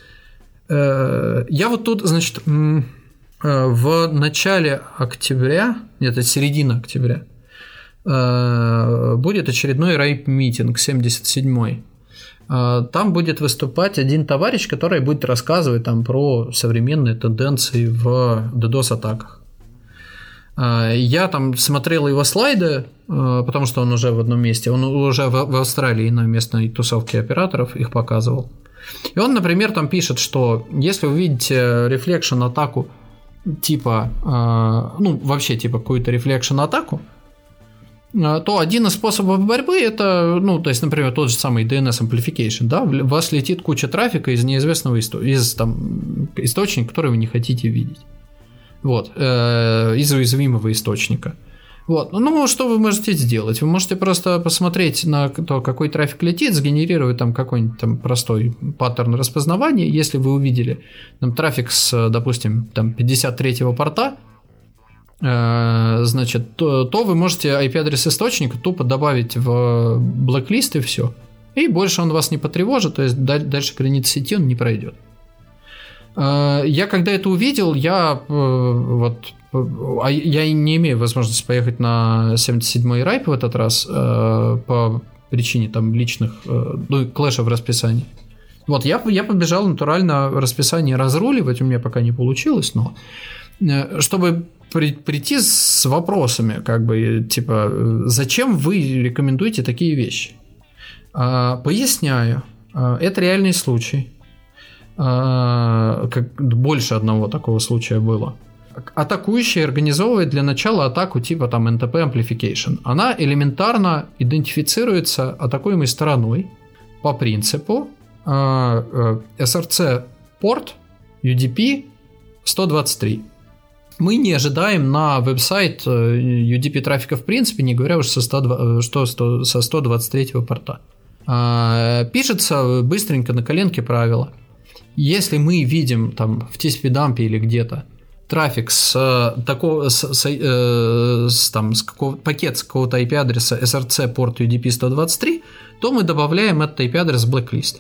Э, я вот тут, значит, э, в начале октября, нет, это середина октября, э, будет очередной райп-митинг, семьдесят седьмой. Там будет выступать один товарищ, который будет рассказывать там про современные тенденции в DDoS-атаках. Я там смотрел его слайды, потому что он уже в одном месте, он уже в Австралии на местной тусовке операторов их показывал. И он, например, там пишет, что если вы видите рефлекшн-атаку типа, ну, вообще типа какую-то рефлекшн-атаку, то один из способов борьбы это, ну, то есть, например, тот же самый ди эн эс amplification, да, у вас летит куча трафика из неизвестного исто- из, там, источника, который вы не хотите видеть, вот, э- из уязвимого источника. Вот. Ну, что вы можете сделать? Вы можете просто посмотреть на то, какой трафик летит, сгенерировать там какой-нибудь там простой паттерн распознавания. Если вы увидели там трафик с, допустим, там пятьдесят третьего порта, значит, то, то вы можете ай пи-адрес источника тупо добавить в блэклист и все. И больше он вас не потревожит, то есть дальше границы сети он не пройдет. Я когда это увидел, я вот я не имею возможности поехать на семьдесят седьмой райп в этот раз по причине там личных, ну, клэша в расписании. Вот я, я побежал натурально расписание разруливать, у меня пока не получилось, но чтобы при, прийти с вопросами, как бы, типа, зачем вы рекомендуете такие вещи? А, поясняю, а, это реальный случай. А, как, больше одного такого случая было. Атакующий организовывает для начала атаку типа там эн ти пи amplification. Она элементарно идентифицируется атакуемой стороной по принципу а, а, эс эр си порт ю ди пи сто двадцать три. Мы не ожидаем на веб-сайт ю ди пи трафика в принципе, не говоря уж со сто, что, со сто двадцать третьего порта. А, пишется быстренько на коленке правило. Если мы видим там в ти си пи-дампе или где-то трафик с такого с, с, э, с, там, с какого, пакет с какого-то ай пи-адреса эс эр си порт ю ди пи сто двадцать три, то мы добавляем этот ай пи-адрес в blacklist.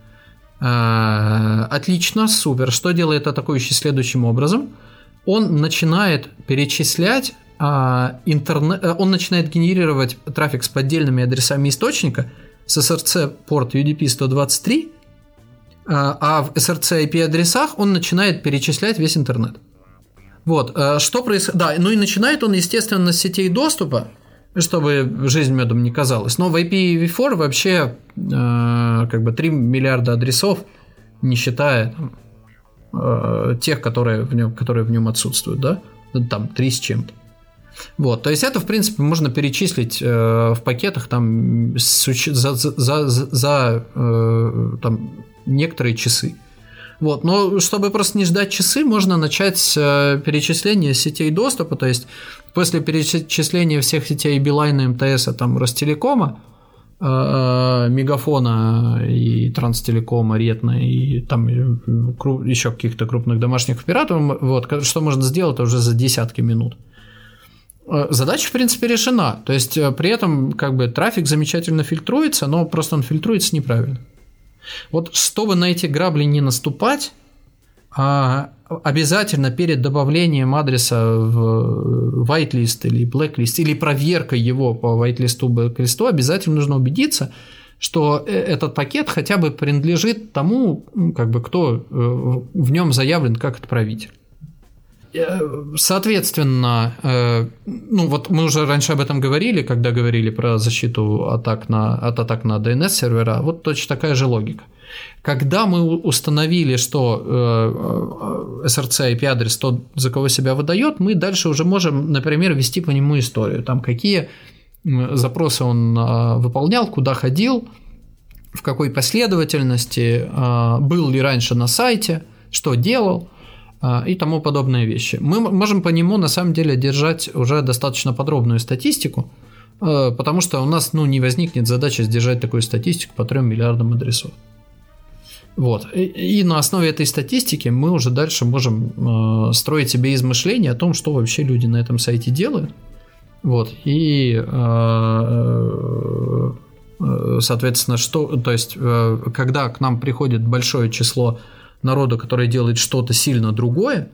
А, отлично, супер. Что делает атакующий следующим образом? Он начинает перечислять а, интернет, он начинает генерировать трафик с поддельными адресами источника с эс эр си порт ю ди пи сто двадцать три, а, а в эс эр си ай пи-адресах он начинает перечислять весь интернет. Вот, что происходит? Да, ну и начинает он, естественно, с сетей доступа, чтобы жизнь медом не казалась. Но в ай пи ви четыре вообще э, как бы три миллиарда адресов, не считая там, э, тех, которые в нем, которые в нем отсутствуют, да? Там три с чем-то. Вот, то есть это, в принципе, можно перечислить э, в пакетах там, с, за, за, за, за э, там, некоторые часы. Вот, но чтобы просто не ждать часы, можно начать с э, перечисления сетей доступа, то есть после перечисления всех сетей Билайна, эм тэ эс, там, Ростелекома, э, э, Мегафона и Транстелекома, Ретна и там еще каких-то крупных домашних операторов, вот, что можно сделать уже за десятки минут. Задача, в принципе, решена, то есть при этом как бы трафик замечательно фильтруется, но просто он фильтруется неправильно. Вот чтобы на эти грабли не наступать, обязательно перед добавлением адреса в whitelist или blacklist, или проверкой его по whitelist, blacklist, обязательно нужно убедиться, что этот пакет хотя бы принадлежит тому, как бы, кто в нем заявлен как отправитель. Соответственно, ну вот мы уже раньше об этом говорили, когда говорили про защиту атак на, от атак на ди эн эс-сервера, вот точно такая же логика. Когда мы установили, что эс эр си ай пи-адрес тот, за кого себя выдает, мы дальше уже можем, например, вести по нему историю. Там какие запросы он выполнял, куда ходил, в какой последовательности, был ли раньше на сайте, что делал и тому подобные вещи. Мы можем по нему на самом деле держать уже достаточно подробную статистику, потому что у нас ну, не возникнет задача сдержать такую статистику по трем миллиардам адресов. Вот. И, и на основе этой статистики мы уже дальше можем э, строить себе измышления о том, что вообще люди на этом сайте делают. Вот. И э, э, соответственно, что, то есть, э, когда к нам приходит большое число народу, который делает что-то сильно другое,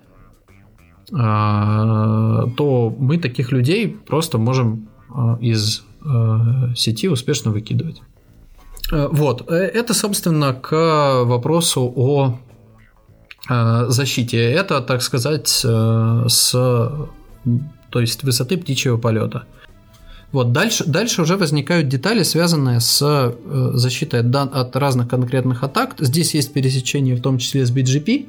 то мы таких людей просто можем из сети успешно выкидывать. Вот. Это, собственно, к вопросу о защите. Это, так сказать, с, то есть, высоты птичьего полета. Вот, дальше, дальше уже возникают детали, связанные с защитой от, от разных конкретных атак. Здесь есть пересечение, в том числе с би джи пи,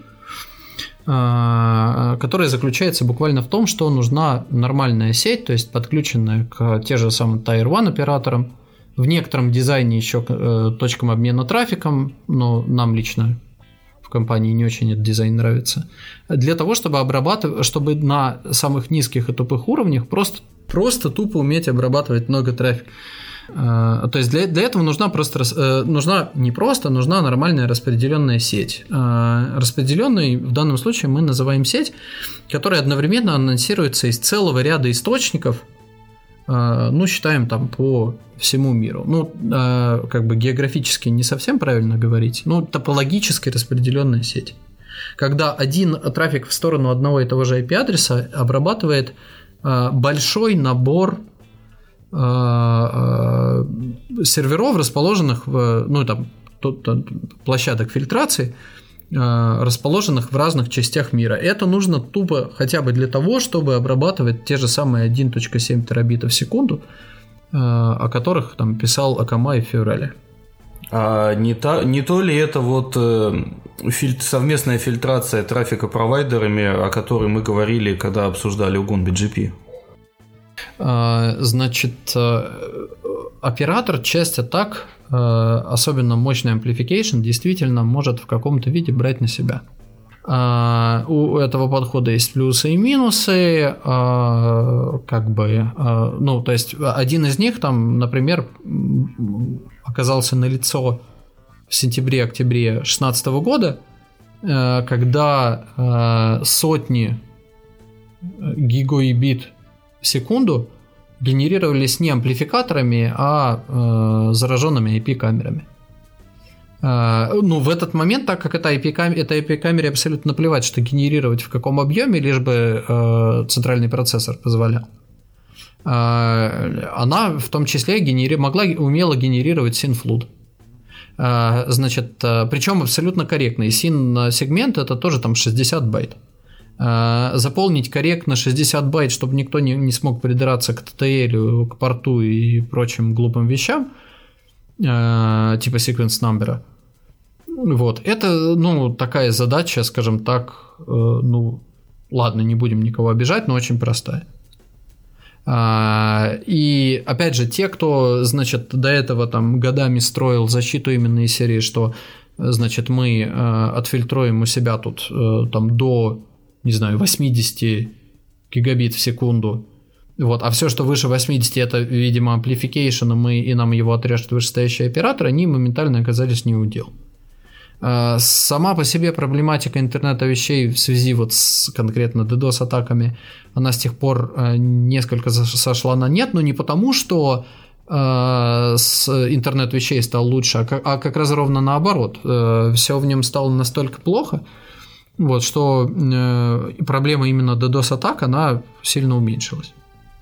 которое заключается буквально в том, что нужна нормальная сеть, то есть подключенная к тем же самым Tier один операторам, в некотором дизайне еще к точкам обмена трафиком, но нам лично в компании не очень этот дизайн нравится, для того, чтобы обрабатывать, чтобы на самых низких и тупых уровнях просто Просто тупо уметь обрабатывать много трафика. То есть для, для этого нужна просто нужна не просто, нужна нормальная распределенная сеть. Распределенной в данном случае мы называем сеть, которая одновременно анонсируется из целого ряда источников, ну, считаем там по всему миру. Ну, как бы географически не совсем правильно говорить, но топологически распределенная сеть. Когда один трафик в сторону одного и того же ай пи-адреса обрабатывает большой набор э, э, серверов, расположенных в, ну, там, тут, площадок фильтрации, э, расположенных в разных частях мира. Это нужно тупо хотя бы для того, чтобы обрабатывать те же самые один целых семь терабита в секунду, э, о которых там писал Акама и Фиорелли. А не, та, не то ли это вот э, фильтр, совместная фильтрация трафика провайдерами, о которой мы говорили, когда обсуждали Угун би джи пи? А, значит, оператор часть атак, особенно мощный amplification, действительно может в каком-то виде брать на себя. У этого подхода есть плюсы и минусы, как бы, ну, то есть один из них, там, например, оказался налицо в сентябре-октябре две тысячи шестнадцатого года, когда сотни гигабит в секунду генерировались не амплификаторами, а зараженными ай пи-камерами. Ну, в этот момент, так как это ай пи-камере, это ай пи-камере абсолютно наплевать, что генерировать в каком объеме, лишь бы э, центральный процессор позволял. Э, она в том числе генери... могла умело генерировать син-флуд. Э, значит, э, причем абсолютно корректный. Син-сегмент это тоже там шестьдесят байт. Э, заполнить корректно шестьдесят байт, чтобы никто не, не смог придраться к ти ти эл, к порту и прочим глупым вещам, э, типа sequence number. Вот, это, ну, такая задача, скажем так, э, ну, ладно, не будем никого обижать, но очень простая. А, и, опять же, те, кто, значит, до этого там годами строил защиту именно из серии, что, значит, мы э, отфильтруем у себя тут э, там до, не знаю, восемьдесят гигабит в секунду, вот, а все, что выше восемьдесят, это, видимо, amplification, и, мы, и нам его отрежет вышестоящий оператор, они моментально оказались не у дел. Сама по себе проблематика интернета вещей в связи вот с конкретно DDoS-атаками, она с тех пор несколько сошла на нет, но не потому, что с интернет вещей стал лучше, а как, а как раз ровно наоборот. Все в нем стало настолько плохо, вот, что проблема именно DDoS-атак, она сильно уменьшилась.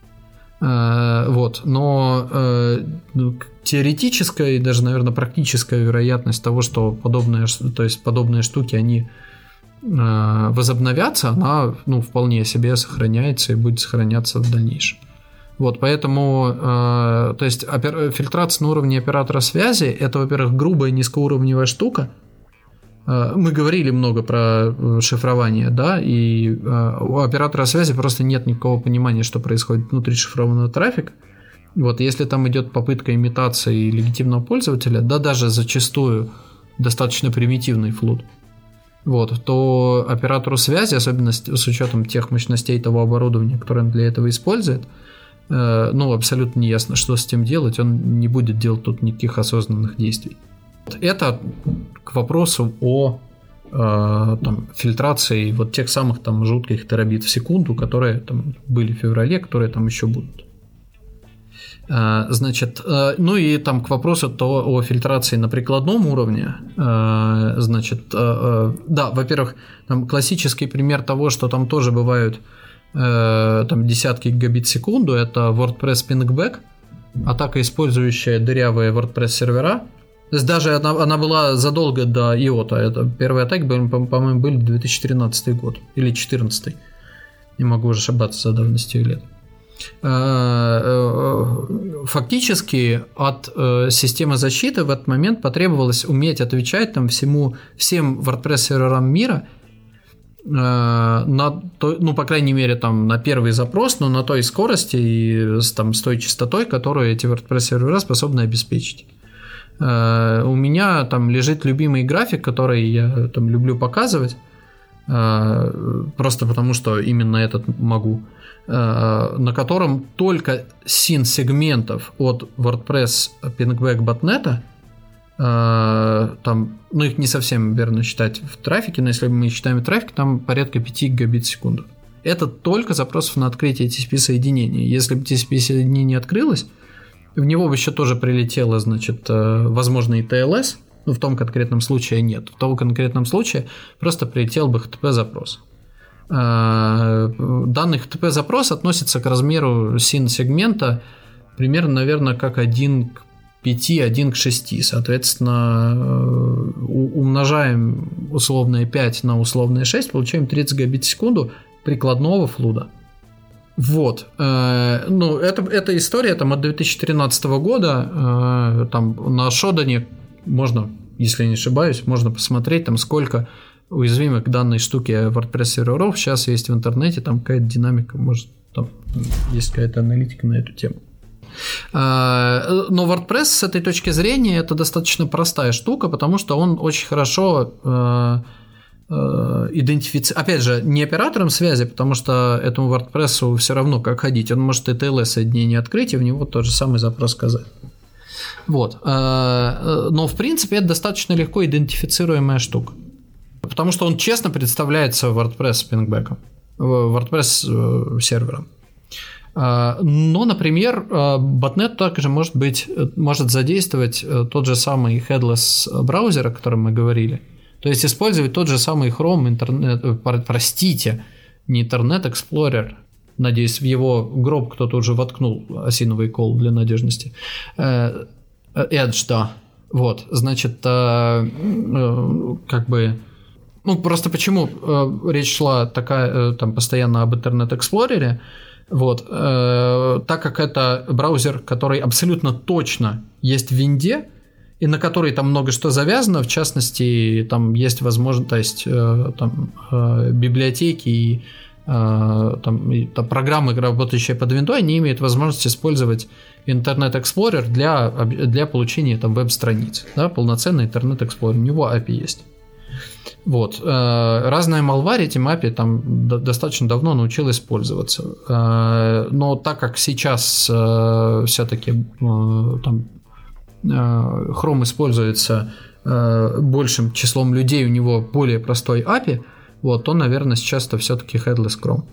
Вот, но э, теоретическая и даже, наверное, практическая вероятность того, что подобные, то есть подобные штуки, они э, возобновятся, она, ну, вполне себе сохраняется и будет сохраняться в дальнейшем. Вот, поэтому, э, то есть опер... фильтрация на уровне оператора связи, это, во-первых, грубая низкоуровневая штука. Мы говорили много про шифрование, да, и у оператора связи просто нет никакого понимания, что происходит внутри шифрованного трафика. Вот, если там идет попытка имитации легитимного пользователя, да, даже зачастую достаточно примитивный флут, вот, то оператору связи, особенно с, с учетом тех мощностей того оборудования, которое он для этого использует, э, ну, абсолютно не ясно, что с этим делать, он не будет делать тут никаких осознанных действий. Это к вопросу о э, там, фильтрации вот тех самых там жутких терабит в секунду, которые там были в феврале, которые там еще будут. Э, значит, э, ну и там к вопросу то о фильтрации на прикладном уровне. Э, значит, э, э, да, во-первых, там классический пример того, что там тоже бывают э, там десятки гигабит в секунду, это WordPress Pingback, атака, использующая дырявые WordPress сервера. То есть даже она, она была задолго до ай о ти. Это первые атаки, по-моему, были две тысячи тринадцатый год или две тысячи четырнадцатый. Не могу уже ошибаться за давностью лет. Фактически от системы защиты в этот момент потребовалось уметь отвечать там всему, всем WordPress-серверам мира на той, ну, по крайней мере, там, на первый запрос, но на той скорости и там, с той частотой, которую эти WordPress-сервера способны обеспечить. Uh, у меня там лежит любимый график, который я там люблю показывать, uh, просто потому что именно этот могу, uh, на котором только син-сегментов от WordPress Pingback ботнета, uh, там, ну их не совсем верно считать в трафике, но если мы считаем трафик, там порядка пять гигабит в секунду. Это только запросов на открытие ти си пи-соединения. Если бы ти си пи-соединение открылось, в него бы еще тоже прилетело, значит, возможно, и ти эл эс, но в том конкретном случае нет. В том конкретном случае просто прилетел бы эйч ти ти пи-запрос. Данный эйч ти ти пи-запрос относится к размеру син-сегмента примерно, наверное, как один к пяти, один к шести. Соответственно, умножаем условное пять на условное шесть, получаем тридцать гигабит в секунду прикладного флуда. Вот, э, ну, это, эта история там от две тысячи тринадцатого года, э, там на Шодане можно, если не ошибаюсь, можно посмотреть, там сколько уязвимых к данной штуке WordPress серверов сейчас есть в интернете, там какая-то динамика, может, там есть какая-то аналитика на эту тему. Но WordPress с этой точки зрения это достаточно простая штука, потому что он очень хорошо идентифицирует, опять же, не оператором связи, потому что этому WordPress все равно как ходить, он может и ти эл эс-соединение открыть и в него тот же самый запрос сказать. Вот. Но в принципе это достаточно легко идентифицируемая штука, потому что он честно представляется WordPress пингбэком, WordPress сервером. Но, например, ботнет также может быть, может задействовать тот же самый headless браузер, о котором мы говорили. То есть использовать тот же самый Chrome, интернет, простите, не Internet Explorer, надеюсь, в его гроб кто-то уже воткнул осиновый кол для надежности. Edge, да. Вот, значит, как бы... Ну, просто почему речь шла такая, там, постоянно об Internet Explorer, вот, так как это браузер, который абсолютно точно есть в винде, и на которой там много что завязано, в частности, там есть возможность, там, библиотеки и там, и, там, программы, работающие под виндой, они имеют возможность использовать Internet Explorer для, для получения там веб-страниц, да, полноценный Internet Explorer, у него эй пи ай есть. Вот. Разная малварь этим эй пи ай там достаточно давно научилась пользоваться. Но так как сейчас все-таки там Chrome используется большим числом людей, у него более простой эй пи ай, вот, то, наверное, сейчас это все-таки Headless Chrome.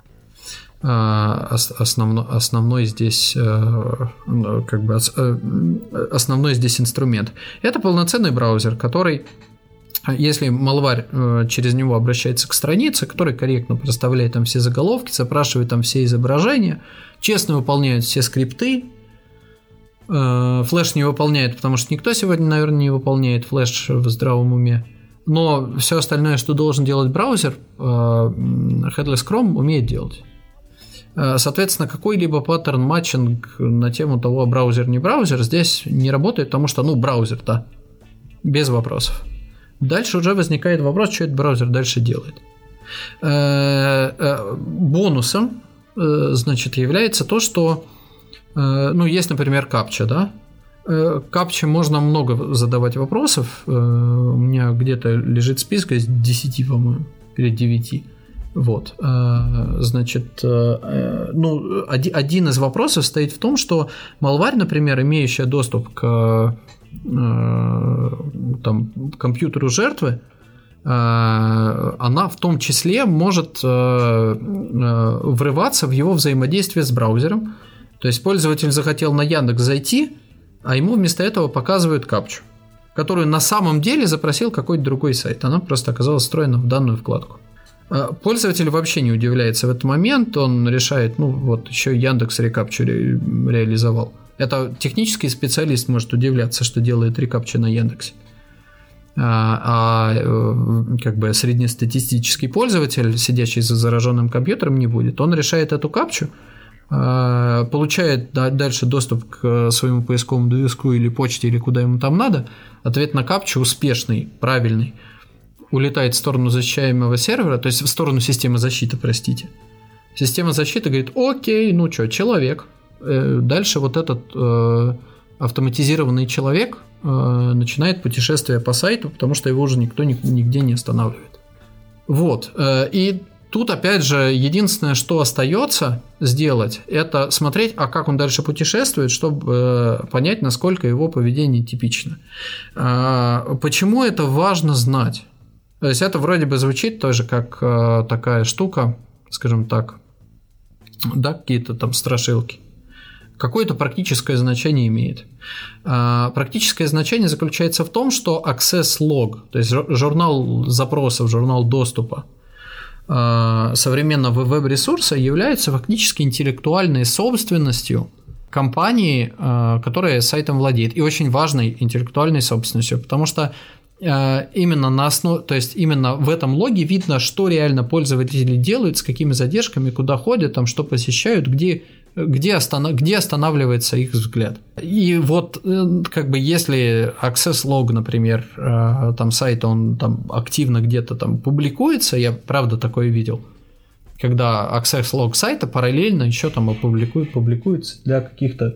Основной, основной здесь как бы основной здесь инструмент. Это полноценный браузер, который, если малварь через него обращается к странице, который корректно проставляет там все заголовки, запрашивает там все изображения, честно выполняет все скрипты. Флэш не выполняет, потому что никто сегодня, наверное, не выполняет флэш в здравом уме. Но все остальное, что должен делать браузер, Headless Chrome умеет делать. Соответственно, какой-либо паттерн матчинг на тему того, браузер не браузер, здесь не работает, потому что, ну, браузер, да, без вопросов. Дальше уже возникает вопрос, что этот браузер дальше делает. Бонусом, значит, является то, что, ну, есть, например, капча, да. Капче можно много задавать вопросов. У меня где-то лежит список из десяти, по-моему, или девяти. Вот. Значит, ну, один из вопросов стоит в том, что малварь, например, имеющая доступ к там, компьютеру жертвы, она в том числе может врываться в его взаимодействие с браузером. То есть пользователь захотел на Яндекс зайти, а ему вместо этого показывают капчу, которую на самом деле запросил какой-то другой сайт. Она просто оказалась встроена в данную вкладку. Пользователь вообще не удивляется в этот момент, он решает, ну вот еще Яндекс рекапчу ре- реализовал. Это технический специалист может удивляться, что делает рекапчу на Яндексе. А, а как бы среднестатистический пользователь, сидящий за зараженным компьютером, не будет. Он решает эту капчу, получает дальше доступ к своему поисковому движку или почте, или куда ему там надо. Ответ на капчу успешный, правильный, улетает в сторону защищаемого сервера, то есть в сторону системы защиты, простите. Система защиты говорит: окей, ну что, человек. Дальше вот этот э, автоматизированный человек э, начинает путешествие по сайту, потому что его уже никто нигде не останавливает. Вот. И тут, опять же, единственное, что остается сделать, это смотреть, а как он дальше путешествует, чтобы понять, насколько его поведение типично. Почему это важно знать? То есть это вроде бы звучит тоже как такая штука, скажем так, да, какие-то там страшилки. Какое-то практическое значение имеет. Практическое значение заключается в том, что access log, то есть журнал запросов, журнал доступа современного веб-ресурса является фактически интеллектуальной собственностью компании, которая сайтом владеет, и очень важной интеллектуальной собственностью, потому что именно на основе, то есть именно в этом логе видно, что реально пользователи делают, с какими задержками, куда ходят, там, что посещают, где, где, останов, где останавливается их взгляд. И вот как бы если access log, например, там сайта, он там активно где-то там публикуется, я правда такое видел, когда access log сайта параллельно еще там опубликует, публикуется для каких-то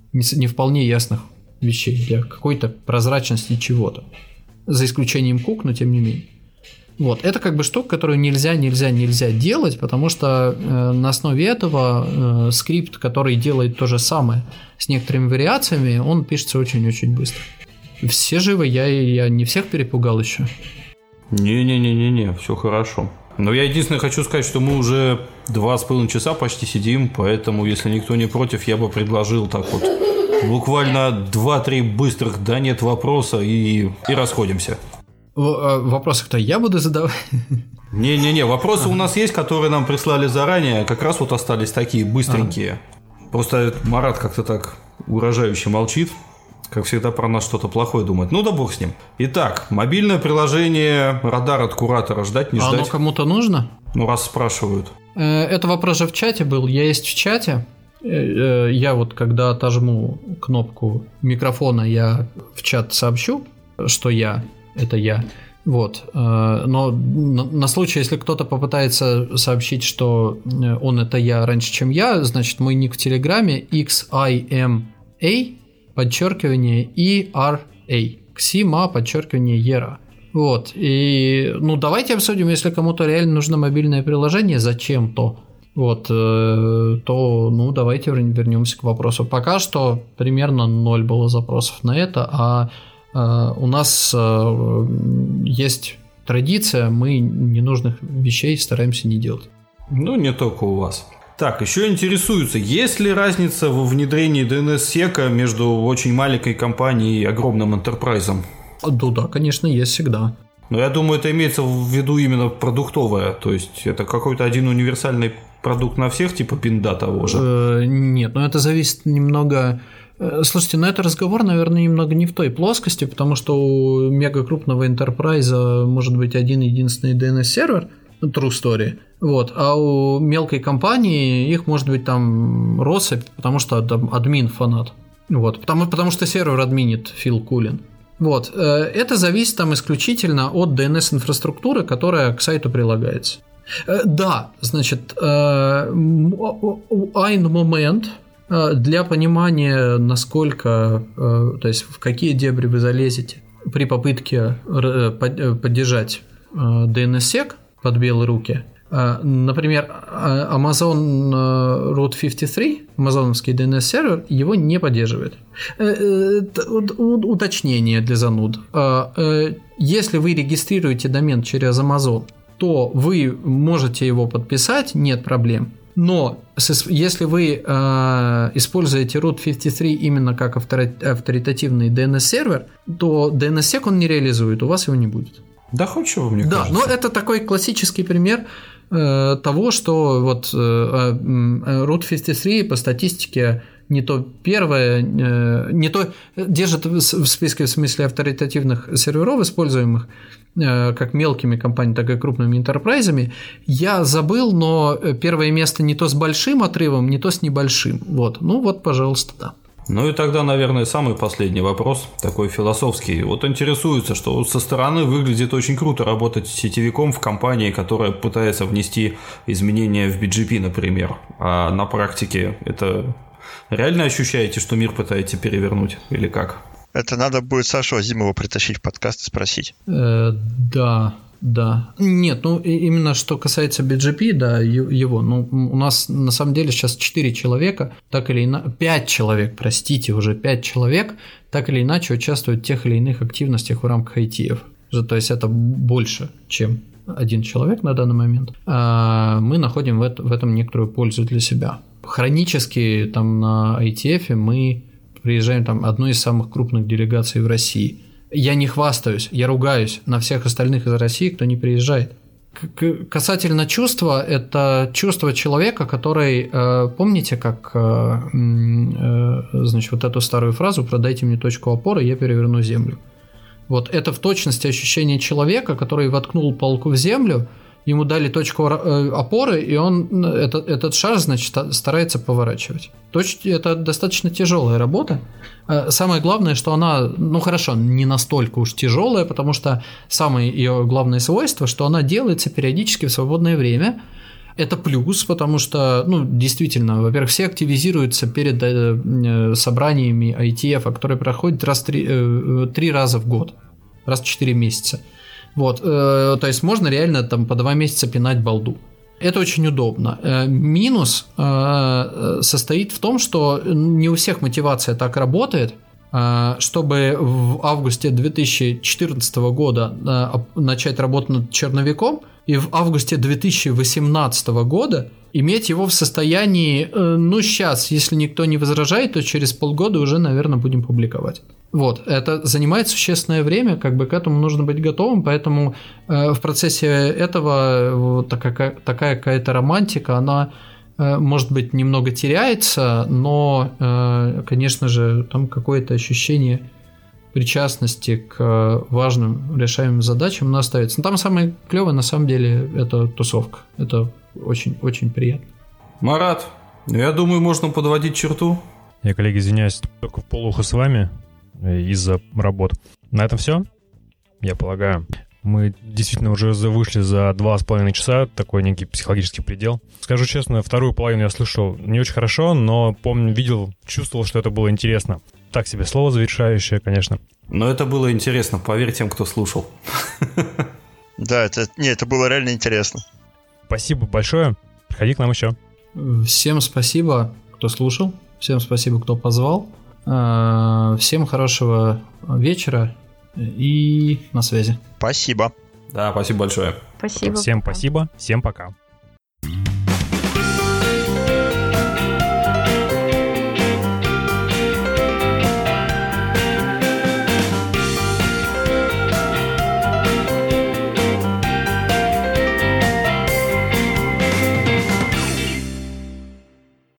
не, не вполне ясных вещей, для какой-то прозрачности чего-то. За исключением кук, но тем не менее. Вот. Это как бы штука, которую нельзя, нельзя, нельзя делать, потому что э, на основе этого э, скрипт, который делает то же самое с некоторыми вариациями, он пишется очень-очень быстро. Все живы, я, я не всех перепугал еще. Не-не-не-не-не, все хорошо. Но я единственное хочу сказать, что мы уже два с половиной часа почти сидим, поэтому, если никто не против, я бы предложил так вот буквально два-три быстрых да-нет вопроса и, и расходимся. Вопросы-то я буду задавать? Не-не-не, вопросы у нас есть, которые нам прислали заранее, как раз вот остались такие быстренькие. Просто Марат как-то так угрожающе молчит, как всегда про нас что-то плохое думает. Ну да бог с ним. Итак, мобильное приложение радар от Куратора ждать, не ждать. А оно кому-то нужно? Ну раз спрашивают. Это вопрос же в чате был, я есть в чате. Я вот когда отожму кнопку микрофона, я в чат сообщу, что я это я. Вот. Но на случай, если кто-то попытается сообщить, что он это я раньше, чем я, значит, мой ник в Телеграме икс ай эм эй, подчеркивание и ар эй. Ксима, подчеркивание Ера. Вот. И, ну, давайте обсудим, если кому-то реально нужно мобильное приложение, зачем-то. Вот. То, ну, давайте вернемся к вопросу. Пока что примерно ноль было запросов на это, а у нас есть традиция, мы ненужных вещей стараемся не делать. Ну, не только у вас. Так, еще интересуются, есть ли разница во внедрении ди эн эс-сека между очень маленькой компанией и огромным энтерпрайзом? Да, да, конечно, есть всегда. Но я думаю, это имеется в виду именно продуктовое, то есть это какой-то один универсальный продукт на всех, типа пинда того же? Э, нет, но это зависит немного... Слушайте, ну это разговор, наверное, немного не в той плоскости, потому что у мега крупного энтерпрайза может быть один единственный ди эн эс-сервер, true story, вот, а у мелкой компании их может быть там россыпь, потому что админ фанат, вот, потому, потому что сервер админит Фил Кулин. Вот, это зависит там исключительно от ди эн эс-инфраструктуры, которая к сайту прилагается. Да, значит, ein moment... Для понимания, насколько, то есть в какие дебри вы залезете при попытке поддержать ди эн эс-сек под белые руки, например, Amazon Route пятьдесят три, амазоновский ди эн эс-сервер, его не поддерживает. Уточнение для зануд. Если вы регистрируете домен через Amazon, то вы можете его подписать, нет проблем. Но если вы э, используете Route пятьдесят три именно как авторитативный ди эн эс-сервер, то ди эн эс-сек он не реализует, у вас его не будет. Да хоть чего, мне да, кажется. Да, но это такой классический пример э, того, что вот э, э, Route пятьдесят три по статистике не то первое, э, не то держит в списке в смысле авторитативных серверов, используемых э, как мелкими компаниями, так и крупными энтерпрайзами. Я забыл, но первое место не то с большим отрывом, не то с небольшим. Вот. Ну вот, пожалуйста, да. Ну и тогда, наверное, самый последний вопрос, такой философский. Вот интересуется, что со стороны выглядит очень круто работать сетевиком в компании, которая пытается внести изменения в би джи пи, например. А на практике это... Реально ощущаете, что мир пытаете перевернуть или как? Это надо будет Сашу Азимова притащить в подкаст и спросить. Э, да, да. Нет, ну именно что касается би джи пи, да, его. Ну, у нас на самом деле сейчас четыре человека, так или иначе, пять человек, простите, уже пять человек, так или иначе участвуют в тех или иных активностях в рамках ай ти эф. То есть это больше, чем один человек на данный момент. А мы находим в этом некоторую пользу для себя. Хронически там на ай ти эф мы приезжаем там одной из самых крупных делегаций в России. Я не хвастаюсь, я ругаюсь на всех остальных из России, кто не приезжает. К- касательно чувства, это чувство человека, который, э, помните, как, э, э, значит, вот эту старую фразу «продайте мне точку опоры, я переверну землю». Вот это в точности ощущение человека, который воткнул палку в землю, ему дали точку опоры, и он этот, этот шар, значит, старается поворачивать. Это достаточно тяжелая работа. Самое главное, что она, ну хорошо, не настолько уж тяжелая, потому что самое ее главное свойство, что она делается периодически в свободное время, Это плюс, потому что, ну, действительно, во-первых, все активизируются перед э, собраниями ай ти эф, которые проходят раз три, э, три раза в год, раз в четыре месяца. Вот, э, то есть можно реально там по два месяца пинать балду. Это очень удобно. Э, минус э, состоит в том, что не у всех мотивация так работает, э, чтобы в августе две тысячи четырнадцатого года э, начать работу над черновиком, и в августе две тысячи восемнадцатого года иметь его в состоянии, ну, сейчас, если никто не возражает, то через полгода уже, наверное, будем публиковать. Вот, это занимает существенное время, как бы к этому нужно быть готовым, поэтому э, в процессе этого вот такая, такая какая-то романтика, она, э, может быть, немного теряется, но, э, конечно же, там какое-то ощущение причастности к важным решаемым задачам она остается. Но там самое клевое, на самом деле, это тусовка. Это очень-очень приятно. Марат, я думаю, можно подводить черту. Я, коллеги, извиняюсь, только в полухо с вами из-за работ. На этом все, я полагаю. Мы действительно уже вышли за два с половиной часа, такой некий психологический предел. Скажу честно, вторую половину я слышал не очень хорошо, но помню, видел, чувствовал, что это было интересно. Так себе слово завершающее, конечно. Но это было интересно, поверь тем, кто слушал. Да, это, не, это было реально интересно. Спасибо большое. Приходи к нам еще. Всем спасибо, кто слушал. Всем спасибо, кто позвал. Всем хорошего вечера и на связи. Спасибо. Да, спасибо большое. Спасибо. Всем спасибо. Всем пока.